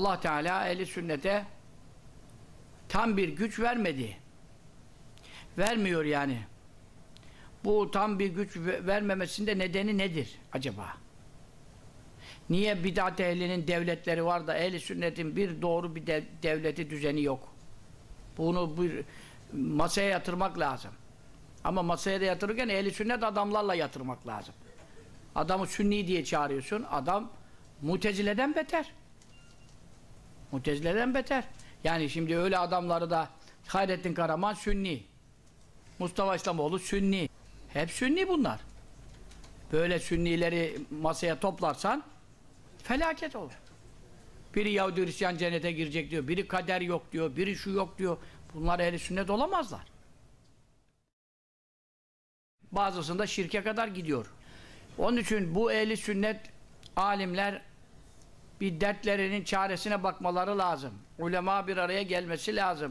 Allah Teala ehli sünnete tam bir güç vermedi. Vermiyor yani. Bu tam bir güç vermemesinde nedeni nedir acaba? Niye bid'at ehlinin devletleri var da ehli sünnetin bir doğru bir devleti düzeni yok? Bunu bir masaya yatırmak lazım. Ama masaya da yatırırken ehli sünnet adamlarla yatırmak lazım. Adamı sünni diye çağırıyorsun. Adam Mutezile'den beter. Mutezile'den beter. Yani şimdi öyle adamları da Hayrettin Karaman sünni. Mustafa İslamoğlu sünni. Hep sünni bunlar. Böyle sünnileri masaya toplarsan felaket olur. Biri Yahudi Hristiyan cennete girecek diyor. Biri kader yok diyor. Biri şu yok diyor. Bunlar ehli sünnet olamazlar. Bazısında şirke kadar gidiyor. Onun için bu ehli sünnet alimler bir dertlerinin çaresine bakmaları lazım. Ulema bir araya gelmesi lazım.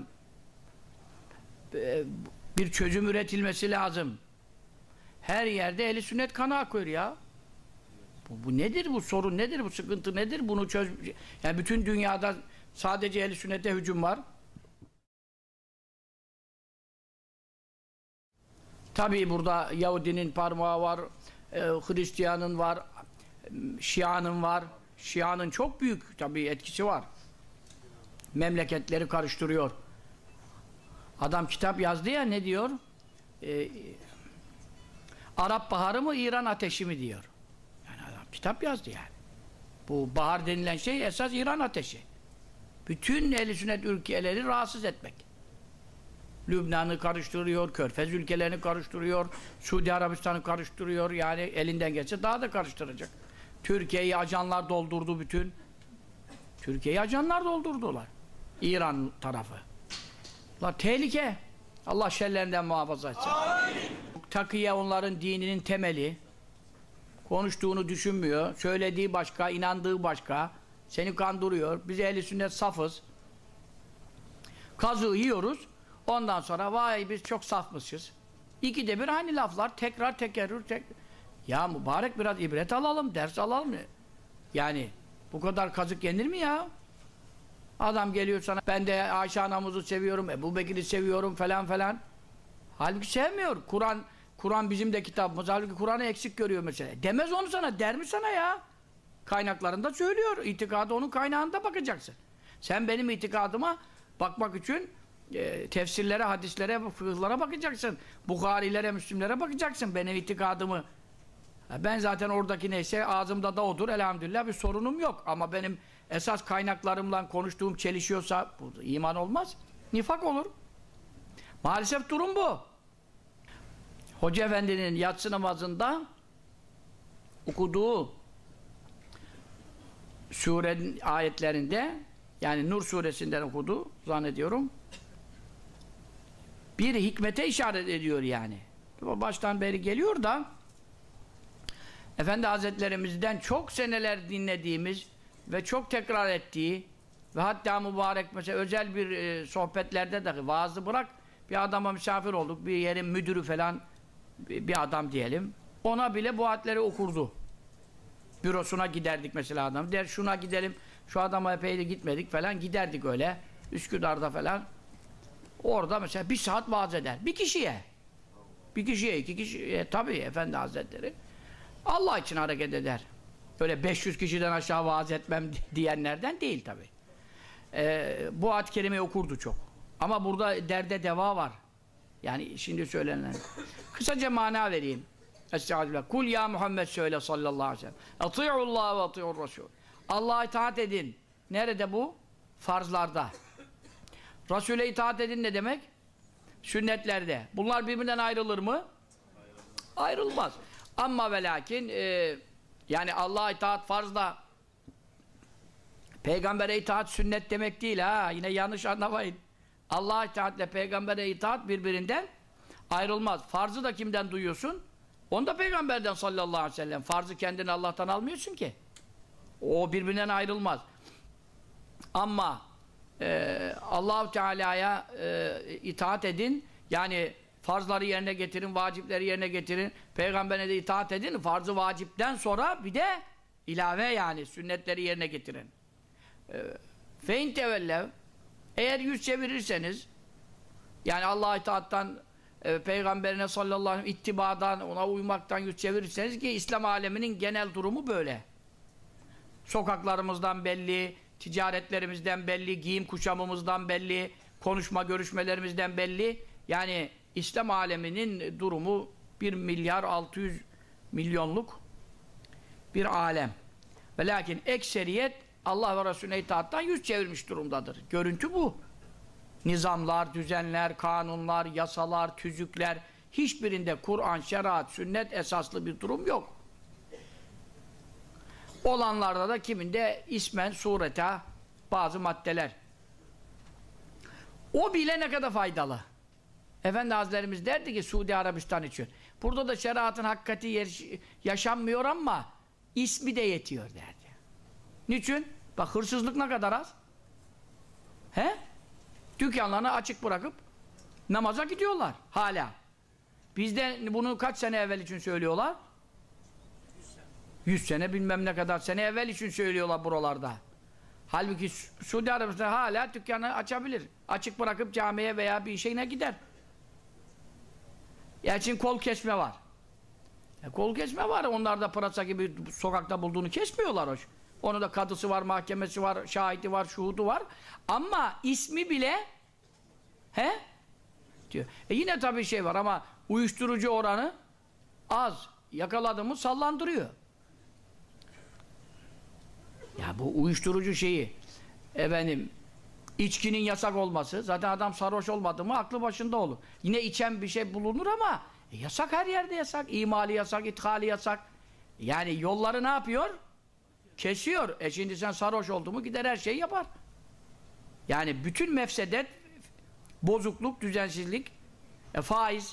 Bir çözüm üretilmesi lazım. Her yerde ehli sünnet kanı akıyor ya. Bu nedir bu sorun nedir bu sıkıntı nedir bunu çöz yani bütün dünyada sadece ehli sünnete hücum var. Tabii burada Yahudinin parmağı var, Hristiyanın var, Şia'nın var. Şia'nın çok büyük tabii etkisi var. Memleketleri karıştırıyor. Adam kitap yazdı ya ne diyor? Arap Baharı mı İran Ateşi mi diyor. Yani adam kitap yazdı yani. Bu bahar denilen şey esas İran Ateşi. Bütün ehl-i sünnet ülkeleri rahatsız etmek. Lübnan'ı karıştırıyor, Körfez ülkelerini karıştırıyor, Suudi Arabistan'ı karıştırıyor. Yani elinden gelse daha da karıştıracak. Türkiye'yi ajanlar doldurdu bütün. Türkiye'yi ajanlar doldurdular. İran tarafı. La tehlike. Allah şerlerinden muhafaza etsin. Takiye onların dininin temeli. Konuştuğunu düşünmüyor. Söylediği başka, inandığı başka. Seni kandırıyor. Biz ehl-i sünnet safız. Kazığı yiyoruz. Ondan sonra vay biz çok safmışız. İkide bir aynı laflar. Tekrar tekerrür. Ya mübarek biraz ibret alalım. Ders alalım. Yani bu kadar kazık yenir mi ya? Adam geliyor sana ben de Ayşe anamızı seviyorum. Ebu Bekir'i seviyorum falan falan. Halbuki sevmiyor. Kur'an bizim de kitabımız. Halbuki Kur'an'ı eksik görüyor mesela. Demez onu sana. Der mi sana ya? Kaynaklarında söylüyor. İtikadı onun kaynağında bakacaksın. Sen benim itikadıma bakmak için tefsirlere, hadislere, fıkıhlara bakacaksın. Buharilere, Müslimlere bakacaksın. Benim itikadımı. Ben zaten oradaki neyse ağzımda da odur. Elhamdülillah bir sorunum yok. Ama benim esas kaynaklarımla konuştuğum çelişiyorsa bu iman olmaz. Nifak olur. Maalesef durum bu. Hoca Efendi'nin yatsı namazında okuduğu surenin ayetlerinde yani Nur suresinden okudu zannediyorum. Bir hikmete işaret ediyor yani. Baştan beri geliyor da Efendi Hazretlerimizden çok seneler dinlediğimiz ve çok tekrar ettiği ve hatta mübarek mesela özel bir sohbetlerde dahi vaazı bırak bir adama misafir olduk. Bir yerin müdürü falan bir adam diyelim. Ona bile bu ayetleri okurdu. Bürosuna giderdik mesela adam. Der şuna gidelim. Şu adama epey de gitmedik falan. Giderdik öyle. Üsküdar'da falan. Orada mesela bir saat vaaz eder. Bir kişiye. Bir kişiye, iki kişiye. Tabii Efendi Hazretleri. Allah için hareket eder. Böyle 500 kişiden aşağı vaaz etmem diyenlerden değil tabii. Bu ayet-i kerimeyi okurdu çok. Ama burada derde deva var. Yani şimdi söylenen. Kısaca mana vereyim. Estağfirullah. Kul ya Muhammed söyle sallallahu aleyhi ve sellem. Ati'ullah ve ati'ur Resul. Allah'a itaat edin. Nerede bu? Farzlarda. Resul'e itaat edin ne demek? Sünnetlerde. Bunlar birbirinden ayrılır mı? Ayrılmaz. Ama ve lakin yani Allah'a itaat farzda Peygamber'e itaat sünnet demek değil ha. Yine yanlış anlamayın. Allah'a itaatle Peygamber'e itaat birbirinden ayrılmaz. Farzı da kimden duyuyorsun? Onu da Peygamber'den sallallahu aleyhi ve sellem. Farzı kendini Allah'tan almıyorsun ki. O birbirinden ayrılmaz. Ama Allah-u Teala'ya itaat edin. Yani farzları yerine getirin, vacipleri yerine getirin. Peygamber'e de itaat edin. Farzı vacipten sonra bir de ilave yani sünnetleri yerine getirin. Fein tevellev, eğer yüz çevirirseniz, yani Allah'a itaattan, Peygamberine sallallahu aleyhi ve sellem ittibadan, ona uymaktan yüz çevirirseniz, ki İslam aleminin genel durumu böyle. Sokaklarımızdan belli, ticaretlerimizden belli, giyim kuşamımızdan belli, konuşma görüşmelerimizden belli. Yani İslam aleminin durumu 1 milyar 600 milyonluk bir alem. Ve lakin ekseriyet Allah ve Resulüne itaattan yüz çevirmiş durumdadır. Görüntü bu. Nizamlar, düzenler, kanunlar, yasalar, tüzükler, hiçbirinde Kur'an, şeriat, sünnet esaslı bir durum yok. Olanlarda da kiminde ismen, sureta bazı maddeler. O bile ne kadar faydalı. Efendi Hazretlerimiz derdi ki Suudi Arabistan için. Burada da şeriatın hakikati yaşanmıyor ama ismi de yetiyor derdi. Niçin? Bak hırsızlık ne kadar az. He? Dükkanlarını açık bırakıp namaza gidiyorlar hala. Bizde bunu kaç sene evvel için söylüyorlar? 100 sene bilmem ne kadar sene evvel için söylüyorlar buralarda. Halbuki Suudi Arabistan hala dükkanı açabilir. Açık bırakıp camiye veya bir şeyine gider. Için kol kesme var. Kol kesme var. Onlar da pırasa gibi sokakta bulduğunu kesmiyorlar hoş. Onun da kadısı var, mahkemesi var, şahidi var, şuhudu var. Ama ismi bile diyor. Yine tabii şey var ama uyuşturucu oranı az. Yakaladı mı sallandırıyor. Ya bu uyuşturucu şeyi efendim içkinin yasak olması, zaten adam sarhoş olmadı mı aklı başında olur. Yine içen bir şey bulunur ama yasak, her yerde yasak. İmali yasak, ithali yasak. Yani yolları ne yapıyor? Kesiyor. Şimdi sen sarhoş oldu mu gider her şeyi yapar. Yani bütün mefsedet, bozukluk, düzensizlik, faiz.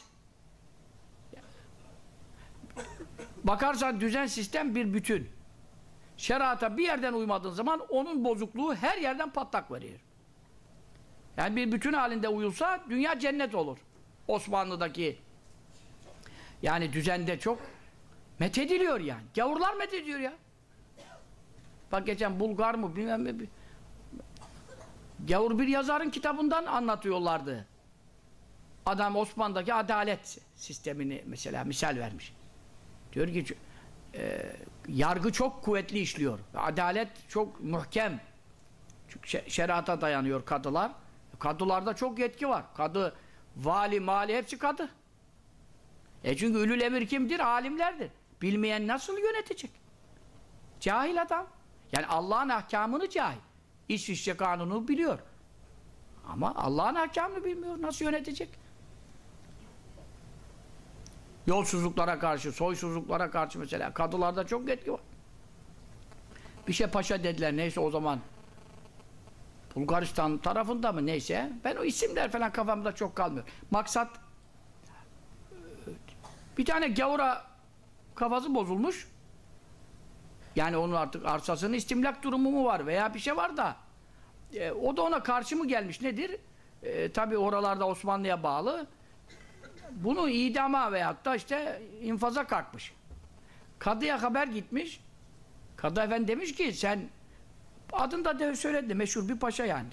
Bakarsan düzen sistem bir bütün. Şerata bir yerden uymadığın zaman onun bozukluğu her yerden patlak veriyor. Yani bir bütün halinde uyulsa dünya cennet olur. Osmanlı'daki yani düzende çok methediliyor yani. Gavurlar methediyor ya. Bak geçen Bulgar mı bilmem ne gavur bir yazarın kitabından anlatıyorlardı. Adam Osmanlı'daki adalet sistemini mesela misal vermiş. Diyor ki yargı çok kuvvetli işliyor. Adalet çok muhkem. Çünkü şeriata dayanıyor kadılar. Kadılarda çok yetki var. Kadı, vali, mali hepsi kadı. Çünkü ülül emir kimdir? Alimlerdir. Bilmeyen nasıl yönetecek? Cahil adam. Yani Allah'ın ahkamını cahil. İsviçre kanunu biliyor. Ama Allah'ın ahkamını bilmiyor. Nasıl yönetecek? Yolsuzluklara karşı, soysuzluklara karşı mesela kadılarda çok yetki var. Bir şey paşa dediler neyse o zaman Bulgaristan tarafında mı neyse ben o isimler falan kafamda çok kalmıyor. Maksat bir tane gavura kafası bozulmuş. Yani onun artık arsasının istimlak durumu mu var veya bir şey var da o da ona karşı mı gelmiş nedir? Tabi oralarda Osmanlı'ya bağlı. Bunu idama veyahut da işte infaza kalkmış. Kadıya haber gitmiş. Kadı efendi demiş ki sen adını da söyledi meşhur bir paşa yani.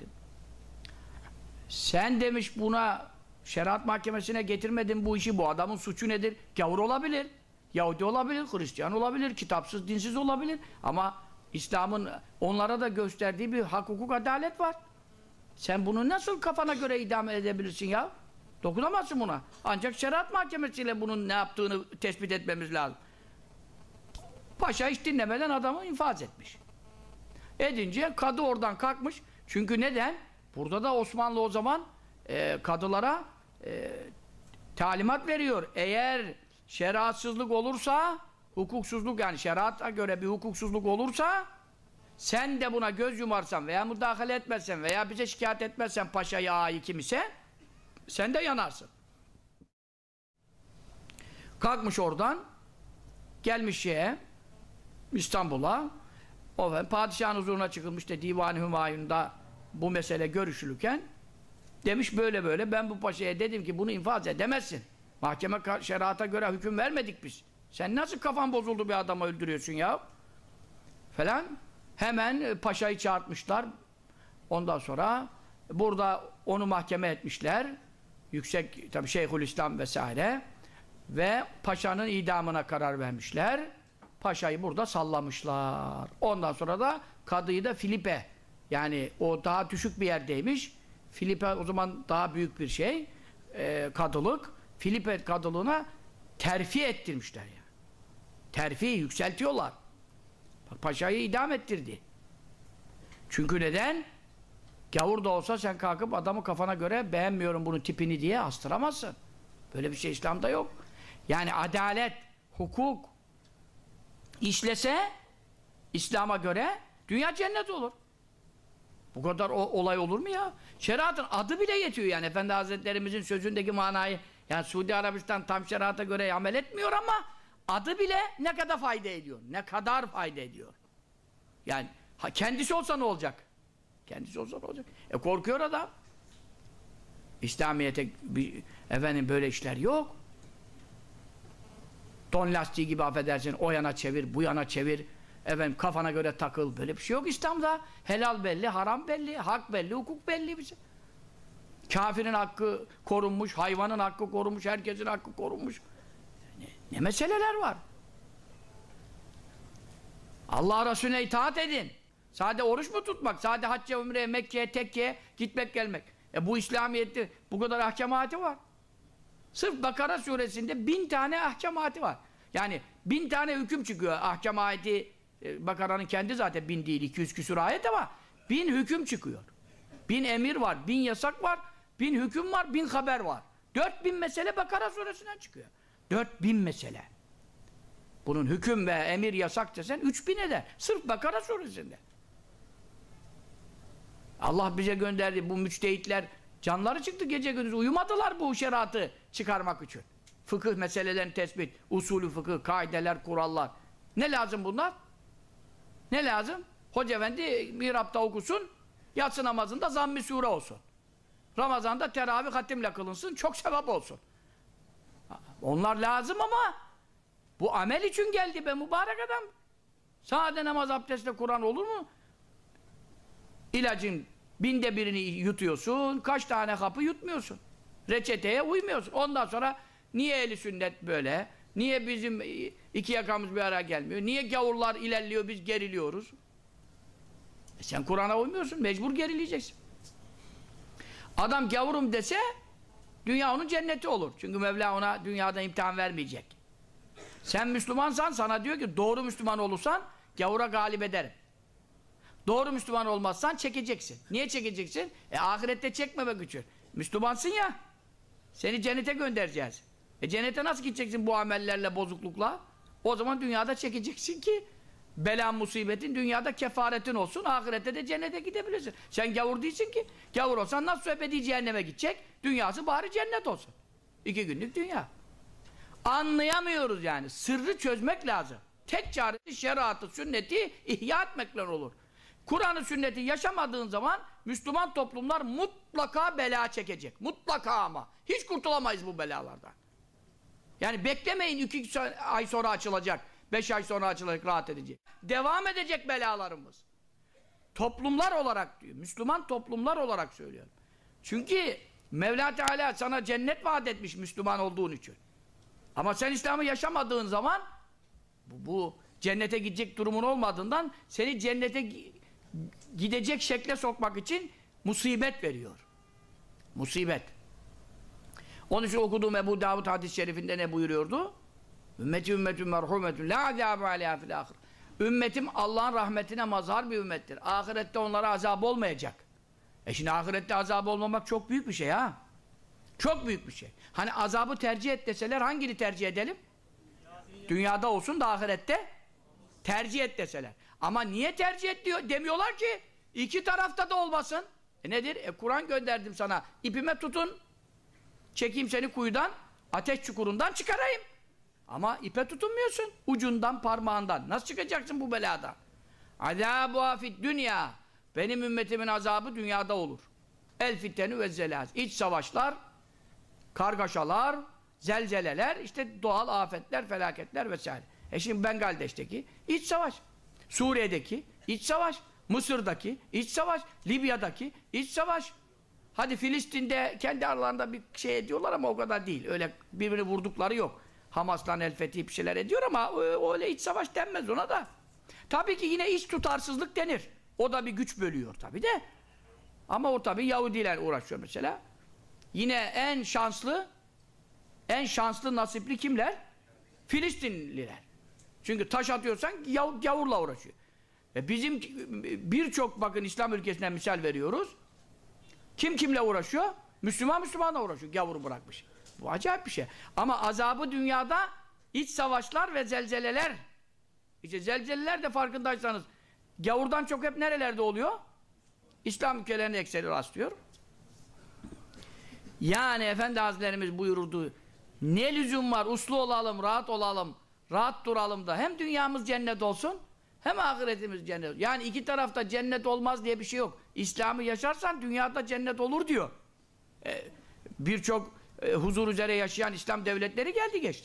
Sen demiş buna şeriat mahkemesine getirmedin bu işi, bu adamın suçu nedir? Gavur olabilir, Yahudi olabilir, Hristiyan olabilir, kitapsız, dinsiz olabilir ama İslam'ın onlara da gösterdiği bir hak, hukuk, adalet var. Sen bunu nasıl kafana göre idame edebilirsin ya? Dokunamazsın buna. Ancak şeriat mahkemesiyle bunun ne yaptığını tespit etmemiz lazım. Paşa hiç dinlemeden adamı infaz etmiş. Edince kadı oradan kalkmış. Çünkü neden? Burada da Osmanlı o zaman kadılara talimat veriyor. Eğer şeriatsızlık olursa, hukuksuzluk yani şeriata göre bir hukuksuzluk olursa sen de buna göz yumarsan veya müdahale etmezsen veya bize şikayet etmezsen paşayı, ağayı kim ise sen de yanarsın. Kalkmış oradan gelmiş İstanbul'a padişahın huzuruna çıkılmış da Divan-ı Hümayun'da bu mesele görüşülürken demiş böyle böyle ben bu paşaya dedim ki bunu infaz edemezsin. Mahkeme şeriata göre hüküm vermedik biz. Sen nasıl kafan bozuldu bir adamı öldürüyorsun ya? Falan. Hemen paşayı çağırtmışlar. Ondan sonra burada onu mahkeme etmişler. Yüksek tabii Şeyhülislam vesaire. Ve paşanın idamına karar vermişler. Paşayı burada sallamışlar. Ondan sonra da kadıyı da Filipe, yani o daha düşük bir yerdeymiş. Filipe o zaman daha büyük bir şey. Kadılık. Filipe kadılığına terfi ettirmişler yani. Terfi yükseltiyorlar. Bak, paşayı idam ettirdi. Çünkü neden? Gavur da olsa sen kalkıp adamı kafana göre beğenmiyorum bunun tipini diye astıramazsın. Böyle bir şey İslam'da yok. Yani adalet, hukuk işlese İslam'a göre dünya cennet olur. Bu kadar olay olur mu ya? Şeriatın adı bile yetiyor yani. Efendi Hazretlerimizin sözündeki manayı, yani Suudi Arabistan tam şeriata göre amel etmiyor ama adı bile ne kadar fayda ediyor. Ne kadar fayda ediyor. Yani kendisi olsa ne olacak? Kendisi olsa ne olacak? Korkuyor adam. İslamiyet'e efendim böyle işler yok. Don lastiği gibi affedersin, o yana çevir, bu yana çevir. Efendim kafana göre takıl. Böyle bir şey yok İslam'da. Helal belli, haram belli, hak belli, hukuk belli bir şey. Kafirin hakkı korunmuş, hayvanın hakkı korunmuş, herkesin hakkı korunmuş. Ne meseleler var? Allah Resulüne itaat edin. Sade oruç mu tutmak? Sade hacca, umreye, Mekke'ye, Tekke'ye gitmek gelmek. Bu İslamiyet'te bu kadar ahkamati var. Sırf Bakara suresinde 1000 tane ahkamati var. Yani 1000 tane hüküm çıkıyor. Ahkam ayeti, Bakara'nın kendi zaten 1000 değil, 200 küsur ayet ama 1000 hüküm çıkıyor. 1000 emir var, 1000 yasak var, 1000 hüküm var, 1000 haber var. 4000 mesele Bakara suresinden çıkıyor. 4000 mesele. Bunun hüküm ve emir yasak desen 3000 eder. Sırf Bakara suresinde. Allah bize gönderdi, bu müçtehitler canları çıktı gece gündüz, uyumadılar bu şeriatı çıkarmak için. Fıkıh meselelerini tespit, usulü fıkıh, kaideler, kurallar. Ne lazım bunlar? Ne lazım? Hoca efendi mihrapta okusun, yatsı namazında zamm-ı sure olsun. Ramazan'da teravih hatimle kılınsın, çok sevap olsun. Onlar lazım ama bu amel için geldi be mübarek adam. Sade namaz, abdestle Kur'an olur mu? İlacın 1000'de birini yutuyorsun, kaç tane hapı yutmuyorsun. Reçeteye uymuyorsun. Ondan sonra niye ehli sünnet böyle? Niye bizim iki yakamız bir araya gelmiyor? Niye gavurlar ilerliyor, biz geriliyoruz? Sen Kur'an'a uymuyorsun, mecbur gerileyeceksin. Adam gavurum dese, dünya onun cenneti olur. Çünkü Mevla ona dünyada imtihan vermeyecek. Sen Müslümansan, sana diyor ki, doğru Müslüman olursan, gavura galip ederim. Doğru Müslüman olmazsan çekeceksin. Niye çekeceksin? Ahirette çekmemek için. Müslümansın ya, seni cennete göndereceğiz. Cennete nasıl gideceksin bu amellerle, bozuklukla? O zaman dünyada çekeceksin ki bela musibetin dünyada kefaretin olsun, ahirette de cennete gidebilirsin. Sen gavur değilsin ki. Gavur olsan nasıl ebedi cehenneme gidecek? Dünyası bari cennet olsun. 2 günlük dünya. Anlayamıyoruz yani. Sırrı çözmek lazım. Tek çaresi şeriatı, sünneti ihya etmekle olur. Kur'an'ı, sünneti yaşamadığın zaman Müslüman toplumlar mutlaka bela çekecek. Mutlaka ama. Hiç kurtulamayız bu belalardan. Yani beklemeyin 2 ay sonra açılacak, 5 ay sonra açılacak, rahat edecek. Devam edecek belalarımız. Toplumlar olarak diyor. Müslüman toplumlar olarak söylüyorum. Çünkü Mevla Teala sana cennet vaat etmiş Müslüman olduğun için. Ama sen İslam'ı yaşamadığın zaman bu cennete gidecek durumun olmadığından seni cennete gidecek şekle sokmak için musibet veriyor. Musibet. Onun için okuduğum Ebu Davud hadis-i şerifinde ne buyuruyordu? Ümmeti ümmetün merhumetün la azâbe aleyhâ fil âhir. Ümmetim Allah'ın rahmetine mazhar bir ümmettir. Ahirette onlara azap olmayacak. Şimdi ahirette azap olmamak çok büyük bir şey ha. Çok büyük bir şey. Hani azabı tercih et deseler hangini tercih edelim? Dünyada olsun da ahirette tercih et deseler. Ama niye tercih et diyor demiyorlar ki? İki tarafta da olmasın. Nedir? Kur'an gönderdim sana. İpime tutun. Çekeyim seni kuyudan, ateş çukurundan çıkarayım. Ama ipe tutunmuyorsun. Ucundan, parmağından. Nasıl çıkacaksın bu beladan? Azâbuâ fid dünya. Benim ümmetimin azabı dünyada olur. El fittenü ve zelâz. İç savaşlar, kargaşalar, zelzeleler, işte doğal afetler, felaketler vesaire. Şimdi Bengaldeş'teki iç savaş. Suriye'deki iç savaş. Mısır'daki iç savaş, Libya'daki iç savaş. Hadi Filistin'de kendi aralarında bir şey ediyorlar ama o kadar değil. Öyle birbirini vurdukları yok. Hamas'tan El Fethi bir şeyler ediyor ama öyle iç savaş denmez ona da. Tabii ki yine iç tutarsızlık denir. O da bir güç bölüyor tabii de. Ama o tabii Yahudiler uğraşıyor mesela. Yine en şanslı nasipli kimler? Filistinliler. Çünkü taş atıyorsan gavurla uğraşıyor. Bizim birçok bakın İslam ülkesinden misal veriyoruz. Kim kimle uğraşıyor? Müslümanla uğraşıyor. Gavuru bırakmış. Bu acayip bir şey. Ama azabı dünyada iç savaşlar ve zelzeleler. İşte zelzeleler de farkındaysanız gavurdan çok hep nerelerde oluyor? İslam ülkelerinde ekseri rastlıyor. Yani Efendi Hazretlerimiz buyurdu. Ne lüzum var? Uslu olalım, rahat olalım, rahat duralım da hem dünyamız cennet olsun hem ahiretimiz cennet olsun. Yani iki tarafta cennet olmaz diye bir şey yok. İslam'ı yaşarsan dünyada cennet olur diyor. Birçok huzur üzere yaşayan İslam devletleri geldi geçti.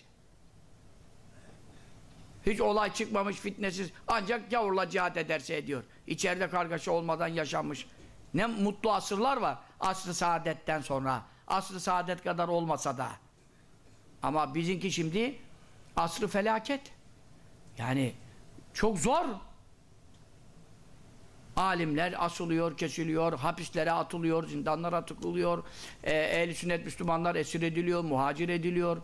Hiç olay çıkmamış, fitnesiz. Ancak gavurla cihat ederse ediyor. İçeride kargaşa olmadan yaşanmış. Ne mutlu asırlar var. Asr-ı saadetten sonra. Asr-ı saadet kadar olmasa da. Ama bizimki şimdi asr-ı felaket. Yani çok zor. Alimler asılıyor, kesiliyor, hapislere atılıyor, zindanlara tıkılıyor. Ehl-i sünnet Müslümanlar esir ediliyor, muhacir ediliyor.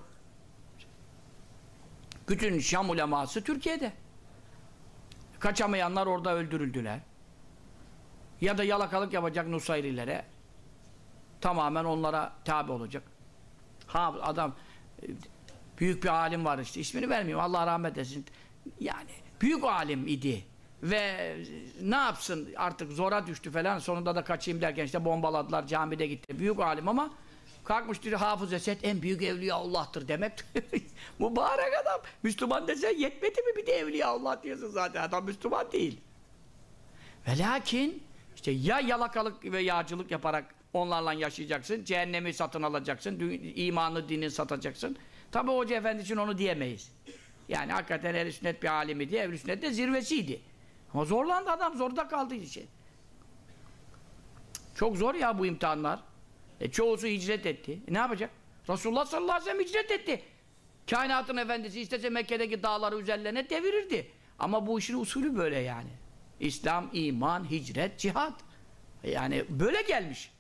Bütün Şam uleması Türkiye'de. Kaçamayanlar orada öldürüldüler. Ya da yalakalık yapacak Nusayrilere. Tamamen onlara tabi olacak. Ha adam büyük bir alim var işte. İsmini vermeyeyim. Allah rahmet etsin. Yani büyük alim idi. Ve ne yapsın artık zora düştü falan. Sonunda da kaçayım derken işte bombaladılar. Camide gitti. Büyük alim ama kalkmış diyor Hafız Esed en büyük Evliyaullah'tır demek. Mübarek adam. Müslüman desen yetmedi mi bir de Evliyaullah diyorsun zaten. Adam Müslüman değil. Ve lakin işte ya yalakalık ve yağcılık yaparak onlarla yaşayacaksın. Cehennemi satın alacaksın. İmanı, dinini satacaksın. Tabi Hoca Efendi için onu diyemeyiz. Yani hakikaten Ehl-i Sünnet bir alimiydi. Ehl-i Sünnet de zirvesiydi. Ama zorlandı adam. Zorda kaldı işte. Çok zor ya bu imtihanlar. Çoğusu hicret etti. Ne yapacak? Resulullah sallallahu aleyhi ve sellem hicret etti. Kainatın efendisi istese Mekke'deki dağları üzerlerine devirirdi. Ama bu işin usulü böyle yani. İslam, iman, hicret, cihat. Yani böyle gelmiş.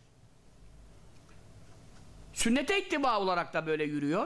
Sünnete ittiba olarak da böyle yürüyor.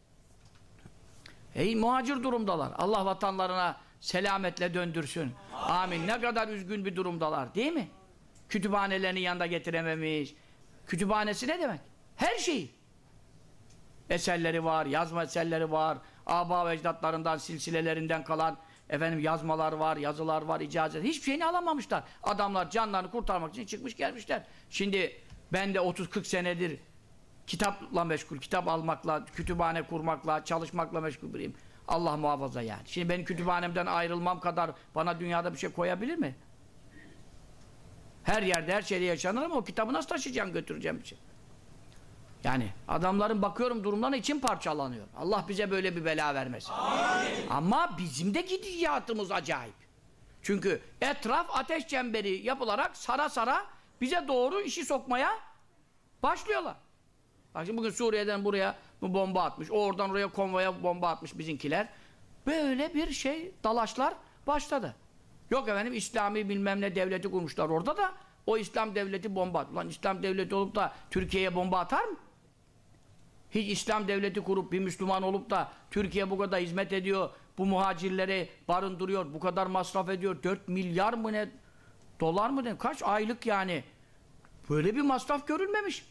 Muhacir durumdalar. Allah vatanlarına selametle döndürsün. Amin. Ne kadar üzgün bir durumdalar değil mi? Kütüphanelerini yanında getirememiş. Kütüphanesi ne demek? Her şeyi. Eserleri var, yazma eserleri var, âbâ ve ecdatlarından, silsilelerinden kalan yazmalar var, yazılar var, icazet. Hiçbir şeyini alamamışlar. Adamlar canlarını kurtarmak için çıkmış gelmişler. Şimdi ben de 30-40 senedir kitapla meşgul, kitap almakla, kütüphane kurmakla, çalışmakla meşgul biriyim. Allah muhafaza yani. Şimdi benim kütüphanemden ayrılmam kadar bana dünyada bir şey koyabilir mi? Her yerde, her şeyde yaşanır ama o kitabı nasıl taşıyacağım, götüreceğim bir şey. Yani adamların bakıyorum durumlarına için parçalanıyor. Allah bize böyle bir bela vermesin. Amin. Ama bizim de gidişatımız acayip. Çünkü etraf ateş çemberi yapılarak sara sara bize doğru işi sokmaya başlıyorlar. Bak şimdi bugün Suriye'den buraya bomba atmış. Oradan oraya konvoya bomba atmış bizimkiler. Böyle bir şey, dalaşlar başladı. Yok efendim İslami bilmem ne devleti kurmuşlar orada da o İslam devleti bomba atıyor. Lan İslam devleti olup da Türkiye'ye bomba atar mı? Hiç İslam devleti kurup bir Müslüman olup da Türkiye bu kadar hizmet ediyor, bu muhacirleri barındırıyor, bu kadar masraf ediyor, 4 milyar mı ne, dolar mı ne, kaç aylık yani. Böyle bir masraf görülmemiş.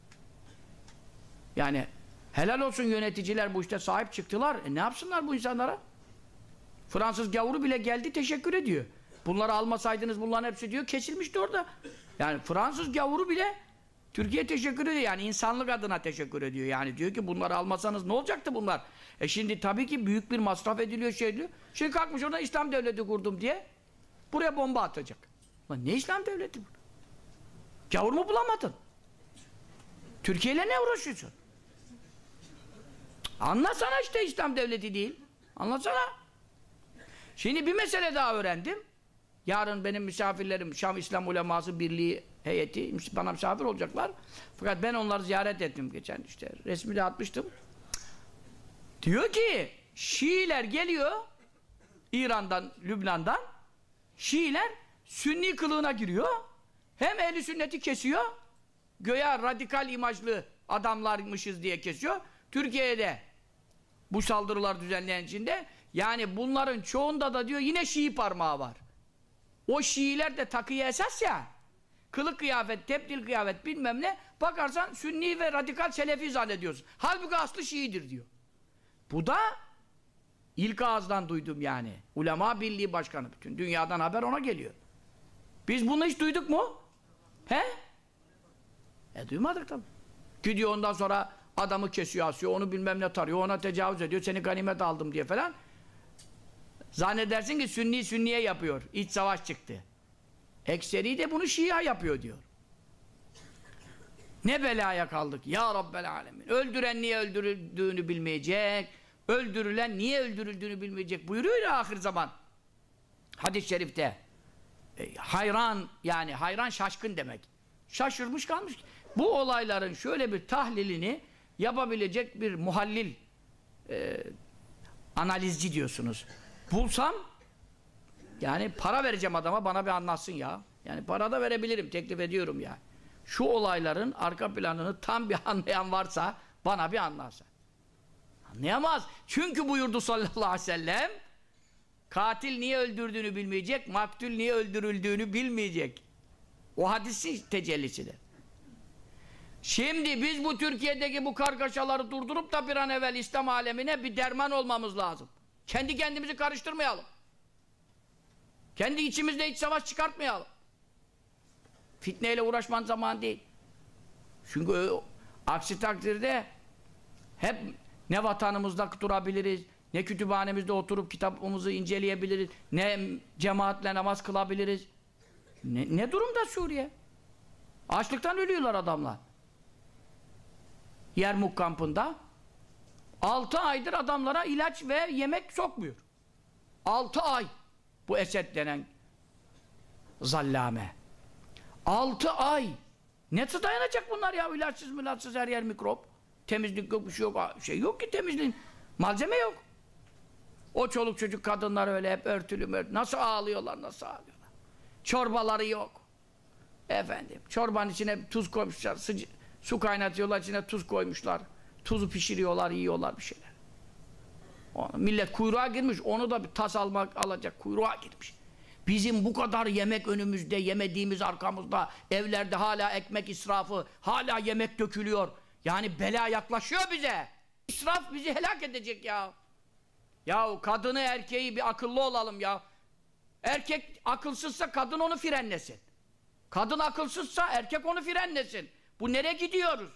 Yani helal olsun yöneticiler bu işte sahip çıktılar. Ne yapsınlar bu insanlara? Fransız gavuru bile geldi teşekkür ediyor. Bunları almasaydınız bunların hepsi diyor kesilmişti orada. Yani Fransız gavuru bile Türkiye teşekkür ediyor. Yani insanlık adına teşekkür ediyor. Yani diyor ki bunları almasanız ne olacaktı bunlar? Şimdi tabii ki büyük bir masraf ediliyor şey diyor. Şimdi kalkmış orada İslam devleti kurdum diye buraya bomba atacak. Lan ne İslam devleti bu? Gavur mu bulamadın? Türkiye ile ne uğraşıyorsun? Anlasana işte İslam devleti değil. Anlasana. Şimdi bir mesele daha öğrendim. Yarın benim misafirlerim Şam İslam Uleması Birliği heyeti bana misafir olacaklar. Fakat ben onları ziyaret ettim geçen işte. Resmi de atmıştım. Diyor ki Şiiler geliyor İran'dan, Lübnan'dan. Şiiler Sünni kılığına giriyor. Hem ehli sünneti kesiyor. Göya radikal imajlı adamlarmışız diye kesiyor. Türkiye'de bu saldırılar düzenleyen içinde yani bunların çoğunda da diyor yine Şii parmağı var. O Şiiler de takıya esas ya. Kılık kıyafet, tebdil kıyafet bilmem ne. Bakarsan Sünni ve radikal Selefi zannediyorsun. Halbuki aslı Şiidir diyor. Bu da ilk ağızdan duydum yani. Ulema Birliği Başkanı. Bütün dünyadan haber ona geliyor. Biz bunu hiç duyduk mu? He? Duymadık tabii. Gidiyor ondan sonra adamı kesiyor, asıyor, onu bilmem ne tarıyor, ona tecavüz ediyor, seni ganimet aldım diye falan. Zannedersin ki Sünni Sünniye yapıyor. İç savaş çıktı. Ekseri de bunu Şia yapıyor diyor. Ne belaya kaldık ya Rabbel Alemin. Öldüren niye öldürüldüğünü bilmeyecek, öldürülen niye öldürüldüğünü bilmeyecek buyuruyor ya ahir zaman. Hadis-i şerifte. Hayran yani hayran şaşkın demek. Şaşırmış kalmış. Bu olayların şöyle bir tahlilini yapabilecek bir muhallil analizci diyorsunuz. Bulsam yani para vereceğim adama bana bir anlatsın ya. Yani para da verebilirim, teklif ediyorum ya. Şu olayların arka planını tam bir anlayan varsa bana bir anlatsın. Anlayamaz. Çünkü buyurdu sallallahu aleyhi ve sellem katil niye öldürdüğünü bilmeyecek, maktul niye öldürüldüğünü bilmeyecek. O hadisin tecellisidir. Şimdi biz bu Türkiye'deki bu kargaşaları durdurup da bir an evvel İslam alemine bir derman olmamız lazım. Kendi kendimizi karıştırmayalım. Kendi içimizde iç savaş çıkartmayalım. Fitneyle uğraşman zaman değil. Çünkü aksi takdirde hep ne vatanımızda durabiliriz, ne kütüphanemizde oturup kitabımızı inceleyebiliriz, ne cemaatle namaz kılabiliriz. Ne durumda Suriye? Açlıktan ölüyorlar adamlar. Yermuk kampında 6 aydır adamlara ilaç ve yemek sokmuyor. 6 ay bu Esed denen zallame. 6 ay. Nasıl dayanacak bunlar ya? İlaçsız milaçsız her yer mikrop. Temizlik yok, bir şey yok. Şey yok ki temizliğin. Malzeme yok. O çoluk çocuk kadınlar öyle hep örtülü. Nasıl ağlıyorlar, nasıl ağlıyorlar. Çorbaları yok. Efendim, çorbanın içine tuz koymuşlar. Su kaynatıyorlar, içine tuz koymuşlar. Tuzu pişiriyorlar, yiyorlar bir şeyler. Millet kuyruğa girmiş, onu da bir tas alacak, kuyruğa girmiş. Bizim bu kadar yemek önümüzde, yemediğimiz arkamızda, evlerde hala ekmek israfı, hala yemek dökülüyor. Yani bela yaklaşıyor bize. İsraf bizi helak edecek ya. Yahu kadını erkeği bir akıllı olalım ya. Erkek akılsızsa kadın onu frenlesin. Kadın akılsızsa erkek onu frenlesin. Bu nereye gidiyoruz?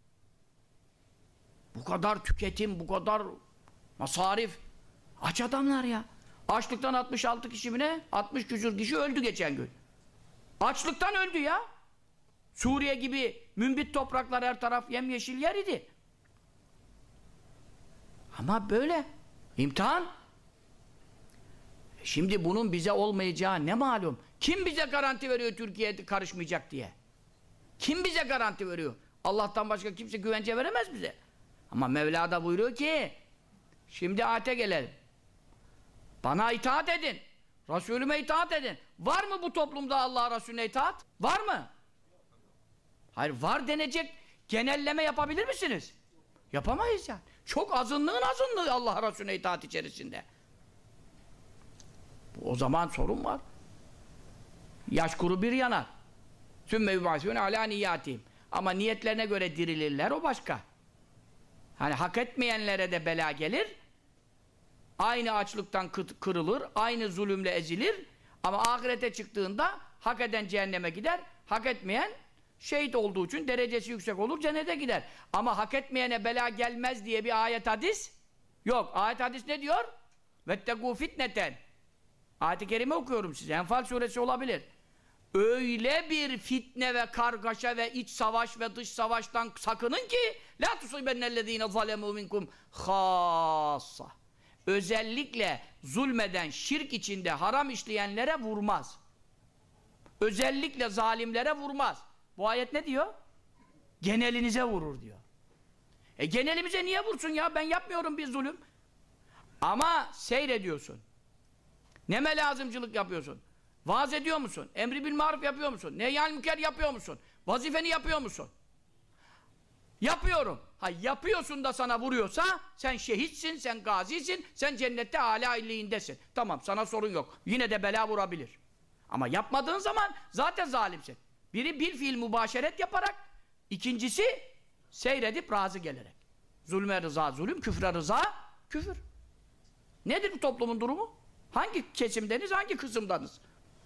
Bu kadar tüketim, bu kadar masarif. Aç adamlar ya. Açlıktan 66 kişi mi ne? 60 küsur kişi öldü geçen gün. Açlıktan öldü ya. Suriye gibi mümbit topraklar her taraf yemyeşil yer idi. Ama böyle. İmtihan. Şimdi bunun bize olmayacağı ne malum? Kim bize garanti veriyor Türkiye'de karışmayacak diye? Kim bize garanti veriyor? Allah'tan başka kimse güvence veremez bize. Ama Mevla da buyuruyor ki şimdi ayete gelelim. Bana itaat edin. Resulüme itaat edin. Var mı bu toplumda Allah Resulüne itaat? Var mı? Hayır, var denecek genelleme yapabilir misiniz? Yapamayız yani. Çok azınlığın azınlığı Allah Resulüne itaat içerisinde. O zaman sorun var. Yaş kuru bir yanar. Sümme yubâsûne alâ niyyâtihim. Ama niyetlerine göre dirilirler, o başka. Hani hak etmeyenlere de bela gelir. Aynı açlıktan kırılır, aynı zulümle ezilir. Ama ahirete çıktığında hak eden cehenneme gider, hak etmeyen şehit olduğu için derecesi yüksek olur, cennete gider. Ama hak etmeyene bela gelmez diye bir ayet hadis yok. Ayet hadis ne diyor? Vettegû fitneten. Ayet-i kerime okuyorum size. Enfal suresi olabilir. Öyle bir fitne ve kargaşa ve iç savaş ve dış savaştan sakının ki la tusibennellezîne zalemû minkum khâssa. Özellikle zulmeden, şirk içinde haram işleyenlere vurmaz. özellikle zalimlere vurmaz. Bu ayet ne diyor? Genelinize vurur diyor. Genelimize niye vursun ya? Ben yapmıyorum bir zulüm. Ama seyrediyorsun. Neme lazımcılık yapıyorsun. Vaaz ediyor musun? Emri bil maruf yapıyor musun? Nehyal münker yapıyor musun? Vazifeni yapıyor musun? Yapıyorum. Ha yapıyorsun da sana vuruyorsa sen şehitsin, sen gazisin, sen cennette âlâ illiğindesin. Tamam, sana sorun yok. Yine de bela vurabilir. Ama yapmadığın zaman zaten zalimsin. Biri bir fiil mübaşeret yaparak, ikincisi seyredip razı gelerek. Zulme rıza zulüm, küfre rıza küfür. Nedir bu toplumun durumu? Hangi kesimdeniz, hangi kısımdanız?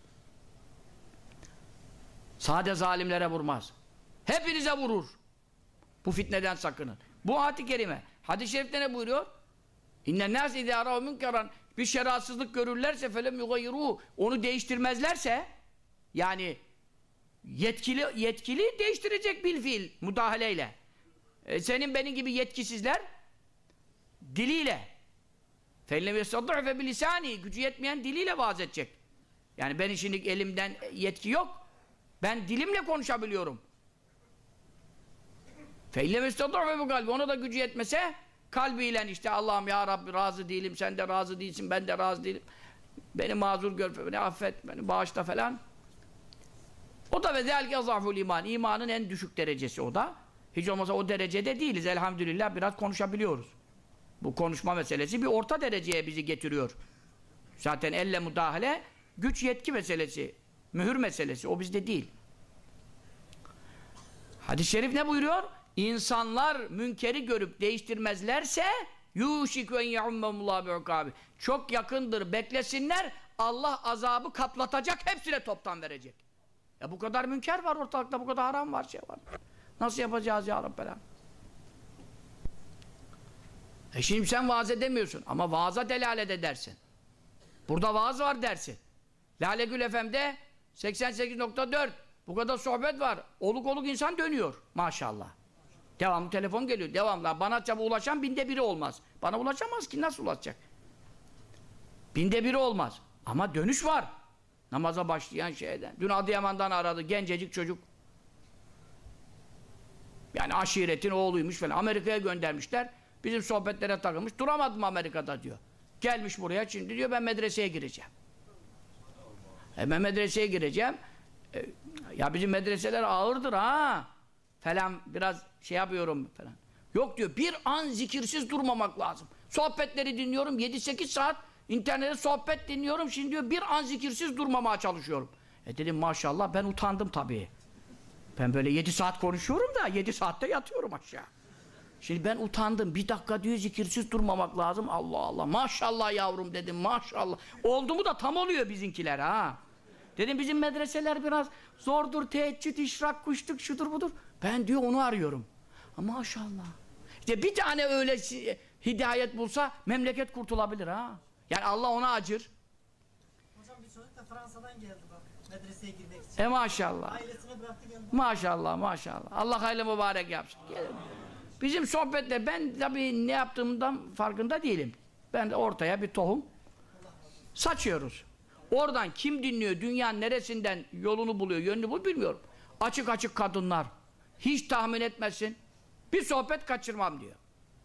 Sade zalimlere vurmaz. Hepinize vurur. Bu fitneden sakının. Bu ayet-i kerime. Hadis-i şerifte ne buyuruyor? İnnen nâs idâ râv münkeran, bir şeratsızlık görürlerse felem yugayyiruhu, onu değiştirmezlerse, yani yetkili değiştirecek bil fiil müdahaleyle. Senin benim gibi yetkisizler diliyle, fellem yestad'ufe bilisani, gücü yetmeyen diliyle vaaz edecek. Yani benim şimdi elimden yetki yok. Ben dilimle konuşabiliyorum. Fellem yestad'ufe bu kalbi, ona da gücü yetmese kalbiyle işte Allah'ım ya Rabbi razı değilim, sen de razı değilsin, ben de razı değilim. Beni mazur gör, beni affet, beni bağışla falan. O da ve zelke azaful iman. İmanın en düşük derecesi o da. Hiç olmazsa o derecede değiliz. Elhamdülillah biraz konuşabiliyoruz. Bu konuşma meselesi bir orta dereceye bizi getiriyor. Zaten elle müdahale güç yetki meselesi. Mühür meselesi. O bizde değil. Hadis-i şerif ne buyuruyor? İnsanlar münkeri görüp değiştirmezlerse yuşikü en yaummehumullahu bi'ukabi. Çok yakındır, beklesinler. Allah azabı kaplatacak, hepsine toptan verecek. Ya bu kadar münker var ortalıkta, bu kadar haram var, şey var. Nasıl yapacağız ya Rabbel Alem? Şimdi sen vaaz edemiyorsun ama vaaza delalet edersin. Burada vaaz var dersin. Lale Gül FM'de 88.4 bu kadar sohbet var. Oluk oluk insan dönüyor maşallah. Devamlı telefon geliyor. Devamlı. Bana çabuk ulaşan 1/1000 olmaz. Bana ulaşamaz ki, nasıl ulaşacak? 1/1000 olmaz. Ama dönüş var. Namaza başlayan şeyden. Dün Adıyaman'dan aradı. Gencecik çocuk. Yani aşiretin oğluymuş falan. Amerika'ya göndermişler. Bizim sohbetlere takılmış. Duramadım Amerika'da diyor. Gelmiş buraya, şimdi diyor ben medreseye gireceğim. Ben medreseye gireceğim. Ya bizim medreseler ağırdır ha. Falan biraz şey yapıyorum falan. Yok diyor, bir an zikirsiz durmamak lazım. Sohbetleri dinliyorum 7-8 saat. İnternette sohbet dinliyorum. Şimdi diyor bir an zikirsiz durmamaya çalışıyorum. Dedim maşallah, ben utandım tabii. Ben böyle 7 saat konuşuyorum da 7 saatte yatıyorum aşağı. Şimdi ben utandım. Bir dakika diyor zikirsiz durmamak lazım. Allah Allah. Maşallah yavrum dedim, maşallah. Oldu mu da tam oluyor bizimkiler ha. Dedim bizim medreseler biraz zordur. Teheccüd, işrak, kuşluk, şudur budur. Ben diyor onu arıyorum. Maşallah. İşte bir tane öyle hidayet bulsa memleket kurtulabilir ha. Yani Allah ona acır. Hocam bir çocuk da Fransa'dan geldi bak medreseye girmek için. Maşallah. Ailesini bıraktı geldi. Maşallah maşallah. Allah hayırlı mübarek yapsın. Bizim sohbette ben tabii ne yaptığımdan farkında değilim. Ben de ortaya bir tohum saçıyoruz. Oradan kim dinliyor, dünyanın neresinden yolunu buluyor, yönünü buluyor bilmiyorum. Açık açık kadınlar. Hiç tahmin etmezsin. Bir sohbet kaçırmam diyor.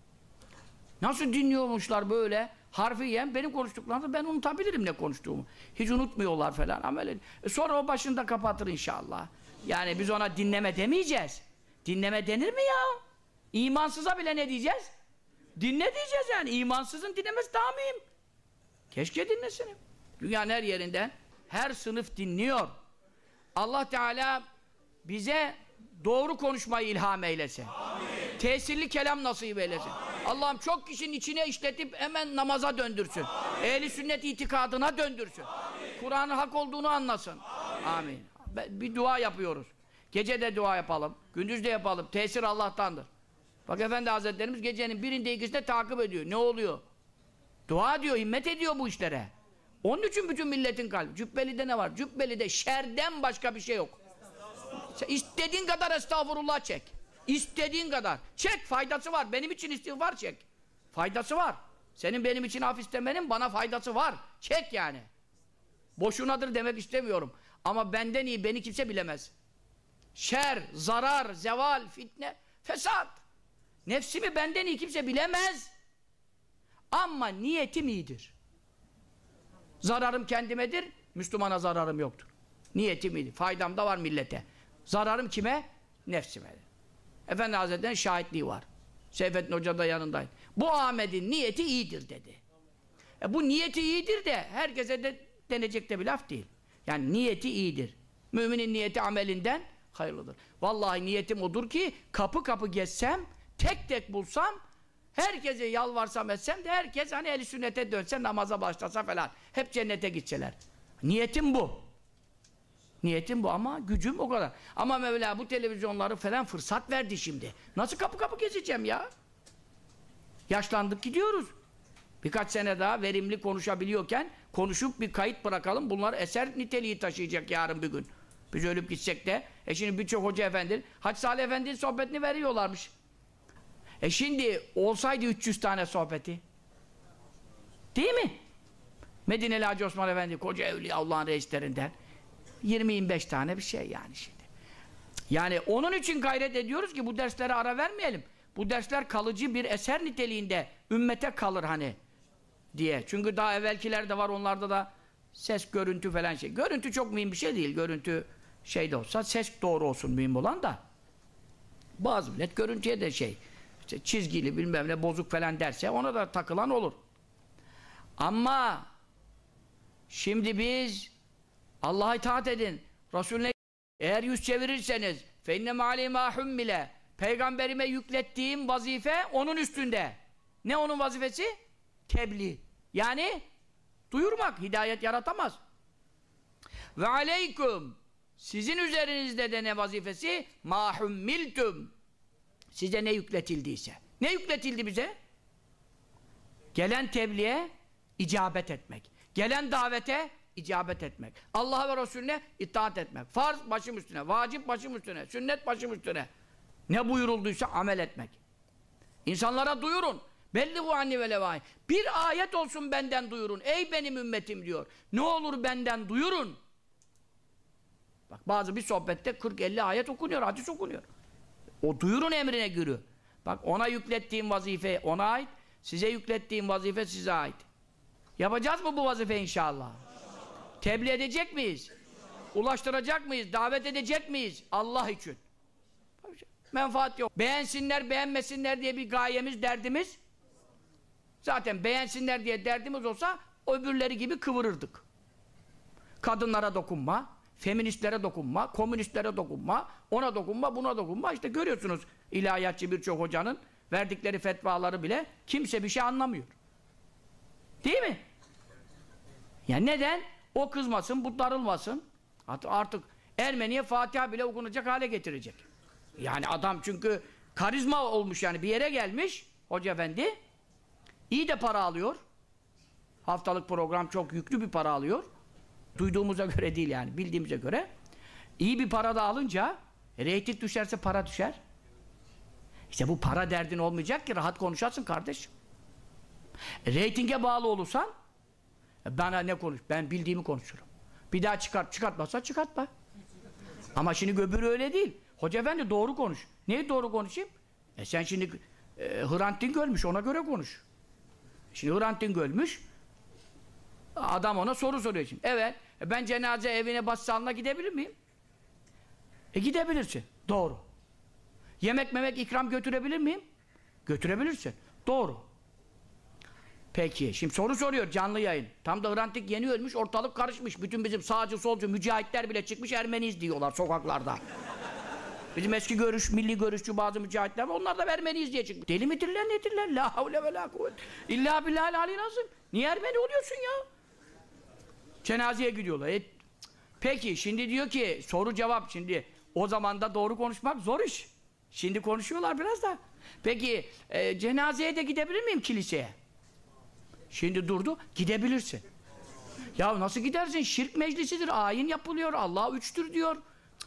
Nasıl dinliyormuşlar böyle? Harfiyen benim konuştuklarımda ben unutabilirim ne konuştuğumu. Hiç unutmuyorlar falan. Ama öyle. Sonra o başında kapatır inşallah. Yani biz ona dinleme demeyeceğiz. Dinleme denir mi ya? İmansıza bile ne diyeceğiz? Dinle diyeceğiz yani. İmansızın dinlemesi daha mühim. Keşke dinlesin. Dünyanın her yerinden her sınıf dinliyor. Allah Teala bize doğru konuşmayı ilham eylesin. Amin. Tesirli kelam nasip eylesin. Allah'ım çok kişinin içine işletip hemen namaza döndürsün. Ehli sünnet itikadına döndürsün. Kur'an'ın hak olduğunu anlasın. Amin. Bir dua yapıyoruz. Gece de dua yapalım. Gündüz de yapalım. Tesir Allah'tandır. Bak Efendi Hazretlerimiz gecenin birinde ikisinde takip ediyor. Ne oluyor? Dua diyor, himmet ediyor bu işlere. Onun için bütün milletin kalbi. Cübbeli'de ne var? Cübbeli'de şerden başka bir şey yok. Sen istediğin kadar estağfurullah çek. İstediğin kadar. Çek, faydası var. Benim için istiğfar çek. Faydası var. Senin benim için af istemenin bana faydası var. Çek yani. Boşunadır demek istemiyorum. Ama benden iyi beni kimse bilemez. Şer, zarar, zeval, fitne, fesat. Nefsimi benden iyi kimse bilemez. Ama niyetim iyidir. Zararım kendimedir, Müslümana zararım yoktur. Niyetim iyidir. Faydam da var millete. Zararım kime? Nefsimedir. Efendi Hazretleri'nin şahitliği var. Seyfettin Hoca da yanındaydı. Bu Ahmet'in niyeti iyidir dedi. Bu niyeti iyidir de herkese de denecek de bir laf değil. Yani niyeti iyidir. Müminin niyeti amelinden hayırlıdır. Vallahi niyetim odur ki kapı kapı gezsem, tek tek bulsam, herkese yalvarsam etsem de herkes hani eli sünnete dönse, namaza başlasa falan. Hep cennete gitseler. Niyetim bu. Niyetim bu ama gücüm o kadar. Ama Mevla bu televizyonları falan fırsat verdi şimdi. Nasıl kapı kapı gezeceğim ya? Yaşlandık gidiyoruz. Birkaç sene daha verimli konuşabiliyorken konuşup bir kayıt bırakalım. Bunlar eser niteliği taşıyacak yarın bir gün. Biz ölüp gitsek de. Şimdi birçok hoca efendi, Hacı Salih Efendi'nin sohbetini veriyorlarmış. Şimdi olsaydı 300 tane sohbeti. Değil mi? Medineli Hacı Osman Efendi, koca evliya Allah'ın reislerinden 20-25 tane bir şey yani şimdi. Yani onun için gayret ediyoruz ki bu derslere ara vermeyelim. Bu dersler kalıcı bir eser niteliğinde ümmete kalır hani diye. Çünkü daha evvelkiler de var, onlarda da ses, görüntü falan şey. Görüntü çok mühim bir şey değil. Görüntü şey de olsa ses doğru olsun mühim olan da. Bazı millet görüntüye de şey, işte çizgili bilmem ne bozuk falan derse ona da takılan olur. Ama şimdi biz Allah'a itaat edin. Resulüne eğer yüz çevirirseniz فَاِنَّ مَعَلِي مَا حُمِّلَ Peygamberime yüklettiğim vazife onun üstünde. Ne onun vazifesi? Tebliğ. Yani duyurmak. Hidayet yaratamaz. Ve aleyküm sizin üzerinizde de ne vazifesi? مَا حُمِّلْتُمْ Size ne yükletildiyse. Ne yükletildi bize? Gelen tebliğe icabet etmek. Gelen davete icabet etmek. Allah'a ve Resulüne itaat etmek. Farz başım üstüne, vacip başım üstüne, sünnet başım üstüne. Ne buyurulduysa amel etmek. İnsanlara duyurun. Bellihu anni ve levâhi. Bir ayet olsun benden duyurun. Ey benim ümmetim diyor. Ne olur benden duyurun. Bak bazı bir sohbette 40-50 ayet okunuyor, hadis okunuyor. O duyurun emrine giriyor. Bak ona yüklettiğim vazife ona ait, size yüklettiğim vazife size ait. Yapacağız mı bu vazife inşallah? Tebliğ edecek miyiz? Ulaştıracak mıyız? Davet edecek miyiz? Allah için. Menfaat yok. Beğensinler, beğenmesinler diye bir gayemiz, derdimiz. Zaten beğensinler diye derdimiz olsa öbürleri gibi kıvırırdık. Kadınlara dokunma, feministlere dokunma, komünistlere dokunma, ona dokunma, buna dokunma. İşte görüyorsunuz ilahiyatçı birçok hocanın verdikleri fetvaları bile kimse bir şey anlamıyor. Değil mi? Yani neden? O kızmasın, bu darılmasın. Artık Ermeniye Fatiha bile okunacak hale getirecek. Yani adam çünkü karizma olmuş yani bir yere gelmiş Hoca Efendi. İyi de para alıyor. Haftalık program çok yüklü bir para alıyor. Duyduğumuza göre değil yani bildiğimize göre. İyi bir para da alınca reyting düşerse para düşer. İşte bu para derdin olmayacak ki rahat konuşarsın kardeşim. Reytinge bağlı olursan bana ne konuş? Ben bildiğimi konuşurum. Bir daha çıkartmazsa çıkartma. Ama şimdi öbürü öyle değil. Hoca Efendi doğru konuş. Neyi doğru konuşayım? Sen şimdi Hrant Dink ölmüş, ona göre konuş. Şimdi Hrant Dink ölmüş, adam ona soru soruyor şimdi. Evet, ben cenaze evine başsağlığına gidebilir miyim? Gidebilirsin. Doğru. Yemek memek ikram götürebilir miyim? Götürebilirsin. Doğru. Peki, şimdi soru soruyor canlı yayın. Tam da Hrant Dink yeni ölmüş, ortalık karışmış. Bütün bizim sağcı solcu mücahitler bile çıkmış Ermeniyiz diyorlar sokaklarda. Bizim eski görüş, milli görüşçü bazı mücahitler var, onlar da Ermeniyiz diye çıkmış. Deli midirler nedirler? La havle ve la kuvvet. İlla billahil alil azim. Niye Ermeni oluyorsun ya? Cenazeye gidiyorlar. Peki, şimdi diyor ki, soru cevap şimdi. O zaman da doğru konuşmak zor iş. Şimdi konuşuyorlar biraz da. Peki, cenazeye de gidebilir miyim kiliseye? Şimdi durdu, gidebilirsin. Ya nasıl gidersin? Şirk meclisidir, ayin yapılıyor, Allah üçtür diyor.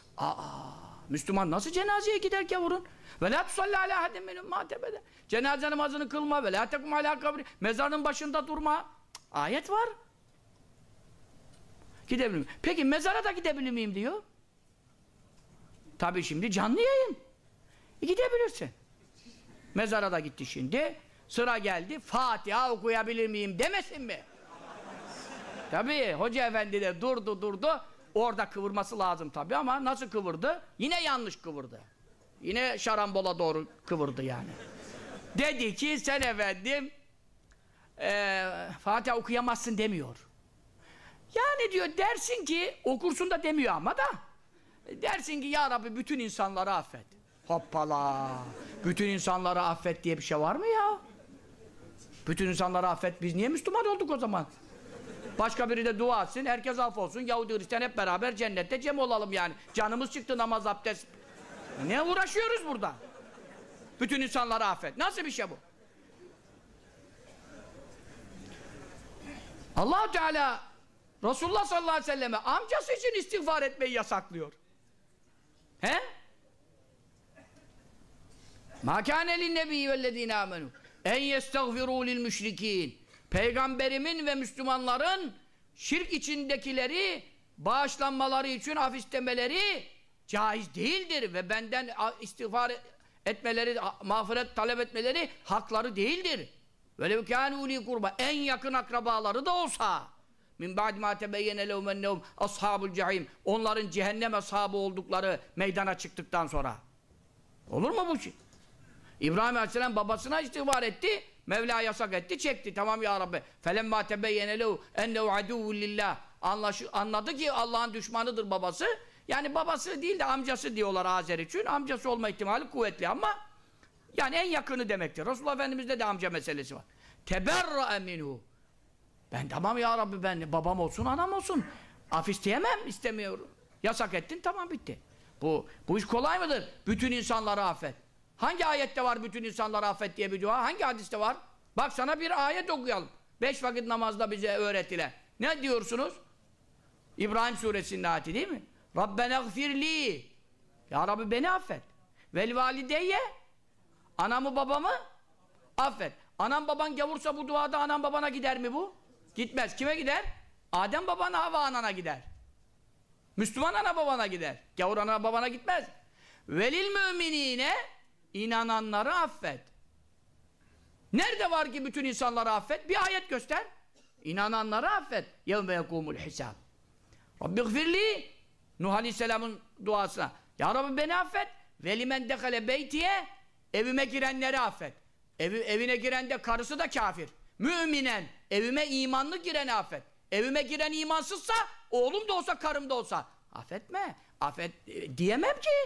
Müslüman nasıl cenazeye gider gavurun? Ve la tusalli ala ahadin minhum ma tebede. Cenaze namazını kılma ve la tekum ala kabri. Mezarın başında durma. Ayet var. Gidebilir miyim? Peki mezara da gidebilir miyim diyor. Tabii şimdi canlı yayın. Gidebilirsin. Mezara da gitti şimdi. Sıra geldi. Fatiha okuyabilir miyim demesin mi? Tabii hoca efendi de durdu. Orada kıvırması lazım tabii ama nasıl kıvırdı? Yine yanlış kıvırdı. Yine şarambola doğru kıvırdı yani. Dedi ki sen efendim Fatiha okuyamazsın demiyor. Yani diyor dersin ki okursun da demiyor ama da dersin ki ya Rabbi bütün insanları affet. Hoppala! Bütün insanları affet diye bir şey var mı ya? Bütün insanları affet. Biz niye Müslüman olduk o zaman? Başka biri de dua etsin, herkes affolsun. Yahudi Hristiyan hep beraber cennette cem olalım yani. Canımız çıktı namaz, abdest. Ne uğraşıyoruz burada? Bütün insanları affet. Nasıl bir şey bu? Allah-u Teala Resulullah sallallahu aleyhi ve selleme amcası için istiğfar etmeyi yasaklıyor. He? مَا كَانَ لِلنَّبِيِّ وَالَّذ۪ينَ آمَنُوا اَنْ يَسْتَغْفِرُوا لِلْمُشْرِك۪ينَ Peygamberimin ve Müslümanların şirk içindekileri bağışlanmaları için af istemeleri caiz değildir ve benden istiğfar etmeleri, mağfiret talep etmeleri hakları değildir. وَلَوْ كَانُوا لِي kurba en yakın akrabaları da olsa min ba'di ma tebeyyene lehum ennehum ashabul cehim onların cehennem ashabı oldukları meydana çıktıktan sonra. Olur mu bu şey? İbrahim Aleyhisselam babasına istiğfar etti. Mevla yasak etti, çekti. Tamam ya Rabbi. Felemma tebeyyene lehu ennehu aduvvun lillah. Anladı ki Allah'ın düşmanıdır babası. Yani babası değil de amcası diyorlar Azer için. Amcası olma ihtimali kuvvetli ama yani en yakını demektir. Resulullah Efendimiz'de de amca meselesi var. Teberra'e minhu. Ben tamam ya Rabbi ben babam olsun, anam olsun. Af isteyemem, istemiyorum. Yasak ettin, tamam bitti. Bu iş kolay mıdır? Bütün insanları affet. Hangi ayette var bütün insanları affet diye bir dua? Hangi hadiste var? Bak sana bir ayet okuyalım. 5 vakit namazda bize öğretilen. Ne diyorsunuz? İbrahim suresinin ayeti değil mi? Rabbena gfirli. Ya Rabbi beni affet. Vel valideyye. Anamı babamı affet. Anam baban gavursa bu duada anam babana gider mi bu? Gitmez. Kime gider? Adem babana, Havva anana gider. Müslüman ana babana gider. Gavur ana babana gitmez. Velil müminine inananları affet. Nerede var ki bütün insanları affet? Bir ayet göster. İnananları affet. Yevme yekumul hisab. Rabbi gfirli. Nuh Aleyhisselam'ın duasına. Ya Rabbi beni affet. Velimen dekale beytiye. Evime girenleri affet. Evine giren de karısı da kafir. Müminen. Evime imanlı gireni affet. Evime giren imansızsa oğlum da olsa karım da olsa affetme. Affet diyemem ki.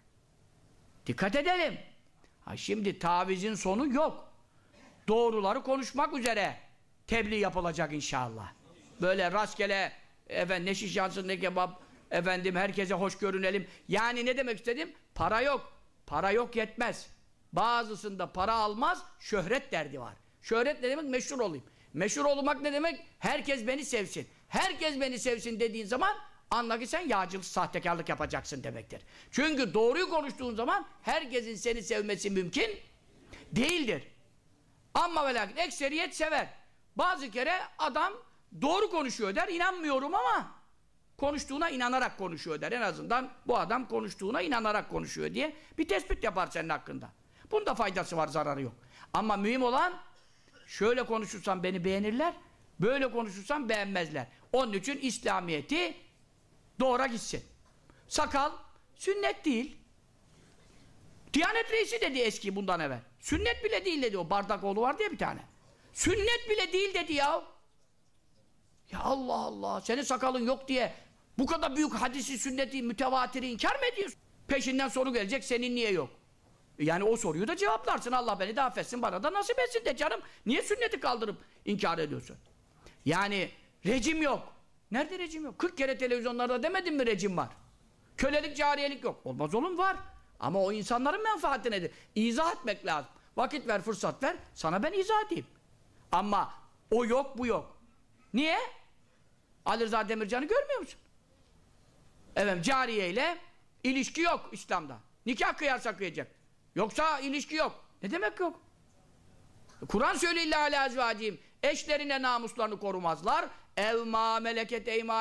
Dikkat edelim. Şimdi tavizin sonu yok. Doğruları konuşmak üzere tebliğ yapılacak inşallah. Böyle rastgele efendim ne şiş yansın ne kebap efendim herkese hoş görünelim. Yani ne demek istedim? Para yok. Para yok yetmez. Bazısında para almaz, şöhret derdi var. Şöhret ne demek? Meşhur olayım. Meşhur olmak ne demek? Herkes beni sevsin. Herkes beni sevsin dediğin zaman anla ki sen yağcılık, sahtekarlık yapacaksın demektir. Çünkü doğruyu konuştuğun zaman herkesin seni sevmesi mümkün değildir. Ama ve lakin ekseriyet sever. Bazı kere adam doğru konuşuyor der, inanmıyorum ama konuştuğuna inanarak konuşuyor der. En azından bu adam konuştuğuna inanarak konuşuyor diye bir tespit yapar senin hakkında. Bunda faydası var, zararı yok. Ama mühim olan şöyle konuşursam beni beğenirler, böyle konuşursam beğenmezler. Onun için İslamiyet'i doğru gitsin. Sakal sünnet değil. Diyanet reisi dedi eski bundan evvel. Sünnet bile değil dedi o Bardakoğlu var diye bir tane. Sünnet bile değil dedi ya. Ya Allah Allah senin sakalın yok diye bu kadar büyük hadisi, sünneti, mütevatiri inkar mı ediyorsun? Peşinden soru gelecek senin niye yok? Yani o soruyu da cevaplarsın. Allah beni de affetsin bana da nasip etsin de canım. Niye sünneti kaldırıp inkar ediyorsun? Yani rejim yok. Nerede rejim yok? 40 kere televizyonlarda demedim mi rejim var? Kölelik, cariyelik yok. Olmaz oğlum var. Ama o insanların menfaati nedir? İzah etmek lazım. Vakit ver, fırsat ver. Sana ben izah edeyim. Ama o yok, bu yok. Niye? Ali Rıza Demircan'ı görmüyor musun? Evet, cariyeyle ilişki yok İslam'da. Nikah kıyarsa kıyacak. Yoksa ilişki yok. Ne demek yok? Kur'an söylüyor illa alâ ezvâcihim. Eşlerine namuslarını korumazlar. Ev mâ meleket eymanûhum.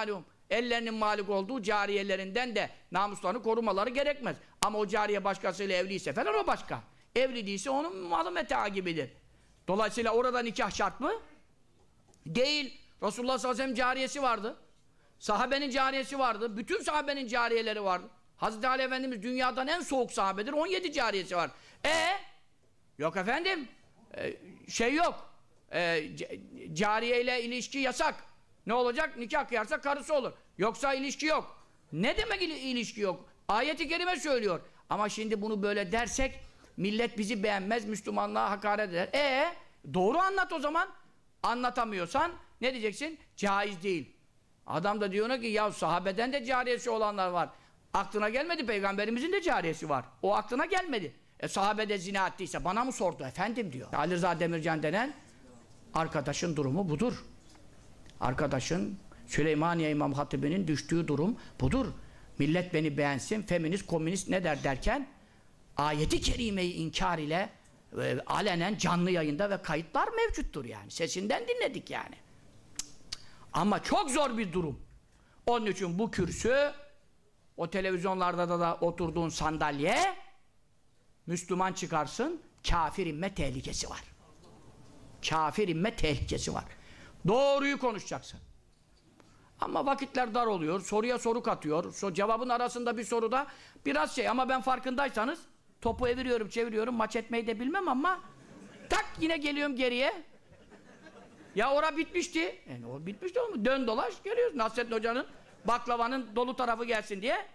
Ellerinin malik olduğu cariyelerinden de namuslarını korumaları gerekmez. Ama o cariye başkasıyla evliyse falan o başka. Evli değilse onun malı meta gibidir. Dolayısıyla orada nikah şart mı? Değil. Resulullah sallallahu aleyhi ve sellem cariyesi vardı. Sahabenin cariyesi vardı. Bütün sahabenin cariyeleri vardı. Hazreti Ali Efendimiz dünyadan en soğuk sahabedir. 17 cariyesi var. Yok efendim. Şey yok. Cariyeyle ilişki yasak. Ne olacak? Nikah kıyarsa karısı olur. Yoksa ilişki yok. Ne demek ilişki yok? Ayet-i kerime söylüyor. Ama şimdi bunu böyle dersek millet bizi beğenmez, Müslümanlığa hakaret eder. Doğru anlat o zaman. Anlatamıyorsan ne diyeceksin? Caiz değil. Adam da diyor ki ya sahabeden de cariyesi olanlar var. Aklına gelmedi, peygamberimizin de cariyesi var. O aklına gelmedi. Sahabede zina ettiyse bana mı sordu efendim diyor. Ali Rıza Demircan denen arkadaşın durumu budur. Arkadaşın Süleymaniye İmam Hatibi'nin düştüğü durum budur. Millet beni beğensin, feminist, komünist ne der derken ayeti kerimeyi inkar ile alenen canlı yayında ve kayıtlar mevcuttur yani. Sesinden dinledik yani. Ama çok zor bir durum. Onun için bu kürsü, o televizyonlarda da oturduğun sandalye, Müslüman çıkarsın, kafir inme tehlikesi var. Kafir inme tehlikesi var. Doğruyu konuşacaksın. Ama vakitler dar oluyor, soruya soru katıyor. Cevabın arasında bir soruda biraz şey ama ben farkındaysanız topu eviriyorum, çeviriyorum, maç etmeyi de bilmem ama tak yine geliyorum geriye. Ya ora bitmişti. O bitmişti oğlum. Dön dolaş geliyoruz. Nasrettin Hoca'nın baklavanın dolu tarafı gelsin diye.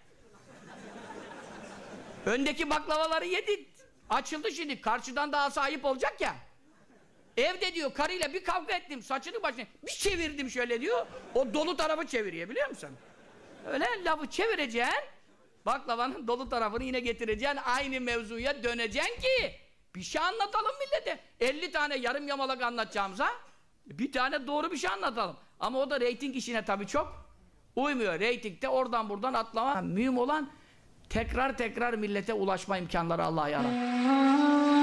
Öndeki baklavaları yedi. Açıldı şimdi. Karşıdan daha sahip olacak ya. Evde diyor karıyla bir kavga ettim. Saçını başını bir çevirdim şöyle diyor. O dolu tarafı çeviriyor biliyor musun? Öyle lafı çevireceksin. Baklavanın dolu tarafını yine getireceksin. Aynı mevzuya döneceksin ki bir şey anlatalım millete. 50 tane yarım yamalak anlatacağımıza bir tane doğru bir şey anlatalım. Ama o da reyting işine tabii çok uymuyor. Reytingde oradan buradan atlama. Mühim olan tekrar millete ulaşma imkanları Allah yarattı.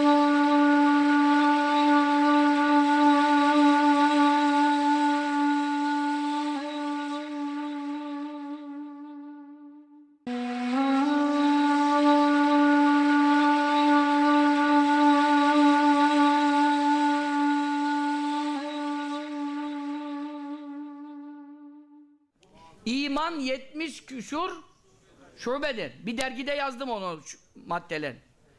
İman 70 küsur şubedir. Bir dergide yazdım onu maddeler.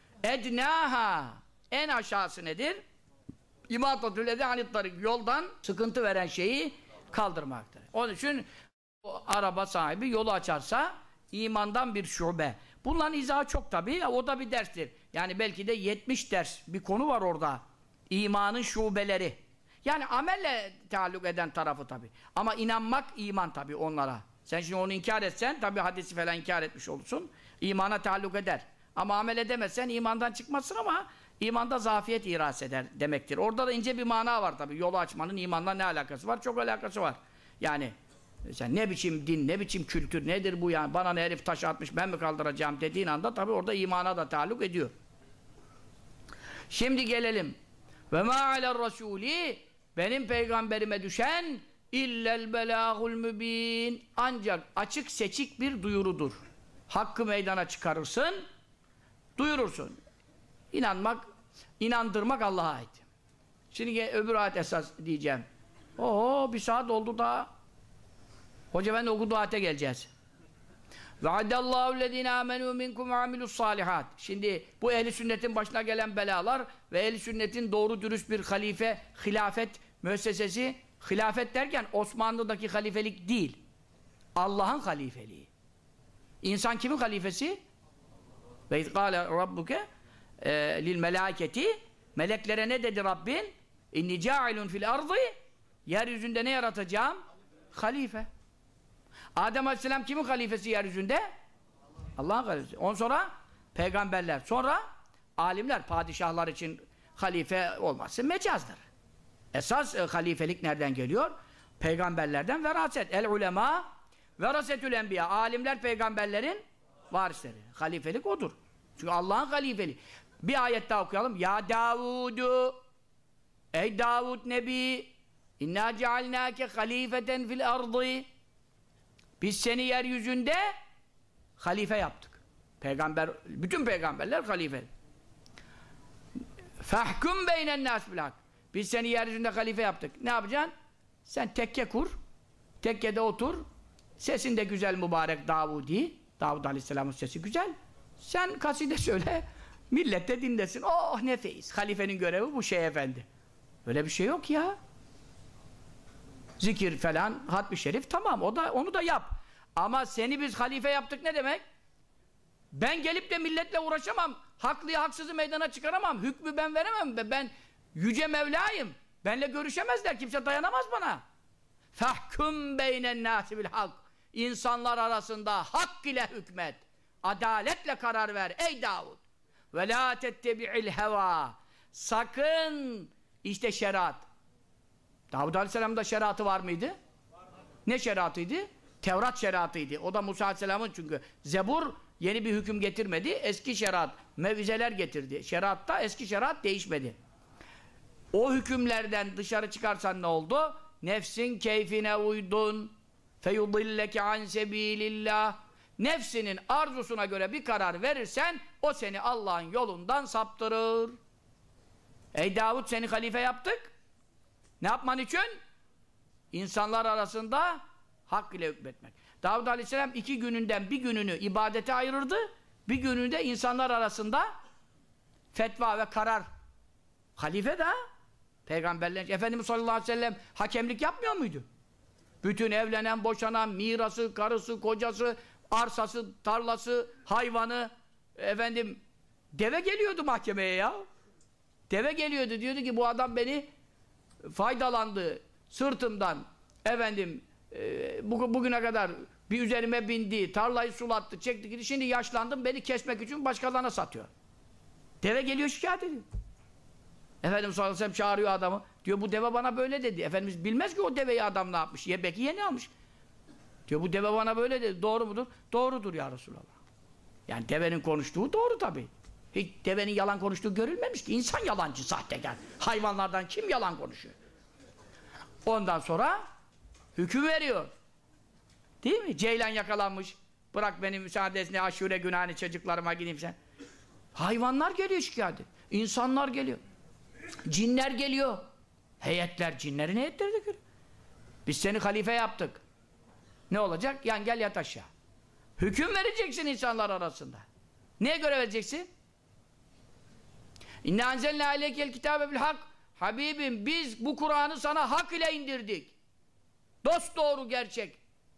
Ednaha en aşağısı nedir? İmatatül edehanittarık yoldan sıkıntı veren şeyi kaldırmaktır. Onun için o araba sahibi yolu açarsa imandan bir şube. Bunların izahı çok tabii. O da bir derstir. Yani belki de 70 ders bir konu var orada. İmanın şubeleri. Yani amelle taalluk eden tarafı tabii. Ama inanmak iman tabii onlara. Sen şimdi onu inkar etsen tabii hadisi falan inkar etmiş olursun. İmana taalluk eder. Ama amel edemezsen imandan çıkmazsın ama imanda zafiyet iras eder demektir. Orada da ince bir mana var tabii. Yolu açmanın imanla ne alakası var? Çok alakası var. Yani sen ne biçim din, ne biçim kültür, nedir bu yani? Bana ne herif taş atmış ben mi kaldıracağım dediğin anda tabii orada imana da taalluk ediyor. Şimdi gelelim. Ve ma alel rasuli benim peygamberime düşen illel belâhul mübîn ancak açık seçik bir duyurudur. Hakkı meydana çıkarırsın, duyurursun. İnanmak, inandırmak Allah'a ait. Şimdi öbür ayet esas diyeceğim. Bir saat oldu daha. Hoca ben de okuduğu ayete geleceğiz. Ve'adallâhu'llezîne âmenû minkum ve amilussâlihât. Şimdi bu ehli sünnetin başına gelen belalar ve ehli sünnetin doğru dürüst bir halife, hilafet müessesesi, hilafet derken Osmanlı'daki halifelik değil. Allah'ın halifeliği. İnsan kimin halifesi? Ve izgâle rabbuke lil melâketi meleklere ne dedi Rabbin? İnni câilun fil ardı yeryüzünde ne yaratacağım? Halife. Adem Aleyhisselam kimin halifesi yeryüzünde? Allah'ın halifesi. Ondan sonra peygamberler. Sonra alimler, padişahlar için halife olması mecazdır. Esas halifelik nereden geliyor? Peygamberlerden veraset. El ulema verasetül enbiya. Alimler peygamberlerin varisleri. Halifelik odur. Çünkü Allah'ın halifeliği. Bir ayet daha okuyalım. Ya Davudu ey Davud Nebi inna cealnâke halifeten fil ardı. Biz seni yeryüzünde halife yaptık. Peygamber, bütün peygamberler halife. Fahkum beynen nas bil hak. Biz seni yeryüzünde halife yaptık. Ne yapacaksın? Sen tekke kur. Tekkede otur. Sesin de güzel mübarek Davudi. Davud Aleyhisselam'ın sesi güzel. Sen kaside söyle. Millet de dinlesin. Oh ne feyiz. Halifenin görevi bu şey efendi. Öyle bir şey yok ya. Zikir falan, hatmi şerif tamam. Onu da yap. Ama seni biz halife yaptık ne demek? Ben gelip de milletle uğraşamam. Haklıyı haksızı meydana çıkaramam. Hükmü ben veremem. Ben yüce Mevla'yım. Benle görüşemezler. Kimse dayanamaz bana. Fahkum beynen nâsi bil hak. İnsanlar arasında hak ile hükmet. Adaletle karar ver ey Davud. Ve lâ tettebi'il heva. Sakın işte şeriat. Davud Aleyhisselam'da şeriatı var mıydı? Ne şeriatıydı? Tevrat şeriatıydı. O da Musa Aleyhisselam'ın çünkü. Zebur yeni bir hüküm getirmedi. Eski şeriat, mevizeler getirdi. Şeriatta eski şeriat değişmedi. O hükümlerden dışarı çıkarsan ne oldu? Nefsin keyfine uydun. Feyudilleke an sebilillah. Nefsinin arzusuna göre bir karar verirsen o seni Allah'ın yolundan saptırır. Ey Davud seni halife yaptık. Ne yapman için? İnsanlar arasında hak ile hükmetmek. Davud Aleyhisselam 2 gününden bir gününü ibadete ayırırdı. Bir gününü de insanlar arasında fetva ve karar. Halife de peygamberler. Efendimiz sallallahu aleyhi ve sellem hakemlik yapmıyor muydu? Bütün evlenen, boşanan, mirası, karısı, kocası, arsası, tarlası, hayvanı, efendim, deve geliyordu mahkemeye ya. Deve geliyordu, diyordu ki bu adam beni faydalandı, sırtımdan, efendim, bugüne kadar bir üzerime bindi, tarlayı sulattı, çekti gitti, şimdi yaşlandım, beni kesmek için başkalarına satıyor. Deve geliyor şikayet ediyor. Efendimiz sallallahu aleyhi ve sellem çağırıyor adamı, diyor bu deve bana böyle dedi. Efendimiz bilmez ki o deveyi adam ne yapmış, belki yeni almış. Diyor bu deve bana böyle dedi, doğru mudur? Doğrudur ya Resulallah. Yani devenin konuştuğu doğru tabii. Hiç devenin yalan konuştuğu görülmemiş ki. İnsan yalancı, sahtekar. Hayvanlardan kim yalan konuşuyor? Ondan sonra hüküm veriyor. Değil mi? Ceylan yakalanmış. Bırak beni müsaadesine aşure günahını çocuklarıma gideyim sen. Hayvanlar geliyor şikayet. İnsanlar geliyor. Cinler geliyor. Heyetler, cinlerin heyetleri de geliyor. Biz seni halife yaptık. Ne olacak? Yani gel yat aşağı. Hüküm vereceksin insanlar arasında. Neye göre vereceksin? İnne enzelne aleykel kitabe bil hak. Habibim biz bu Kur'an'ı sana hak ile indirdik. Dosdoğru gerçek.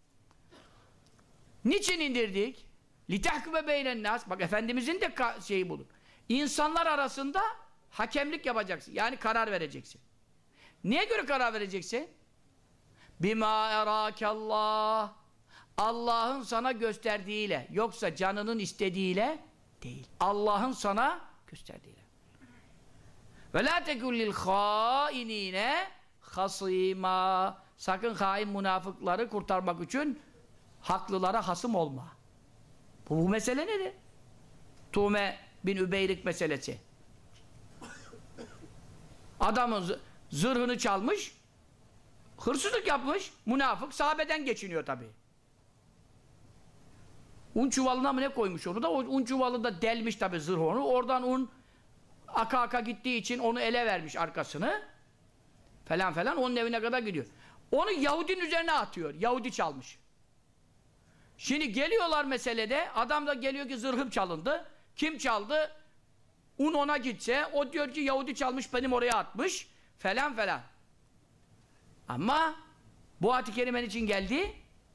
Niçin indirdik? Litahküme beynen nas. Bak Efendimizin de şeyi budur. İnsanlar arasında hakemlik yapacaksın. Yani karar vereceksin. Neye göre karar vereceksin? Bima erakallah. Allah'ın sana gösterdiğiyle, yoksa canının istediğiyle değil. Allah'ın sana gösterdiğiyle. Ve la tekun lil hainine hasima. Sakın hain münafıkları kurtarmak için haklılara hasım olma. Bu mesele nedir? Tuğme bin Übeyrik meselesi. Adamın zırhını çalmış, hırsızlık yapmış, münafık, sahabeden geçiniyor tabii. Un çuvalına mı ne koymuş onu da, o un çuvalı da delmiş tabii zırh onu, oradan un aka gittiği için onu ele vermiş arkasını, falan falan, onun evine kadar gidiyor. Onu Yahudinin üzerine atıyor, Yahudi çalmış. Şimdi geliyorlar meselede, adam da geliyor ki zırhım çalındı, kim çaldı? Un ona gitse, o diyor ki Yahudi çalmış, benim oraya atmış, falan falan. Ama bu ayet-i kerimen için geldi,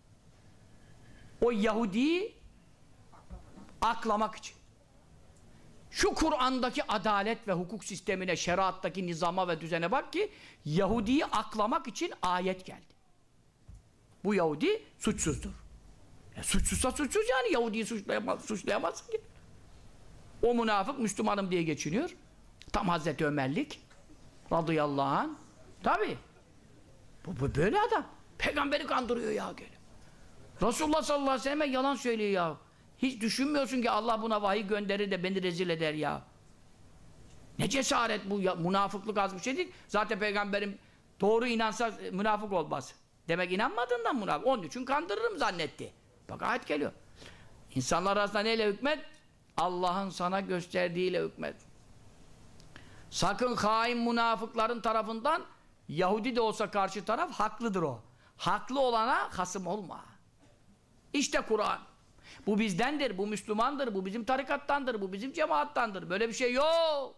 o Yahudi'yi aklamak için. Şu Kur'an'daki adalet ve hukuk sistemine, şeriattaki nizama ve düzene bak ki Yahudi'yi aklamak için ayet geldi. Bu Yahudi suçsuzdur. Suçsuzsa suçsuz yani, Yahudi'yi suçlayamazsın ki. O münafık Müslümanım diye geçiniyor. Tam Hazreti Ömerlik radıyallahu anh. Tabi. Bu böyle adam. Peygamberi kandırıyor ya geliyor. Resulullah sallallahu aleyhi ve sellem yalan söylüyor ya. Hiç düşünmüyorsun ki Allah buna vahiy gönderir de beni rezil eder ya. Ne cesaret bu ya, münafıklık az bir şey değil. Zaten peygamberim doğru inansa münafık olmaz. Demek inanmadığından münafık. Onun için kandırırım zannetti. Bak ayet geliyor. İnsanlar arasında neyle hükmet? Allah'ın sana gösterdiğiyle hükmet. Sakın hain münafıkların tarafından Yahudi de olsa karşı taraf haklıdır o. Haklı olana hasım olma. İşte Kur'an. Bu bizdendir, bu Müslümandır, bu bizim tarikattandır, bu bizim cemaattandır. Böyle bir şey yok.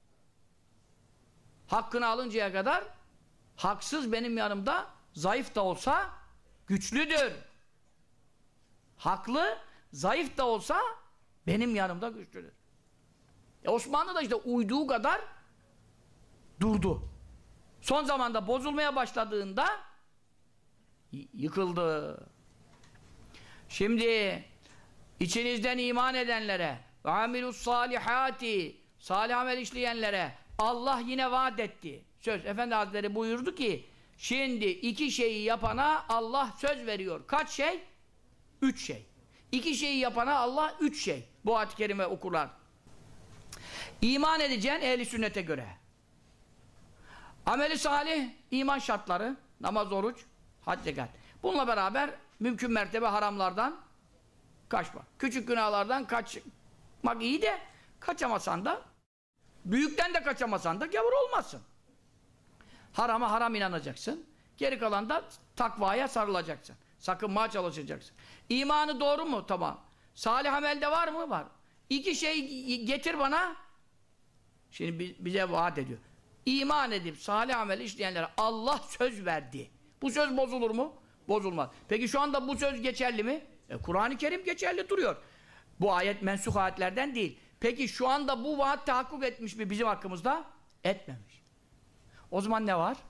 Hakkını alıncaya kadar haksız benim yanımda zayıf da olsa güçlüdür. Haklı, zayıf da olsa benim yanımda güçlüdür. Osmanlı da işte uyduğu kadar durdu. Son zamanda bozulmaya başladığında yıkıldı. Şimdi içinizden iman edenlere ve amilus salihati salih amel işleyenlere Allah yine vaat etti. Söz. Efendi Hazretleri buyurdu ki şimdi iki şeyi yapana Allah söz veriyor. Kaç şey? 3 şey. İki şeyi yapana Allah 3 şey. Bu ayet-i kerime okurlar. İman edeceksin ehli sünnete göre. Ameli salih, iman şartları, namaz, oruç, hac, zekat. Bununla beraber mümkün mertebe haramlardan kaçma. Küçük günahlardan kaçmak iyi de kaçamasan da büyükten de kaçamasan da gavur olmazsın. Harama haram inanacaksın. Geri kalan da takvaya sarılacaksın. Sakınmaya çalışacaksın. İmanı doğru mu? Tamam. Salih amelde var mı? Var. İki şey getir bana. Şimdi bize vaat ediyor. İman edip salih amel işleyenlere Allah söz verdi. Bu söz bozulur mu? Bozulmaz. Peki şu anda bu söz geçerli mi? Kur'an-ı Kerim geçerli duruyor. Bu ayet mensuh ayetlerden değil. Peki şu anda bu vaat tahakkuk etmiş mi bizim hakkımızda? Etmemiş. O zaman ne var?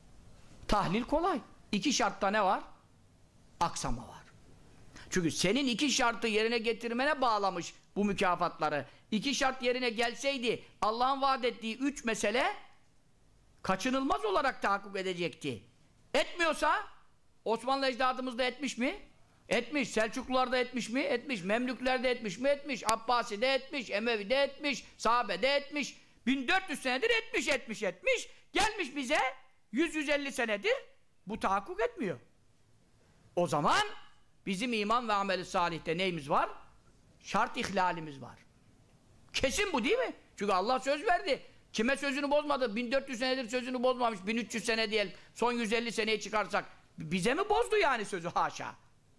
Tahlil kolay. İki şartta ne var? Aksama var. Çünkü senin iki şartı yerine getirmene bağlamış bu mükafatları. İki şart yerine gelseydi Allah'ın vaat ettiği 3 mesele kaçınılmaz olarak tahakkuk edecekti. Etmiyorsa Osmanlı ecdadımız da etmiş mi? Etmiş. Selçuklular da etmiş mi? Etmiş. Memlükler de etmiş mi? Etmiş. Abbasi de etmiş. Emevi de etmiş. Sahabe de etmiş. 1400 senedir etmiş. Gelmiş bize 100-150 senedir bu tahakkuk etmiyor. O zaman bizim iman ve amel-i salihte neyimiz var? Şart ihlalimiz var. Kesin bu değil mi? Çünkü Allah söz verdi. Kime sözünü bozmadı? 1400 senedir sözünü bozmamış. 1300 sene diyelim. Son 150 seneye çıkarsak. Bize mi bozdu yani sözü? Haşa.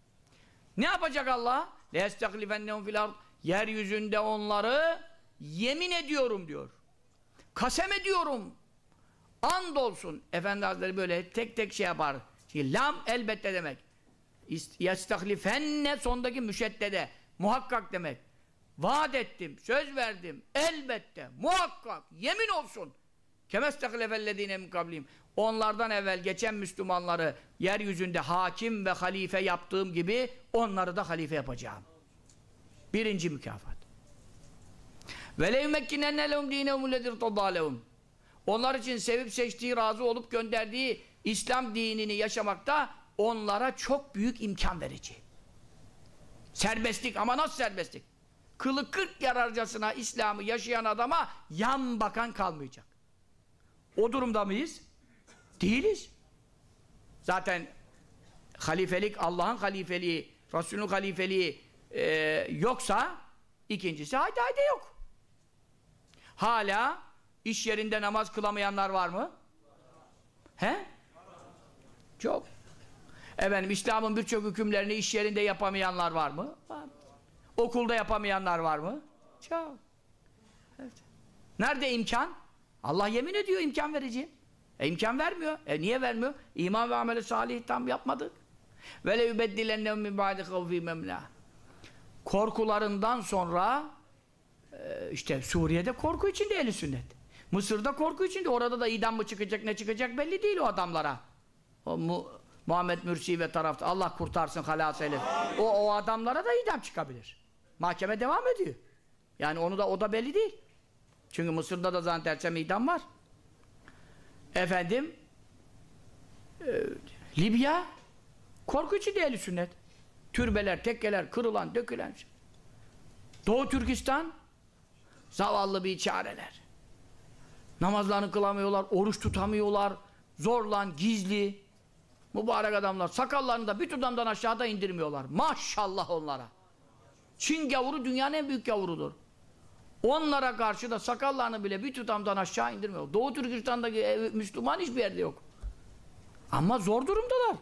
Ne yapacak Allah? لَيَسْتَقْلِفَنَّهُمْ فِي الْأَرْضِ Yeryüzünde onları yemin ediyorum diyor. Kasem ediyorum. Andolsun. Efendi Hazretleri böyle tek tek şey yapar. Şimdi lam elbette demek. يَسْتَقْلِفَنَّ sondaki müşeddede. Muhakkak demek. Vaat ettim, söz verdim. Elbette, muhakkak, yemin olsun. كَمَسْتَقْلَفَ min kablim. Onlardan evvel geçen Müslümanları yeryüzünde hakim ve halife yaptığım gibi onları da halife yapacağım. Birinci mükafat. وَلَيُمَكِّنَنَّ لَهُمْ دِينَهُمُ الَّذِي ارْتَضَىٰ لَهُمْ Onlar için sevip seçtiği, razı olup gönderdiği İslam dinini yaşamakta onlara çok büyük imkan verici. Serbestlik ama nasıl serbestlik? Kılı 40 yararcasına İslam'ı yaşayan adama yan bakan kalmayacak. O durumda mıyız? Değiliz. Zaten halifelik, Allah'ın halifeliği, Resul'ün halifeliği yoksa ikincisi haydi yok. Hala iş yerinde namaz kılamayanlar var mı? He? Çok. Efendim İslam'ın birçok hükümlerini iş yerinde yapamayanlar var mı? Var. Okulda yapamayanlar var mı? Çok. Evet. Nerede imkan? Allah yemin ediyor imkan vereceğim. İmkan vermiyor. Niye vermiyor? İman ve amel-i salih tam yapmadık. Ve le yubeddilennehum min ba'di havfihim emna. Korkularından sonra işte Suriye'de korku içinde ehl-i sünnet. Mısır'da korku içinde. Orada da idam mı çıkacak ne çıkacak belli değil o adamlara. Muhammed Mürsi ve tarafta Allah kurtarsın halas eylesin. O adamlara da idam çıkabilir. Mahkeme devam ediyor. Yani o da belli değil. Çünkü Mısır'da da zannedersem idam var. Efendim Libya korku içinde ehl-i sünnet. Türbeler, tekkeler, kırılan, dökülen. Doğu Türkistan zavallı bir çareler. Namazlarını kılamıyorlar, oruç tutamıyorlar, zorlan, gizli. Mübarek adamlar sakallarını da bir tutamdan aşağıda indirmiyorlar. Maşallah onlara. Çin gavuru dünyanın en büyük gavurudur. Onlara karşı da sakallarını bile bir tutamdan aşağı indirmiyor. Doğu Türkistan'daki Müslüman hiçbir yerde yok. Ama zor durumdalar.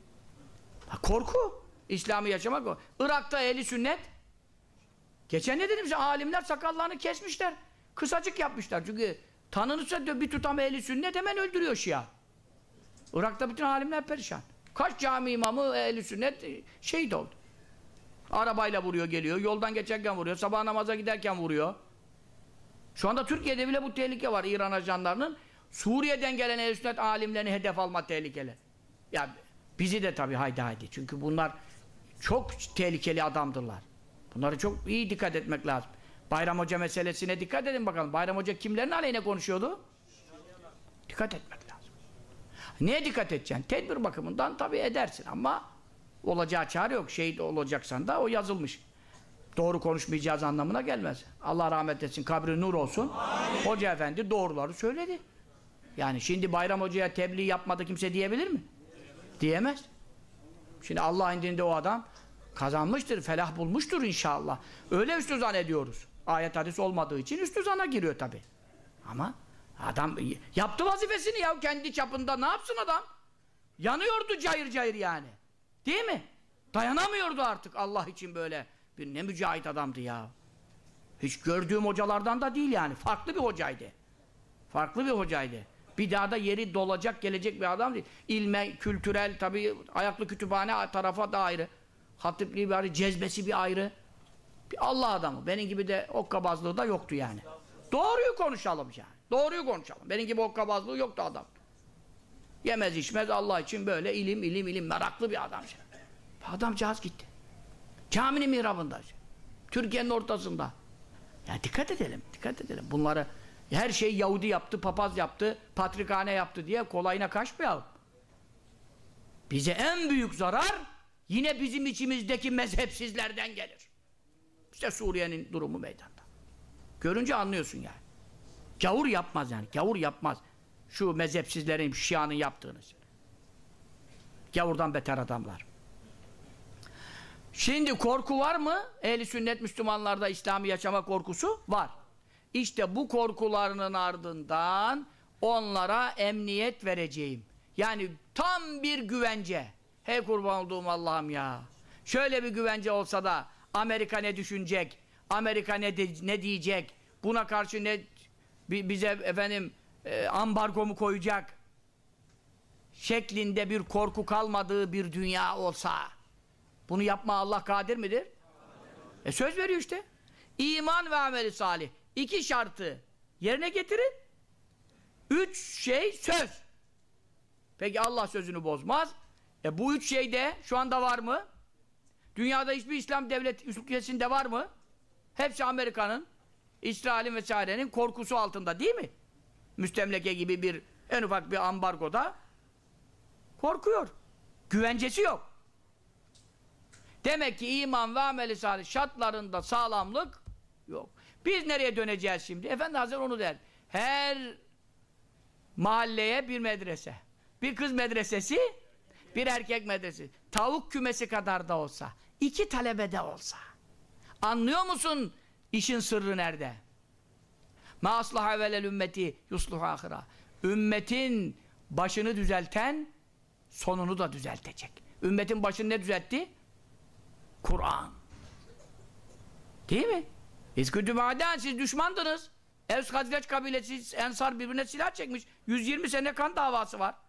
Korku. İslam'ı yaşamak o. Irak'ta ehli sünnet. Geçen ne dedim size? Alimler sakallarını kesmişler. Kısacık yapmışlar. Çünkü tanınırsa bir tutam ehli sünnet hemen öldürüyor Şia. Irak'ta bütün alimler perişan. Kaç cami imamı ehli sünnet şehit oldu. Arabayla vuruyor geliyor. Yoldan geçerken vuruyor. Sabah namaza giderken vuruyor. Şu anda Türkiye'de bile bu tehlike var. İran ajanlarının Suriye'den gelen ehl-i sünnet alimlerini hedef alma tehlikeleri. Ya bizi de tabii haydi. Çünkü bunlar çok tehlikeli adamdırlar. Bunlara çok iyi dikkat etmek lazım. Bayram Hoca meselesine dikkat edin bakalım. Bayram Hoca kimlerin aleyhine konuşuyordu? Dikkat etmek lazım. Neye dikkat edeceksin? Tedbir bakımından tabii edersin ama olacağı çare yok. Şehit olacaksan da o yazılmış. Doğru konuşmayacağız anlamına gelmez. Allah rahmet etsin, kabri nur olsun. Amin. Hoca efendi doğruları söyledi. Yani şimdi Bayram Hoca'ya tebliğ yapmadı kimse diyebilir mi? Diyemez. Şimdi Allah indinde o adam kazanmıştır, felah bulmuştur inşallah. Öyle üstü zannediyoruz. Ayet hadis olmadığı için üstü zana giriyor tabi. Ama adam yaptı vazifesini ya kendi çapında, ne yapsın adam? Yanıyordu cayır cayır yani. Değil mi? Dayanamıyordu artık Allah için böyle. Bir ne mücahit adamdı ya. Hiç gördüğüm hocalardan da değil yani. Farklı bir hocaydı. Farklı bir hocaydı. Bir daha da yeri dolacak, gelecek bir adam değil. İlme, kültürel, tabii ayaklı kütüphane tarafa da ayrı. Hatipliği bir ayrı, cezbesi bir ayrı. Bir Allah adamı. Benim gibi de hokkabazlığı da yoktu yani. Doğruyu konuşalım yani. Doğruyu konuşalım. Benim gibi hokkabazlığı yoktu adam. Yemez içmez Allah için böyle ilim meraklı bir adam. Adamcağız gitti. Caminin mihrabında. Türkiye'nin ortasında. Ya dikkat edelim. Bunları her şeyi Yahudi yaptı, papaz yaptı, patrikhane yaptı diye kolayına kaçmayalım. Bize en büyük zarar yine bizim içimizdeki mezhepsizlerden gelir. İşte Suriye'nin durumu meydanda. Görünce anlıyorsun yani. Gavur yapmaz yani. Gavur yapmaz. Şu mezhepsizlerin, Şia'nın yaptığını. Gavurdan beter adamlar. Şimdi korku var mı? Ehl-i sünnet Müslümanlarda İslam'ı yaşama korkusu var. İşte bu korkularının ardından onlara emniyet vereceğim. Yani tam bir güvence. Hey kurban olduğum Allah'ım ya. Şöyle bir güvence olsa da Amerika ne düşünecek? Amerika ne diyecek? Buna karşı ne bize efendim ambargo mu koyacak? Şeklinde bir korku kalmadığı bir dünya olsa. Bunu yapma Allah kadir midir? Söz veriyor işte. İman ve ameli salih. 2 şartı yerine getirin. 3 şey söz. Peki Allah sözünü bozmaz. Bu 3 şey de şu anda var mı? Dünyada hiçbir İslam devlet ülkesinde var mı? Hepsi Amerika'nın, İsrail'in vesairenin korkusu altında değil mi? Müstemleke gibi bir en ufak bir ambargoda korkuyor. Güvencesi yok. Demek ki iman ve ameli salih şartlarında sağlamlık yok. Biz nereye döneceğiz şimdi? Efendi Hazretleri onu der. Her mahalleye bir medrese. Bir kız medresesi, bir erkek medresesi. Tavuk kümesi kadar da olsa, 2 talebe de olsa. Anlıyor musun işin sırrı nerede? Ma aslaha velel ümmeti yusluhu ahira. Ümmetin başını düzelten sonunu da düzeltecek. Ümmetin başını ne düzeltti? Kur'an. Değil mi? Siz düşmandınız. Evs Hazreç kabilesi Ensar birbirine silah çekmiş. 120 sene kan davası var.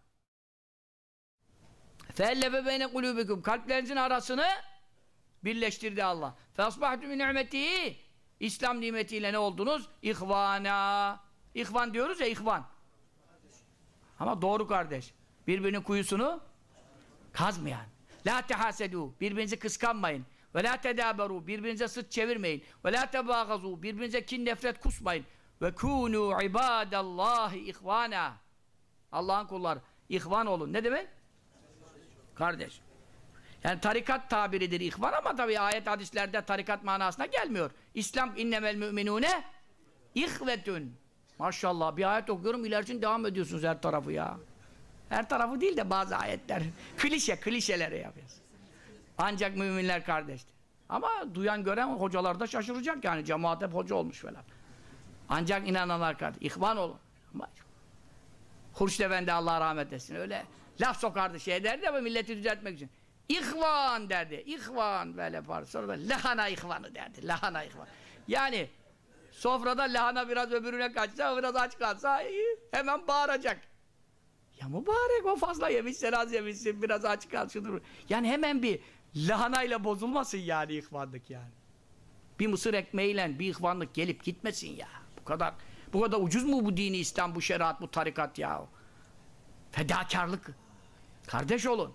Feellefe beyne kulûbikûm. Kalplerinizin arasını birleştirdi Allah. Feasbahtu min ni'metihi. İslam nimetiyle ne oldunuz? İhvana. İhvan diyoruz ya, ihvan. Ama doğru kardeş. Birbirinin kuyusunu kazmayan. La tehasedû. Birbirinizi kıskanmayın. Ve la tedâberû. Birbirinize sırt çevirmeyin. Ve la tebâgazû. Birbirinize kin nefret kusmayın. Ve kûnû ibâdallâhi ihvâna. Allah'ın kulları. İhvan olun. Ne demek? Kardeş. Yani tarikat tabiridir ihvan ama tabii ayet hadislerde tarikat manasına gelmiyor. İslam innemel müminûne ihvetün. Maşallah bir ayet okuyorum ilersin devam ediyorsunuz her tarafı ya. Her tarafı değil de bazı ayetler. Klişeleri yapıyoruz. Ancak müminler kardeştir. Ama duyan gören hocalar da şaşıracak yani. Cemaat hep hoca olmuş falan. Ancak inananlar kardeş. İhvan olun. Hurşit Efendi Allah rahmet etsin. Öyle laf sokardı şey derdi ama milleti düzeltmek için. İhvan derdi. İhvan böyle yapar. Sonra da lahana ihvanı derdi. Lahana ihvan. Yani sofrada lahana biraz öbürüne kaçsa, biraz aç kalsa hemen bağıracak. Ya mübarek o fazla yemişsin, az yemişsin, biraz aç kal şudur. Yani hemen bir lahanayla bozulmasın yani ihvanlık yani. Bir mısır ekmeğiyle bir ihvanlık gelip gitmesin ya. Bu kadar ucuz mu bu dini İslam, bu şeriat, bu tarikat ya? Fedakarlık. Kardeş olun.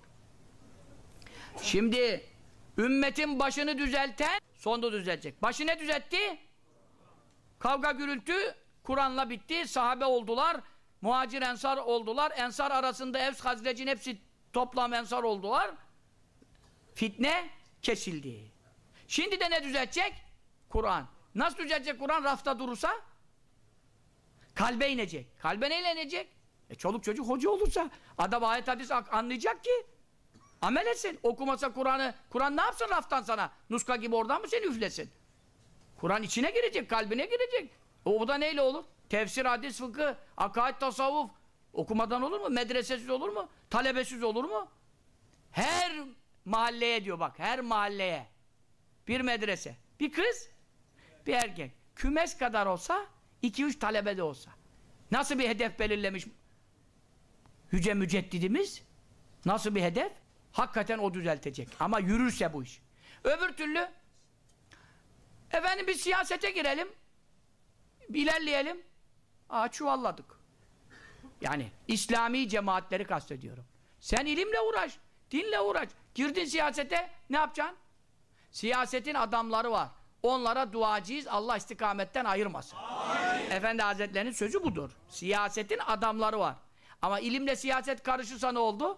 Şimdi ümmetin başını düzelten sonunda düzelecek. Başı ne düzeltti? Kavga gürültü Kur'an'la bitti. Sahabe oldular. Muhacir ensar oldular. Ensar arasında Evs Hazrec'in hepsi toplam ensar oldular. Fitne kesildi. Şimdi de ne düzelecek? Kur'an. Nasıl düzelecek Kur'an? Rafta durursa kalbe inecek. Kalbe neyle inecek? Çoluk çocuk hoca olursa adam ayet hadis anlayacak ki amel etsin. Okumasa Kur'an'ı, Kur'an ne yapsın raftan sana? Nuska gibi oradan mı seni üflesin? Kur'an içine girecek, kalbine girecek. O da neyle olur? Tefsir, hadis, fıkıh, akaid, tasavvuf. Okumadan olur mu? Medresesiz olur mu? Talebesiz olur mu? Her mahalleye diyor bak, her mahalleye bir medrese, bir kız, bir erkek. Kümes kadar olsa, 2-3 talebe de olsa. Nasıl bir hedef belirlemiş Yüce Müceddidimiz? Nasıl bir hedef? Hakikaten o düzeltecek. Ama yürürse bu iş. Öbür türlü efendim bir siyasete girelim, ilerleyelim. Çuvalladık. Yani İslami cemaatleri kastediyorum. Sen ilimle uğraş, dinle uğraş. Girdin siyasete, ne yapacaksın? Siyasetin adamları var. Onlara duacıyız, Allah istikametten ayırmasın. Amin. Efendi Hazretleri'nin sözü budur. Siyasetin adamları var. Ama ilimle siyaset karışırsa ne oldu?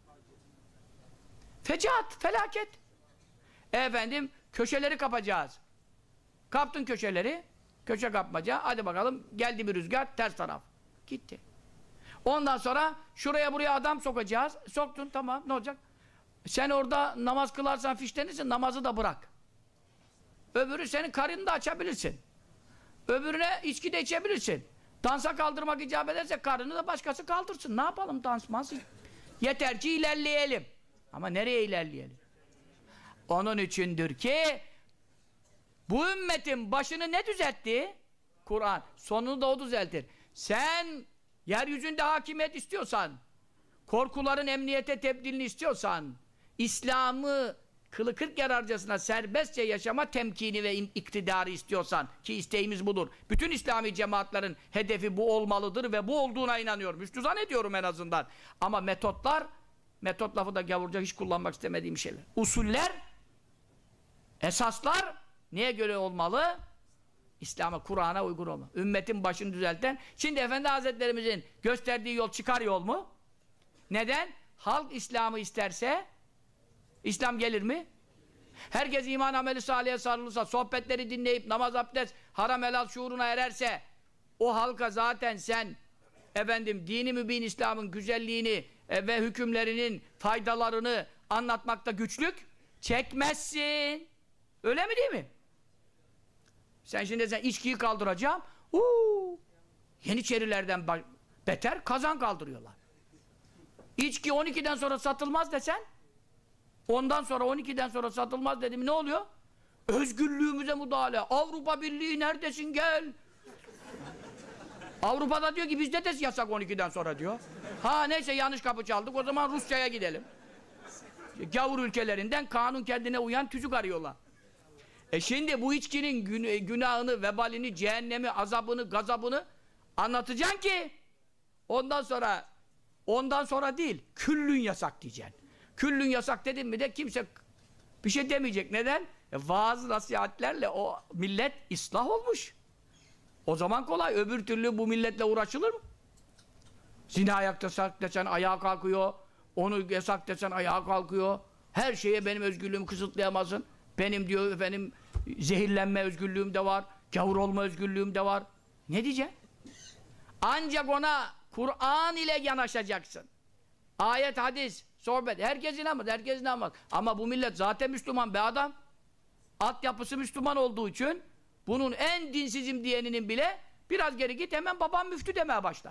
Fecaat, felaket. Efendim, köşeleri kapacağız. Kaptın köşeleri, köşe kapmaca, hadi bakalım, geldi bir rüzgar, ters taraf. Gitti. Ondan sonra şuraya buraya adam sokacağız. Soktun, tamam, ne olacak? Sen orada namaz kılarsan fişlenirsin, namazı da bırak. Öbürü senin karnını da açabilirsin. Öbürüne içki de içebilirsin. Dansa kaldırmak icap ederse karnını da başkası kaldırsın. Ne yapalım dansmaz? Yeter ki ilerleyelim. Ama nereye ilerleyelim? Onun içindir ki bu ümmetin başını ne düzeltti? Kur'an. Sonunu da o düzeltir. Sen yeryüzünde hakimiyet istiyorsan, korkuların emniyete tebdilini istiyorsan, İslam'ı kılı kırk yararcasına serbestçe yaşama temkini ve iktidarı istiyorsan, ki isteğimiz budur. Bütün İslami cemaatlerin hedefi bu olmalıdır ve bu olduğuna inanıyorum. Müstüzan ediyorum en azından. Ama metotlar, metot lafı da gavurca hiç kullanmak istemediğim şeyler. Usuller, esaslar neye göre olmalı? İslam'a, Kur'an'a uygun olmalı. Ümmetin başını düzelten. Şimdi Efendi Hazretlerimizin gösterdiği yol çıkar yol mu? Neden? Halk İslam'ı isterse İslam gelir mi? Herkes iman ameli salih'e sarılırsa, sohbetleri dinleyip namaz, abdest, haram helal şuuruna ererse o halka zaten sen efendim dini mübin İslam'ın güzelliğini ve hükümlerinin faydalarını anlatmakta güçlük çekmezsin. Öyle mi değil mi? Sen şimdi içkiyi kaldıracağım. Yeniçerilerden beter kazan kaldırıyorlar. İçki 12'den sonra satılmaz desen, ondan sonra 12'den sonra satılmaz dedim, ne oluyor? Özgürlüğümüze müdahale. Avrupa Birliği neredesin gel. Avrupa'da diyor ki bizde de yasak 12'den sonra diyor. Neyse yanlış kapı çaldık, o zaman Rusya'ya gidelim. Gavur ülkelerinden kanun kendine uyan tüzük arıyorlar. Şimdi bu içkinin günahını, vebalini, cehennemi, azabını, gazabını anlatacaksın ki ondan sonra değil, küllün yasak diyeceksin. Küllün yasak dedin mi de kimse bir şey demeyecek. Neden? Vaaz nasihatlerle o millet ıslah olmuş. O zaman kolay. Öbür türlü bu milletle uğraşılır mı? Zina yasak desen ayağa kalkıyor. Onu yasak desen ayağa kalkıyor. Her şeye benim özgürlüğümü kısıtlayamazsın. Benim diyor efendim zehirlenme özgürlüğüm de var. Gavur olma özgürlüğüm de var. Ne diyeceksin? Ancak ona Kur'an ile yanaşacaksın. Ayet, hadis, sohbet. Herkes inanmaz, herkes inanmaz. Ama bu millet zaten Müslüman be adam. Altyapısı Müslüman olduğu için bunun en dinsizim diyeninin bile biraz geri git hemen babam müftü demeye başlar.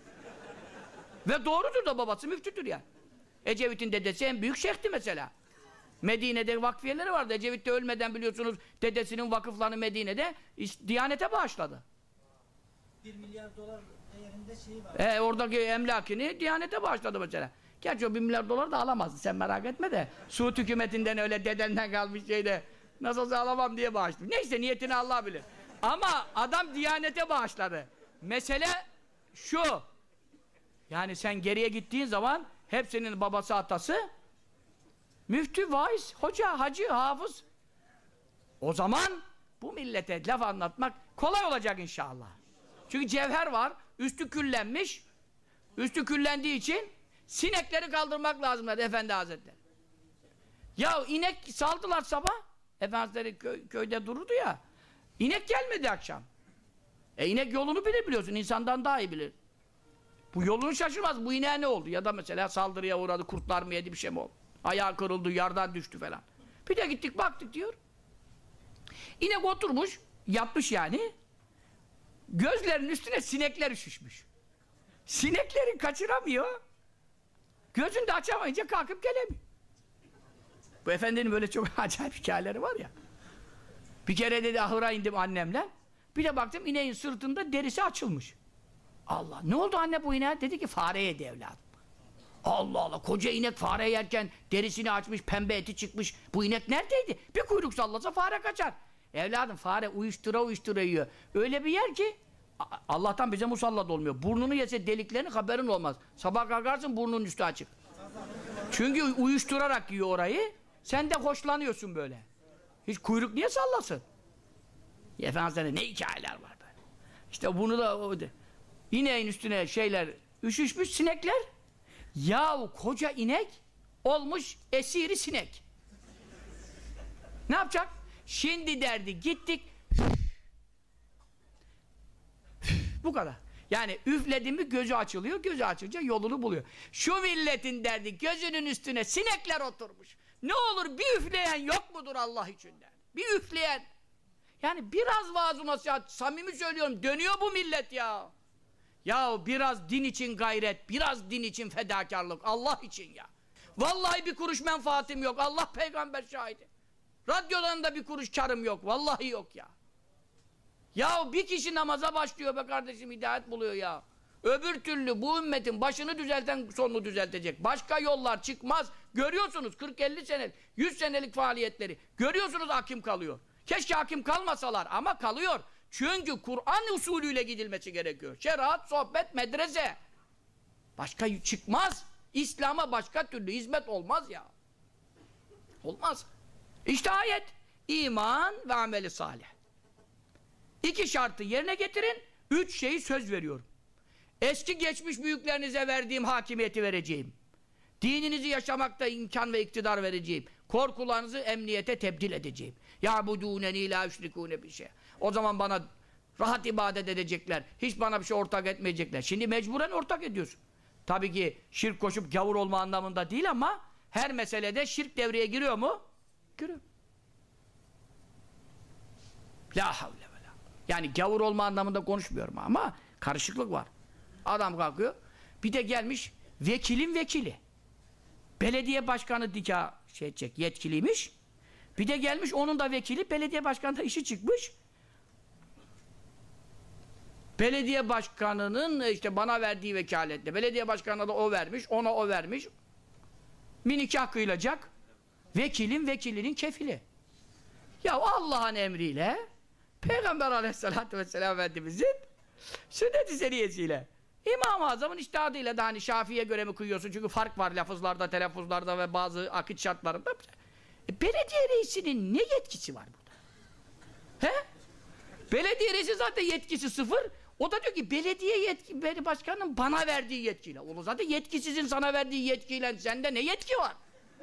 Ve doğrudur da babası müftüdür yani. Ecevit'in dedesi en büyük şeyhti mesela. Medine'de vakfiyeleri vardı. Ecevit de ölmeden biliyorsunuz dedesinin vakıflarını Medine'de Diyanete bağışladı. 1 milyar dolar değerinde şeyi var. Oradaki emlakini Diyanete bağışladı mesela. Gerçi o 1 milyar dolar da alamazdı. Sen merak etme de. Suud hükümetinden öyle dedenden kalmış şeyde nasıl olsa alamam diye bağışladı. Neyse niyetini Allah bilir. Ama adam Diyanete bağışladı. Mesele şu. Yani sen geriye gittiğin zaman hepsinin babası atası müftü, vaiz, hoca, hacı, hafız. O zaman bu millete laf anlatmak kolay olacak inşallah. Çünkü cevher var, üstü küllenmiş. Üstü küllendiği için sinekleri kaldırmak lazım dedi Efendi Hazretleri. Ya inek saldılar sabah. Efendimiz köyde dururdu ya. İnek gelmedi akşam. İnek yolunu bilir biliyorsun, insandan daha iyi bilir. Bu yolunu şaşırmaz. Bu ineğe ne oldu? Ya da mesela saldırıya uğradı, kurtlar mı yedi, bir şey mi oldu? Ayağı kırıldı, yardan düştü falan. Bir de gittik baktık diyor. İnek oturmuş, yatmış yani. Gözlerinin üstüne sinekler üşüşmüş. Sinekleri kaçıramıyor. Gözünü de açamayınca kalkıp gelemiyor. Bu efendinin böyle çok acayip hikayeleri var ya. Bir kere dedi ahıra indim annemle. Bir de baktım ineğin sırtında derisi açılmış. Allah, ne oldu anne bu ineğe? Dedi ki fare yedi evladım. Allah Allah, koca inek fare yerken derisini açmış, pembe eti çıkmış. Bu inek neredeydi? Bir kuyruk sallasa fare kaçar. Evladım fare uyuştura yiyor. Öyle bir yer ki Allah'tan bize musallat olmuyor. Burnunu yese deliklerini haberin olmaz. Sabah kalkarsın burnunun üstü açık. Çünkü uyuşturarak yiyor orayı. Sen de hoşlanıyorsun böyle. Hiç kuyruk niye sallasın? Efendimiz'de ne hikayeler var böyle. İşte bunu da ineğin üstüne şeyler üşüşmüş sinekler. Yahu koca inek olmuş esiri sinek. Ne yapacak? Şimdi derdi gittik. Bu kadar. Yani üfledi mi gözü açılıyor, gözü açınca yolunu buluyor. Şu milletin derdi gözünün üstüne sinekler oturmuş. Ne olur bir üfleyen yok mudur Allah için der. Bir üfleyen. Yani biraz vaaz-ı nasihat, samimi söylüyorum, dönüyor bu millet ya. Ya biraz din için gayret, biraz din için fedakarlık, Allah için ya. Vallahi bir kuruş menfaatim yok, Allah peygamber şahidi. Radyodan da bir kuruş karım yok, vallahi yok ya. Ya bir kişi namaza başlıyor be kardeşim, hidayet buluyor ya. Öbür türlü bu ümmetin başını düzelten sonunu düzeltecek. Başka yollar çıkmaz. Görüyorsunuz 40-50 senelik, 100 senelik faaliyetleri. Görüyorsunuz hakim kalıyor. Keşke hakim kalmasalar ama kalıyor. Çünkü Kur'an usulüyle gidilmesi gerekiyor. Şeriat, sohbet, medrese. Başka çıkmaz. İslam'a başka türlü hizmet olmaz ya. Olmaz. İşte ayet. İman ve ameli salih. 2 şartı yerine getirin. 3 şeyi söz veriyorum. Eski geçmiş büyüklerinize verdiğim hakimiyeti vereceğim. Dininizi yaşamakta imkan ve iktidar vereceğim. Korkularınızı emniyete tebdil edeceğim. Ya'budûneni lâ yüşrikûne bir şey. O zaman bana rahat ibadet edecekler. Hiç bana bir şey ortak etmeyecekler. Şimdi mecburen ortak ediyorsun. Tabii ki şirk koşup gavur olma anlamında değil ama her meselede şirk devreye giriyor mu? Giriyor. La havle ve la. Yani gavur olma anlamında konuşmuyorum ama karışıklık var. Adam kalkıyor. Bir de gelmiş vekilin vekili. Belediye başkanı nikah edecek yetkiliymiş. Bir de gelmiş onun da vekili, belediye başkanı da işi çıkmış. Belediye başkanının işte bana verdiği vekaletle, belediye başkanına da o vermiş, ona o vermiş. Bir nikah kıyılacak. Vekilin vekilinin kefili. Ya Allah'ın emriyle Peygamber Aleyhisselatü Vesselam Efendimizin sünnet-i seniyesiyle İmam-ı Azam'ın içtihadıyla da hani Şafii'ye göre mi kıyıyorsun? Çünkü fark var lafızlarda, telaffuzlarda ve bazı akit şartlarında. Belediye reisinin ne yetkisi var burada? He? Belediye reisi zaten yetkisi sıfır. O da diyor ki belediye başkanının bana verdiği yetkiyle. Onu zaten yetkisizin sana verdiği yetkiyle sende ne yetki var?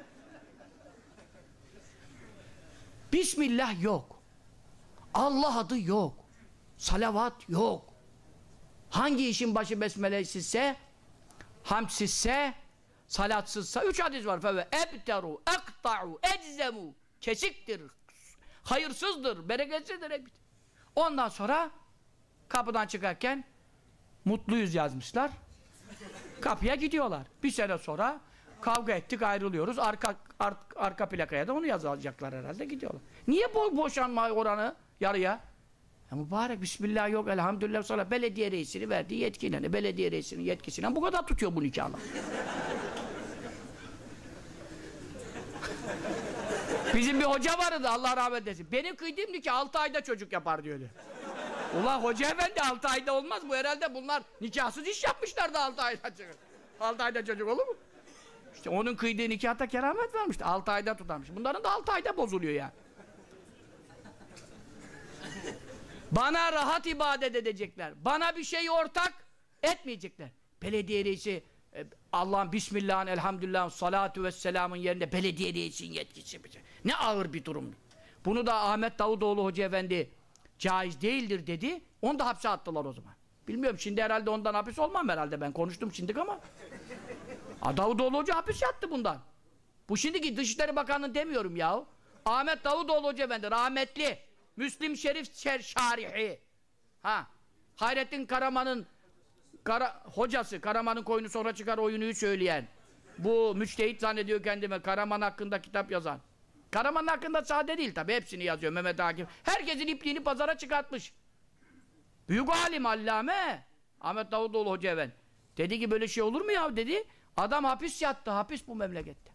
Bismillah yok. Allah adı yok. Salavat yok. Hangi işin başı besmelesizse, hamsizse, salatsızsa 3 hadis var. Feve ebteru, ekta'u, eczemu. Kesiktir, hayırsızdır, bereketsizdir. Ondan sonra kapıdan çıkarken mutluyuz yazmışlar. Kapıya gidiyorlar. Bir sene sonra kavga ettik, ayrılıyoruz. Arka plakaya da onu yazacaklar herhalde, gidiyorlar. Niye boşanma oranı yarıya? Ya mübarek, bismillah yok, elhamdülillah, sonra belediye reisini verdiği yetkiyle, belediye reisinin yetkisiyle bu kadar tutuyor bu nikahlar. Bizim bir hoca vardı, Allah rahmet eylesin. Benim kıydığım nikah 6 ayda çocuk yapar diyordu. Ulan hoca efendi 6 ayda olmaz bu, herhalde bunlar nikahsız iş yapmışlar da 6 ayda çocuk. 6 ayda çocuk olur mu? İşte onun kıydığı nikahta keramet varmış. 6 ayda tutarmış. Bunların da 6 ayda bozuluyor yani. Bana rahat ibadet edecekler. Bana bir şey ortak etmeyecekler. Belediye reisi Allah'ın Bismillah'ın, elhamdülillah'ın, salatu vesselamın yerinde belediye reisinin yetkisi. Ne ağır bir durum. Bunu da Ahmet Davutoğlu Hoca Efendi caiz değildir dedi. Onu da hapse attılar o zaman. Bilmiyorum, şimdi herhalde ondan hapis olmam herhalde, ben konuştum şimdik ama. Davutoğlu Hoca hapis yattı bundan. Bu şimdiki Dışişleri Bakanı demiyorum yahu. Ahmet Davutoğlu Hoca Efendi rahmetli. Müslim Şerif şarihi. Hayrettin Karaman'ın hocası, Karaman'ın koyunu sonra çıkar oyunuyu söyleyen. Bu müçtehit zannediyor kendime, Karaman hakkında kitap yazan. Karaman hakkında sade değil tabi, hepsini yazıyor Mehmet Akif. Herkesin ipliğini pazara çıkartmış. Büyük alim, allame Ahmet Davutoğlu Hoca Efendi. Dedi ki böyle şey olur mu ya dedi. Adam hapis yattı, hapis bu memlekette.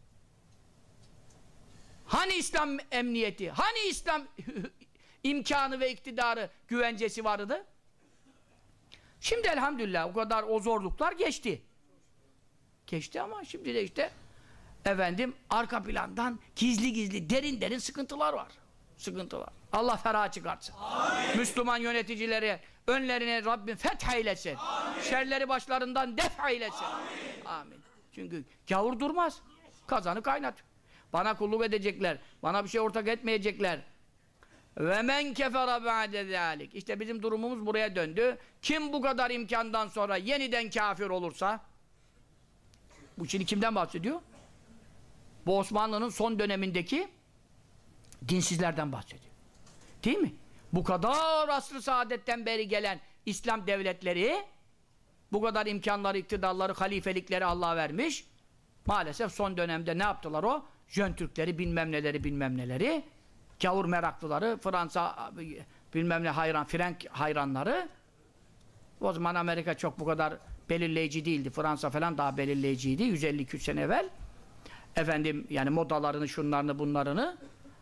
Hani İslam emniyeti, hani İslam imkanı ve iktidarı, güvencesi vardı? Şimdi elhamdülillah o kadar o zorluklar geçti. Geçti ama şimdi de işte efendim arka plandan gizli gizli, derin derin sıkıntılar var. Sıkıntılar. Allah ferah çıkartsın. Amin. Müslüman yöneticileri önlerine Rabbim feth eylesin. Amin. Şerleri başlarından def eylesin. Amin. Amin. Çünkü gavur durmaz. Kazanı kaynat. Bana kulluk edecekler. Bana bir şey ortak etmeyecekler. Ve men kefere ba'de zâlik. İşte bizim durumumuz buraya döndü. Kim bu kadar imkandan sonra yeniden kafir olursa, bu şimdi kimden bahsediyor? Bu Osmanlı'nın son dönemindeki dinsizlerden bahsediyor. Değil mi? Bu kadar asr-ı saadetten beri gelen İslam devletleri, bu kadar imkanları, iktidarları, halifelikleri Allah vermiş. Maalesef son dönemde ne yaptılar o? Jön Türkleri, bilmem neleri, gavur meraklıları, Fransa bilmem ne hayran, Frenk hayranları. O zaman Amerika çok bu kadar belirleyici değildi. Fransa falan daha belirleyiciydi 152 sene evvel. Efendim yani modalarını, şunlarını, bunlarını.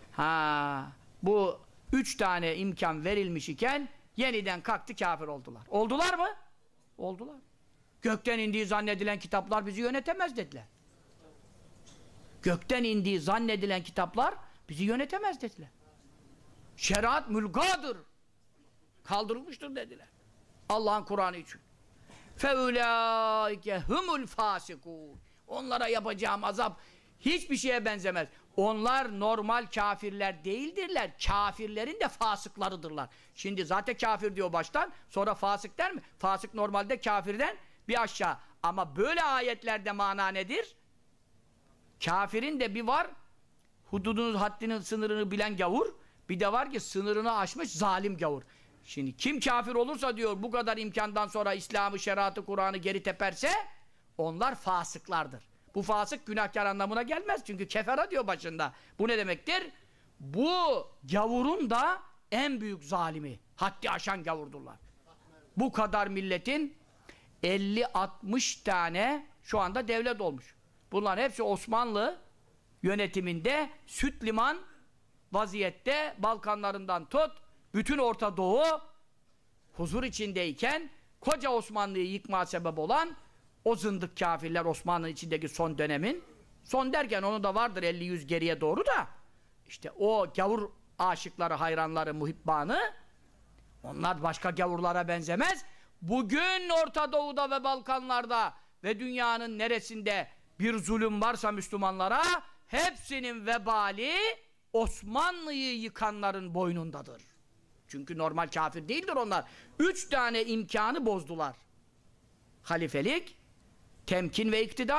Bu 3 tane imkan verilmiş iken yeniden kalktı, kafir oldular. Oldular mı? Oldular. Gökten indiği zannedilen kitaplar bizi yönetemez dediler. Gökten indiği zannedilen kitaplar bizi yönetemez dediler. Şeriat mülgadır. Kaldırılmıştır dediler. Allah'ın Kur'an'ı için. فَاُولَٰئِكَ هُمُ الْفَاسِقُونَ. Onlara yapacağım azap hiçbir şeye benzemez. Onlar normal kafirler değildirler. Kafirlerin de fasıklarıdırlar. Şimdi zaten kafir diyor baştan, sonra fasık der mi? Fasık normalde kafirden bir aşağı. Ama böyle ayetlerde mana nedir? Kafirin de bir var, hududunu, haddini, sınırını bilen gavur, bir de var ki sınırını aşmış zalim gavur. Şimdi kim kafir olursa diyor bu kadar imkandan sonra İslam'ı, şeriatı, Kur'an'ı geri teperse onlar fasıklardır. Bu fasık günahkar anlamına gelmez çünkü kefera diyor başında. Bu ne demektir? Bu gavurun da en büyük zalimi, haddi aşan gavurdurlar. Bu kadar milletin 50-60 tane şu anda devlet olmuş. Bunlar hepsi Osmanlı yönetiminde süt liman vaziyette, Balkanlarından tut, bütün Orta Doğu huzur içindeyken koca Osmanlı'yı yıkmaya sebep olan o zındık kafirler, Osmanlı içindeki son dönemin, son derken onu da vardır 50-100 geriye doğru da, işte o gavur aşıkları, hayranları, muhibbanı, onlar başka gavurlara benzemez. Bugün Orta Doğu'da ve Balkanlarda ve dünyanın neresinde bir zulüm varsa Müslümanlara, hepsinin vebali Osmanlı'yı yıkanların boynundadır. Çünkü normal kafir değildir onlar. 3 tane imkanı bozdular. Halifelik, temkin ve iktidar,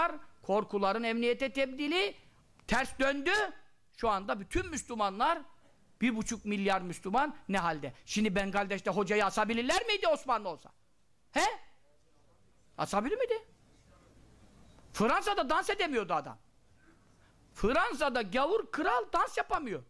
korkuların emniyete tebdili ters döndü. Şu anda bütün Müslümanlar 1,5 milyar Müslüman ne halde? Şimdi Bengaldeş'te hocayı asabilirler miydi Osmanlı olsa? He? Asabilir miydi? Fransa'da dans edemiyordu adam. Fransa'da gavur kral dans yapamıyor.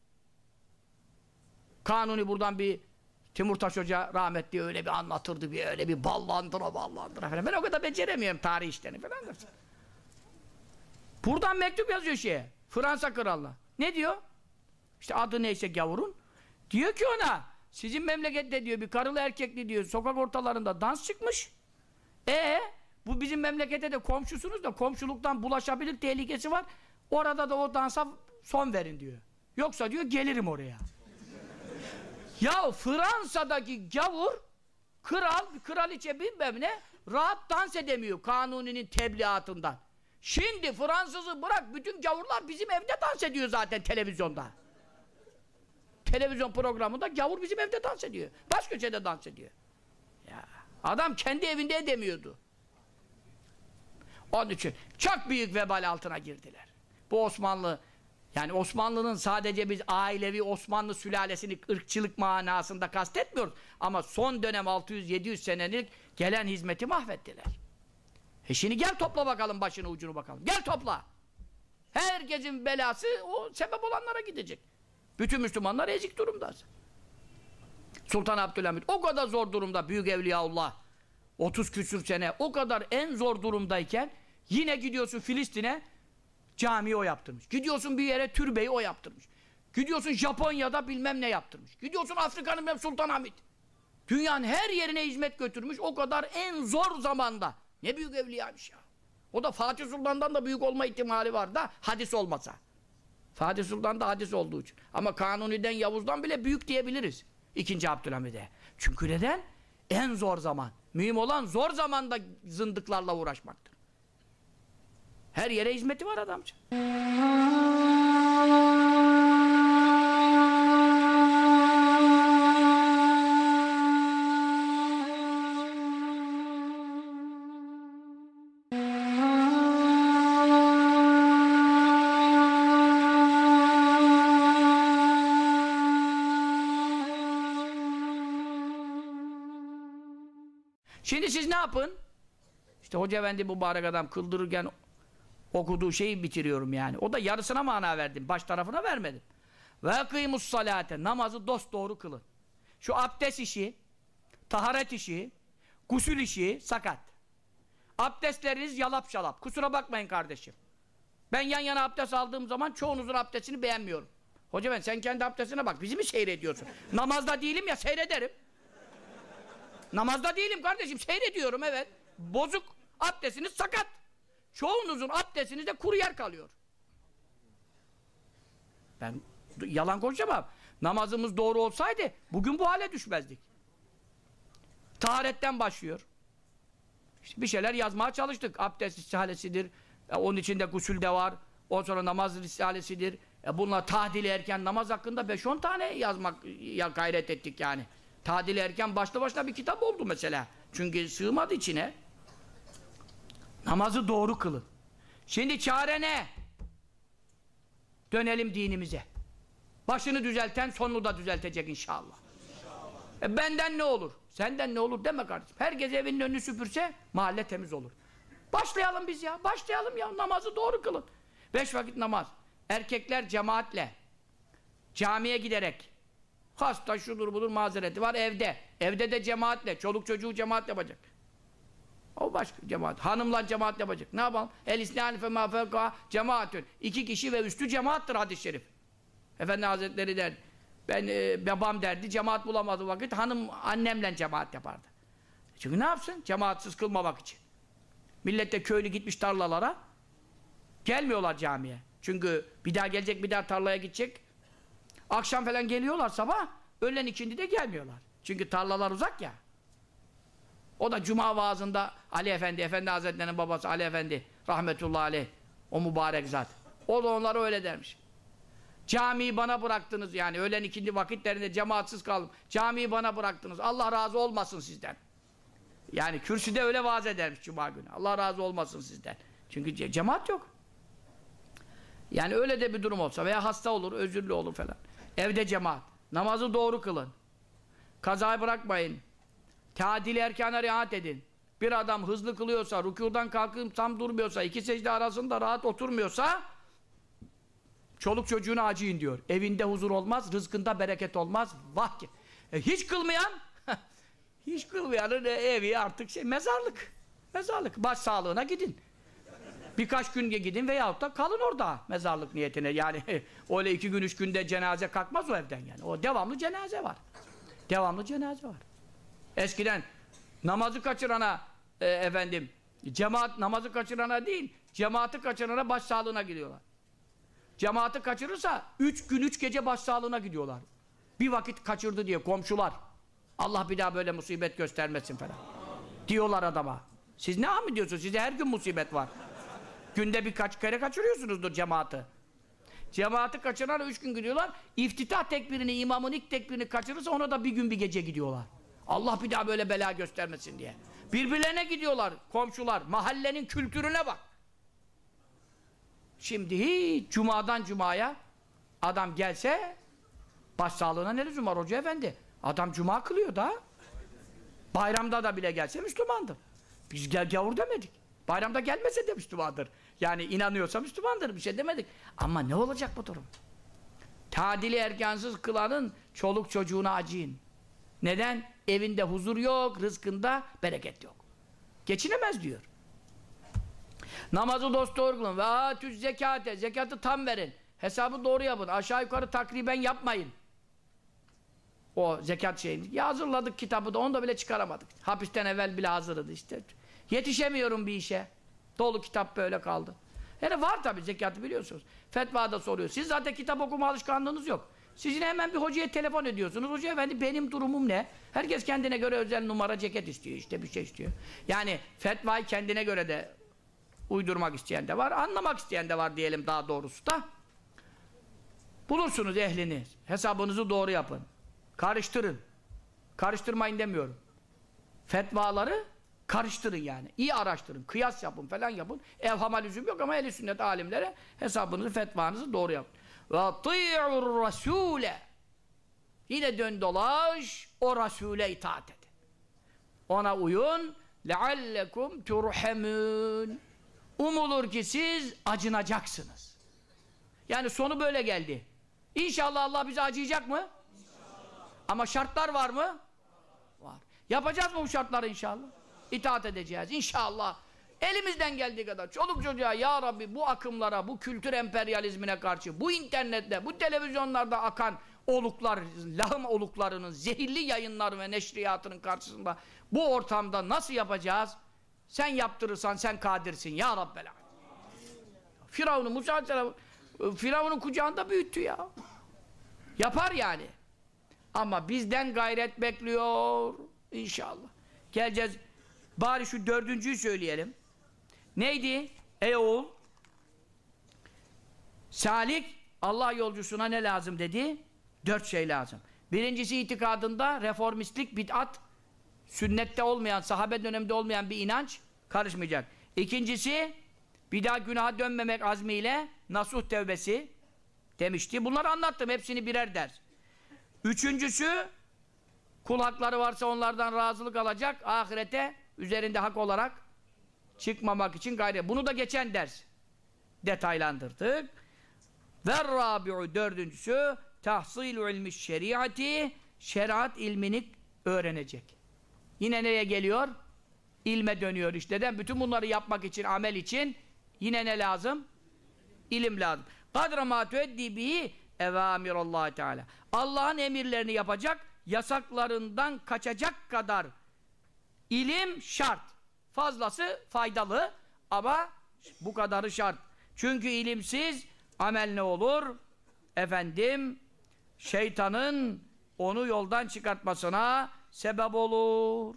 Kanuni buradan bir Timurtaş Hoca rahmetli öyle bir anlatırdı, bir öyle bir ballandıra falan. Ben o kadar beceremiyorum tarih işlerini falan. Buradan mektup yazıyor şeye, Fransa kralına. Ne diyor? İşte adı neyse gavurun. Diyor ki ona, sizin memlekette diyor bir karılı erkekli diyor, sokak ortalarında dans çıkmış. Bu bizim memlekette de komşusunuz da komşuluktan bulaşabilir tehlikesi var. Orada da o dansa son verin diyor. Yoksa diyor gelirim oraya. Ya Fransa'daki gavur kral, kraliçe bilmem ne rahat dans edemiyor Kanuni'nin tebliğatından. Şimdi Fransız'ı bırak bütün gavurlar bizim evde dans ediyor zaten televizyonda. Televizyon programında gavur bizim evde dans ediyor. Baş köşede dans ediyor. Ya, adam kendi evinde edemiyordu. Onun için çok büyük vebal altına girdiler. Bu Osmanlı, yani Osmanlı'nın sadece biz ailevi Osmanlı sülalesini ırkçılık manasında kastetmiyoruz. Ama son dönem 600-700 senelik gelen hizmeti mahvettiler. Şimdi gel topla bakalım başını ucunu bakalım. Gel topla. Herkesin belası o sebep olanlara gidecek. Bütün Müslümanlar ezik durumda. Sultan Abdülhamit o kadar zor durumda, büyük evliyaullah 30 küsür sene o kadar en zor durumdayken yine gidiyorsun Filistin'e camiyi o yaptırmış. Gidiyorsun bir yere türbeyi o yaptırmış. Gidiyorsun Japonya'da bilmem ne yaptırmış. Gidiyorsun Afrika'nın bilmem Sultanahmet. Dünyanın her yerine hizmet götürmüş o kadar en zor zamanda. Ne büyük evliyaymış ya. O da Fatih Sultan'dan da büyük olma ihtimali var da hadis olmasa. Fatih Sultan da hadis olduğu için. Ama Kanuni'den, Yavuz'dan bile büyük diyebiliriz. 2. Abdülhamid'e. Çünkü neden? En zor zaman. Mühim olan zor zamanda zındıklarla uğraşmaktır. Her yere hizmeti var adamca. Şimdi siz ne yapın? İşte Hoca Efendi mübarek adam kıldırırken okuduğu şeyi bitiriyorum yani. O da yarısına mana verdim. Baş tarafına vermedim. Ve kıymus salate. Namazı dosdoğru kılın. Şu abdest işi, taharet işi, gusül işi sakat. Abdestleriniz yalap şalap. Kusura bakmayın kardeşim. Ben yan yana abdest aldığım zaman çoğunuzun abdestini beğenmiyorum. Hoca ben sen kendi abdestine bak. Bizi mi seyrediyorsun? Namazda değilim ya seyrederim. Namazda değilim kardeşim. Seyrediyorum evet. Bozuk. Abdestiniz sakat. Çoğunuzun abdestinizde kuru yer kalıyor. Ben yalan konuşamam. Namazımız doğru olsaydı bugün bu hale düşmezdik. Taharetten başlıyor. İşte bir şeyler yazmaya çalıştık. Abdest risalesidir. Onun içinde gusül de var. Ondan sonra namaz risalesidir. Bunlar tadil erken namaz hakkında 5-10 tane yazmak gayret ettik yani. Tadil erken başlı başına bir kitap oldu mesela. Çünkü sığmadı içine. Namazı doğru kılın. Şimdi çare ne? Dönelim dinimize. Başını düzelten sonunu da düzeltecek inşallah. Benden ne olur? Senden ne olur deme kardeşim. Herkes evinin önünü süpürse mahalle temiz olur. Başlayalım biz ya. Başlayalım ya. Namazı doğru kılın. 5 vakit namaz. Erkekler cemaatle. Camiye giderek. Hasta şudur budur mazereti var evde. Evde de cemaatle. Çoluk çocuğu cemaat yapacak. O başka cemaat. Hanımlar cemaat yapacak. Ne yapalım? El-İsnâni fe mâ fevkâ cemaatün. 2 kişi ve üstü cemaattır hadis-i şerif. Efendi Hazretleri der. Ben babam derdi cemaat bulamadığı vakit hanım annemle cemaat yapardı. Çünkü ne yapsın? Cemaatsiz kılmamak için. Millet de köylü gitmiş tarlalara. Gelmiyorlar camiye. Çünkü bir daha gelecek bir daha tarlaya gidecek. Akşam falan geliyorlar sabah. Öğlen ikindi de gelmiyorlar. Çünkü tarlalar uzak ya. O da cuma vaazında Ali Efendi, Efendi Hazretleri'nin babası Ali Efendi rahmetullahi aleyh, o mübarek zat. O da onlara öyle dermiş. Camiyi bana bıraktınız yani öğlen ikindi vakitlerinde cemaatsiz kaldım. Camiyi bana bıraktınız. Allah razı olmasın sizden. Yani kürsüde öyle vaaz edermiş cuma günü. Allah razı olmasın sizden. Çünkü cemaat yok. Yani öyle de bir durum olsa veya hasta olur, özürlü olur falan. Evde cemaat. Namazı doğru kılın. Kazayı bırakmayın. Tadil-i erkâna riayet edin. Bir adam hızlı kılıyorsa, rükûdan kalkıp tam durmuyorsa, iki secde arasında rahat oturmuyorsa çoluk çocuğuna acıyın diyor. Evinde huzur olmaz, rızkında bereket olmaz. Vah ki. Hiç kılmayan hiç kılmayanın evi artık mezarlık. Mezarlık. Baş sağlığına gidin. Birkaç gün gidin veyahut da kalın orada mezarlık niyetine. Yani öyle 2 gün 3 günde cenaze kalkmaz o evden yani. O devamlı cenaze var. Devamlı cenaze var. Eskiden namazı kaçırana cemaat namazı kaçırana değil, cemaati kaçırana başsağlığına gidiyorlar. Cemaati kaçırırsa 3 gün 3 gece başsağlığına gidiyorlar. Bir vakit kaçırdı diye komşular. Allah bir daha böyle musibet göstermesin falan. Diyorlar adama. Siz ne mi diyorsunuz? Size her gün musibet var. Günde birkaç kere kaçırıyorsunuzdur cemaati. Cemaati kaçıran 3 gün gidiyorlar. İftitah tekbirini, imamın ilk tekbirini kaçırırsa ona da bir gün bir gece gidiyorlar. Allah bir daha böyle bela göstermesin diye. Birbirlerine gidiyorlar komşular. Mahallenin kültürüne bak. Şimdi hiç cumadan cumaya adam gelse başsağlığına ne lüzum var hoca efendi? Adam cuma kılıyor da. Bayramda da bile gelse Müslümandır. Biz gavur demedik. Bayramda gelmese de Müslümandır. Yani inanıyorsa Müslümandır. Bir şey demedik. Ama ne olacak bu durum? Tadili erkansız kılanın çoluk çocuğuna acıyın. Neden? Evinde huzur yok, rızkında bereket yok. Geçinemez diyor. Namazı dosdoğru kılın. Ve atüz zekate. Zekatı tam verin. Hesabı doğru yapın. Aşağı yukarı takriben yapmayın. O zekat şeyini. Ya hazırladık kitabı da onu da bile çıkaramadık. Hapisten evvel bile hazırladı işte. Yetişemiyorum bir işe. Dolu kitap böyle kaldı. Yani var tabii zekatı biliyorsunuz. Fetvada soruyor. Siz zaten kitap okuma alışkanlığınız yok. Siz yine hemen bir hocaya telefon ediyorsunuz. Hoca efendi benim durumum ne? Herkes kendine göre özel numara ceket istiyor işte bir şey istiyor. Yani fetvayı kendine göre de uydurmak isteyen de var. Anlamak isteyen de var diyelim daha doğrusu da. Bulursunuz ehlini. Hesabınızı doğru yapın. Karıştırın. Karıştırmayın demiyorum. Fetvaları karıştırın yani. İyi araştırın. Kıyas yapın falan yapın. Evhama lüzum yok ama ehl-i sünnet alimlere hesabınızı, fetvanızı doğru yapın. Ve ati'ur rasûle. Yine dön dolaş o Rasûle itaat edin. Ona uyun. Leallekum turhamûn. Umulur ki siz acınacaksınız. Yani sonu böyle geldi. İnşallah Allah bize acıyacak mı? İnşallah. Ama şartlar var mı? Var. Yapacağız mı bu şartları inşallah? İtaat edeceğiz inşallah. Elimizden geldiği kadar çoluk çocuğa ya Rabbi bu akımlara, bu kültür emperyalizmine karşı, bu internette, bu televizyonlarda akan oluklar, lahım oluklarının, zehirli yayınları ve neşriyatının karşısında bu ortamda nasıl yapacağız? Sen yaptırırsan sen kadirsin ya Rabbel Alemin. Firavun'u Musa Aleyhisselam Firavun'un kucağında büyüttü ya. Yapar yani. Ama bizden gayret bekliyor inşallah. Geleceğiz. Bari şu 4.'yü söyleyelim. Neydi? Ey oğul salik Allah yolcusuna ne lazım dedi? 4 şey lazım. Birincisi itikadında reformistlik, bid'at, sünnette olmayan, sahabe döneminde olmayan bir inanç karışmayacak. İkincisi bir daha günaha dönmemek azmiyle nasuh tevbesi demişti. Bunları anlattım. Hepsini birer ders. Üçüncüsü kul hakları varsa onlardan razılık alacak. Ahirete üzerinde hak olarak çıkmamak için gayret. Bunu da geçen ders detaylandırdık. Ve rabi'u 4.'sü tahsilü ilmi şeriatı, şeriat ilmini öğrenecek. Yine neye geliyor? İlme dönüyor işte. Bütün bunları yapmak için, amel için yine ne lazım? İlim lazım. Kadra ma tueddi bihi evâmirallâhi teâlâ. Allah'ın emirlerini yapacak, yasaklarından kaçacak kadar ilim şart. Fazlası faydalı ama bu kadarı şart. Çünkü ilimsiz amel ne olur? Efendim, şeytanın onu yoldan çıkartmasına sebep olur.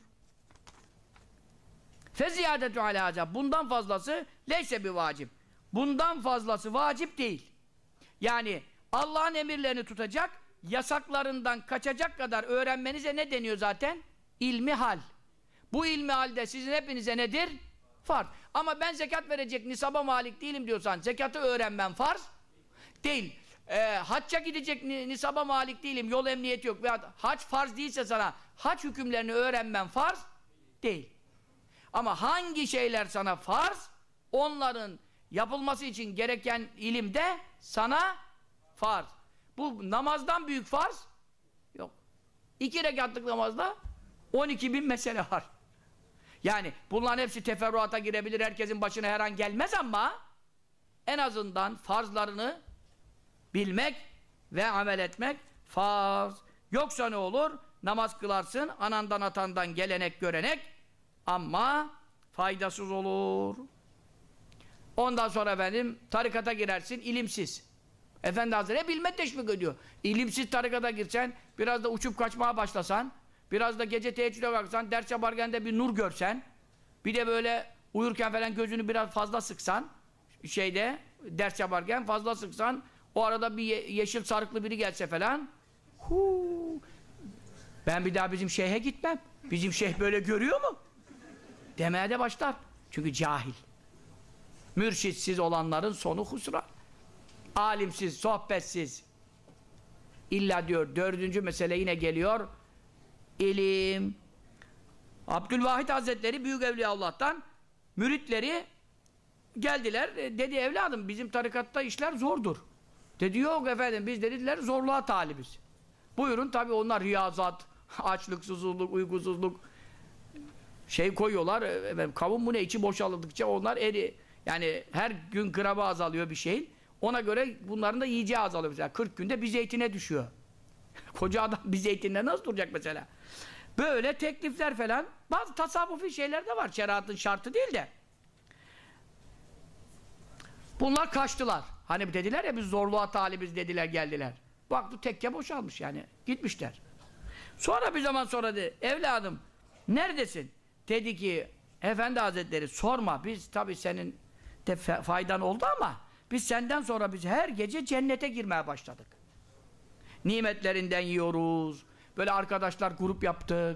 Feziyâdetü alâ. Bundan fazlası leyse bir vacip. Bundan fazlası vacip değil. Yani Allah'ın emirlerini tutacak, yasaklarından kaçacak kadar öğrenmenize ne deniyor zaten? İlmi hal. Bu ilmi halde sizin hepinize nedir? farz. Ama ben zekat verecek nisaba malik değilim diyorsan zekatı öğrenmen farz değil. Hacca gidecek nisaba malik değilim, yol emniyeti yok veya hac farz değilse sana hac hükümlerini öğrenmen farz değil. Ama hangi şeyler sana farz, onların yapılması için gereken ilim de sana farz. Bu namazdan büyük farz yok. 2 rekatlık namazda 12.000 mesele var. Yani bunların hepsi teferruata girebilir, herkesin başına her an gelmez ama en azından farzlarını bilmek ve amel etmek farz. Yoksa ne olur? Namaz kılarsın, anandan atandan gelenek görenek ama faydasız olur. Ondan sonra efendim tarikata girersin, ilimsiz. Efendi Hazretleri bilme teşvik ediyor. İlimsiz tarikata girsen, biraz da uçup kaçmaya başlasan, biraz da gece teheccüde kalksan, ders yaparken de bir nur görsen, bir de böyle uyurken falan gözünü biraz fazla sıksan, ders yaparken fazla sıksan, o arada bir yeşil sarıklı biri gelse falan, ben bir daha bizim şeyhe gitmem. Bizim şeyh böyle görüyor mu? Demeye de başlar. Çünkü cahil. Mürşitsiz olanların sonu husran. Alimsiz, sohbetsiz. İlla diyor, 4. mesele yine geliyor. İlim. Abdülvahid Hazretleri Büyük Evliyaullah'tan müritleri geldiler. Dedi evladım bizim tarikatta işler zordur. Dedi yok efendim biz dediler zorluğa talibiz. Buyurun tabi onlar riyazat, açlık, susuzluk, uykusuzluk koyuyorlar. Kavun mu ne içi boşaldıkça onlar yani her gün gramı azalıyor bir şeyin. Ona göre bunların da yiyeceği azalıyor mesela. 40 günde bir zeytine düşüyor. Koca adam bir zeytinle nasıl duracak mesela? Böyle teklifler falan. Bazı tasavvufi şeyler de var. Şeriatın şartı değil de. Bunlar kaçtılar. Hani dediler ya biz zorluğa talibiz dediler geldiler. Baktı tekke boşalmış yani. Gitmişler. Sonra bir zaman sonra dedi evladım neredesin? Dedi ki Efendi Hazretleri sorma biz tabii senin de faydan oldu ama biz senden sonra biz her gece cennete girmeye başladık. Nimetlerinden yiyoruz. Böyle arkadaşlar grup yaptık.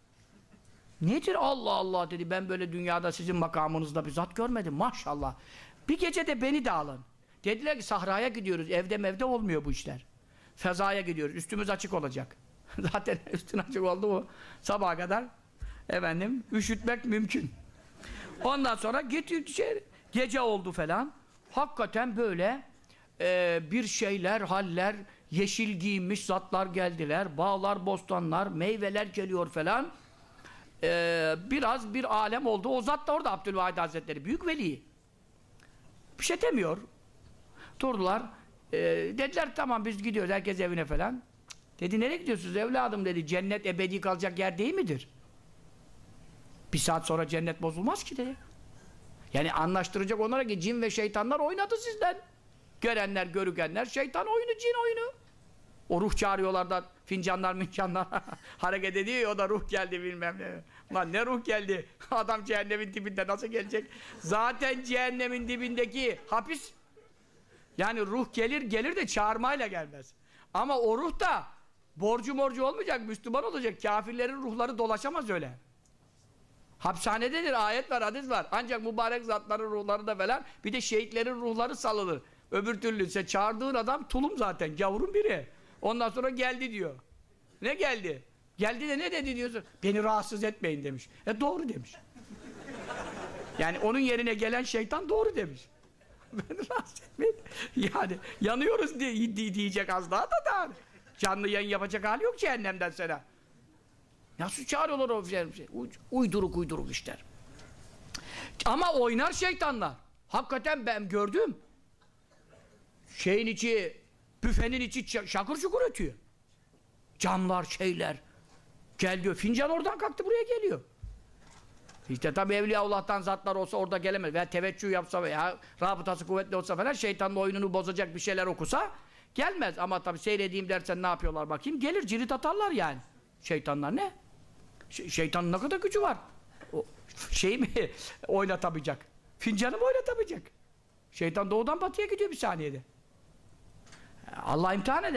Nedir Allah Allah dedi ben böyle dünyada sizin makamınızda bir zat görmedim maşallah. Bir gece de beni de alın. Dediler ki sahraya gidiyoruz evde mevde olmuyor bu işler. Fezaya gidiyoruz üstümüz açık olacak. Zaten üstün açık oldu mu sabaha kadar efendim üşütmek mümkün. Ondan sonra gece oldu falan. Hakikaten böyle bir şeyler, haller, yeşil giyinmiş zatlar geldiler. Bağlar, bostanlar, meyveler geliyor falan. Biraz bir alem oldu. O zat da orada Abdülvahid Hazretleri. Büyük veli. Bir şey demiyor. Durdular. Dediler tamam biz gidiyoruz herkes evine falan. Dedi nereye gidiyorsunuz evladım dedi. Cennet ebedi kalacak yer değil midir? Bir saat sonra cennet bozulmaz ki dedi. Yani anlaştıracak onlara ki cin ve şeytanlar oynadı sizden. Görenler, görükenler şeytan oyunu, cin oyunu. O ruh çağırıyorlar da fincanlar hareket ediyor ya o da ruh geldi bilmem ne. Lan ne ruh geldi? Adam cehennemin dibinde nasıl gelecek? Zaten cehennemin dibindeki hapis. Yani ruh gelir de çağırmayla gelmez. Ama o ruh da borcu olmayacak, Müslüman olacak. Kafirlerin ruhları dolaşamaz öyle. Hapishanededir, ayet var, hadis var. Ancak mübarek zatların ruhları da falan, bir de şehitlerin ruhları salınır. Öbür türlü sen çağırdığın adam tulum zaten, gavurun biri. Ondan sonra geldi diyor. Ne geldi? Geldi de ne dedi diyorsun? Beni rahatsız etmeyin demiş. Doğru demiş. Yani onun yerine gelen şeytan doğru demiş. Beni rahatsız etmeyin. Yani yanıyoruz diyecek az daha da. Canlı yayın yapacak hali yok cehennemden sonra. Nasıl çağırıyorlar o şey? Uyduruk işler. Ama oynar şeytanlar. Hakikaten ben gördüm. Büfenin içi şakır şukur ötüyor. Camlar, şeyler. Gel diyor. Fincan oradan kalktı buraya geliyor. İşte tabi Evliyaullah'tan zatlar olsa orada gelemez. Veya teveccüh yapsa veya rabıtası kuvvetli olsa falan şeytanın oyununu bozacak bir şeyler okusa gelmez. Ama tabi seyredeyim dersen ne yapıyorlar bakayım. Gelir cirit atarlar yani. Şeytanlar ne? Şeytanın ne kadar gücü var? O mi oynatamayacak? Fincanı mı oynatamayacak? Şeytan doğudan batıya gidiyor bir saniyede. Allah imtihan eder.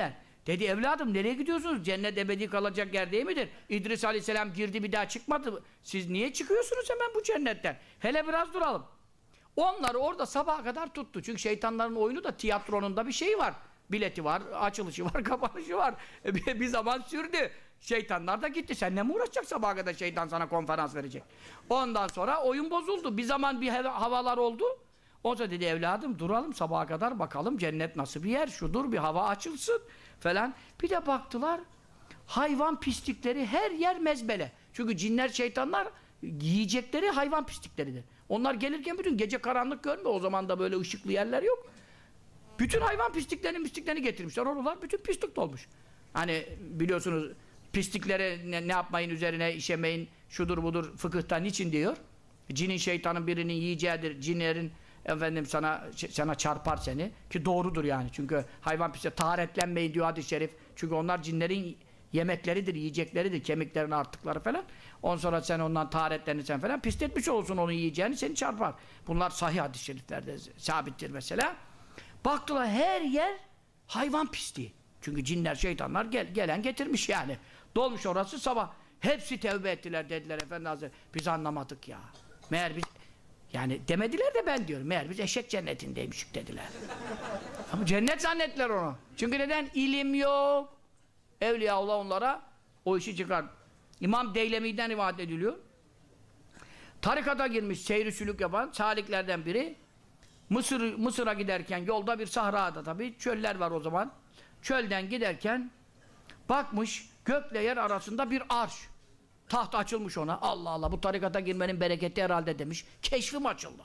Dedi evladım nereye gidiyorsunuz? Cennet ebedi kalacak yer değil midir? İdris Aleyhisselam girdi bir daha çıkmadı. Siz niye çıkıyorsunuz hemen bu cennetten? Hele biraz duralım. Onları orada sabaha kadar tuttu. Çünkü şeytanların oyunu da tiyatronun da bir şeyi var. Bileti var, açılışı var, kapanışı var. Bir zaman sürdü. Şeytanlar da gitti. Seninle mi uğraşacak sabaha kadar şeytan sana konferans verecek? Ondan sonra oyun bozuldu. Bir zaman bir havalar oldu. O da dedi evladım duralım sabaha kadar bakalım cennet nasıl bir yer. Şudur bir hava açılsın falan. Bir de baktılar hayvan pislikleri her yer mezbele. Çünkü cinler şeytanlar yiyecekleri hayvan pislikleridir. Onlar gelirken bütün gece karanlık görmüyor. O zaman da böyle ışıklı yerler yok. Bütün hayvan pisliklerini getirmişler. Oralar bütün pislik dolmuş. Hani biliyorsunuz pisliklere ne yapmayın üzerine işemeyin şudur budur fıkıhta niçin diyor? Cinin şeytanın birinin yiyeceğidir. Cinlerin efendim sana çarpar seni. Ki doğrudur yani. Çünkü hayvan pisliği taharetlenmeyin diyor hadis-i şerif. Çünkü onlar cinlerin yemekleridir, yiyecekleridir, kemiklerin arttıkları falan. Ondan sonra sen ondan taharetlenirsen falan pisletmiş olursun onu yiyeceğini seni çarpar. Bunlar sahih hadis-i şeriflerde sabittir mesela. Baktılar her yer hayvan pisliği. Çünkü cinler, şeytanlar gelen getirmiş yani. Dolmuş orası sabah. Hepsi tevbe ettiler dediler Efendi Hazretleri. Biz anlamadık ya. Meğer biz yani demediler de ben diyorum. Meğer biz eşek cennetindeymişik dediler. Ama cennet zannettiler onu. Çünkü neden? İlim yok. Evliyaullah onlara o işi çıkar. İmam Deylemi'den rivayet ediliyor. Tarikata girmiş, seyri sülük yapan saliklerden biri. Mısır'a giderken yolda bir sahrada tabii çöller var o zaman. Çölden giderken bakmış gökle yer arasında bir arş. Taht açılmış ona. Allah Allah bu tarikata girmenin bereketi herhalde demiş. Keşfim açıldı.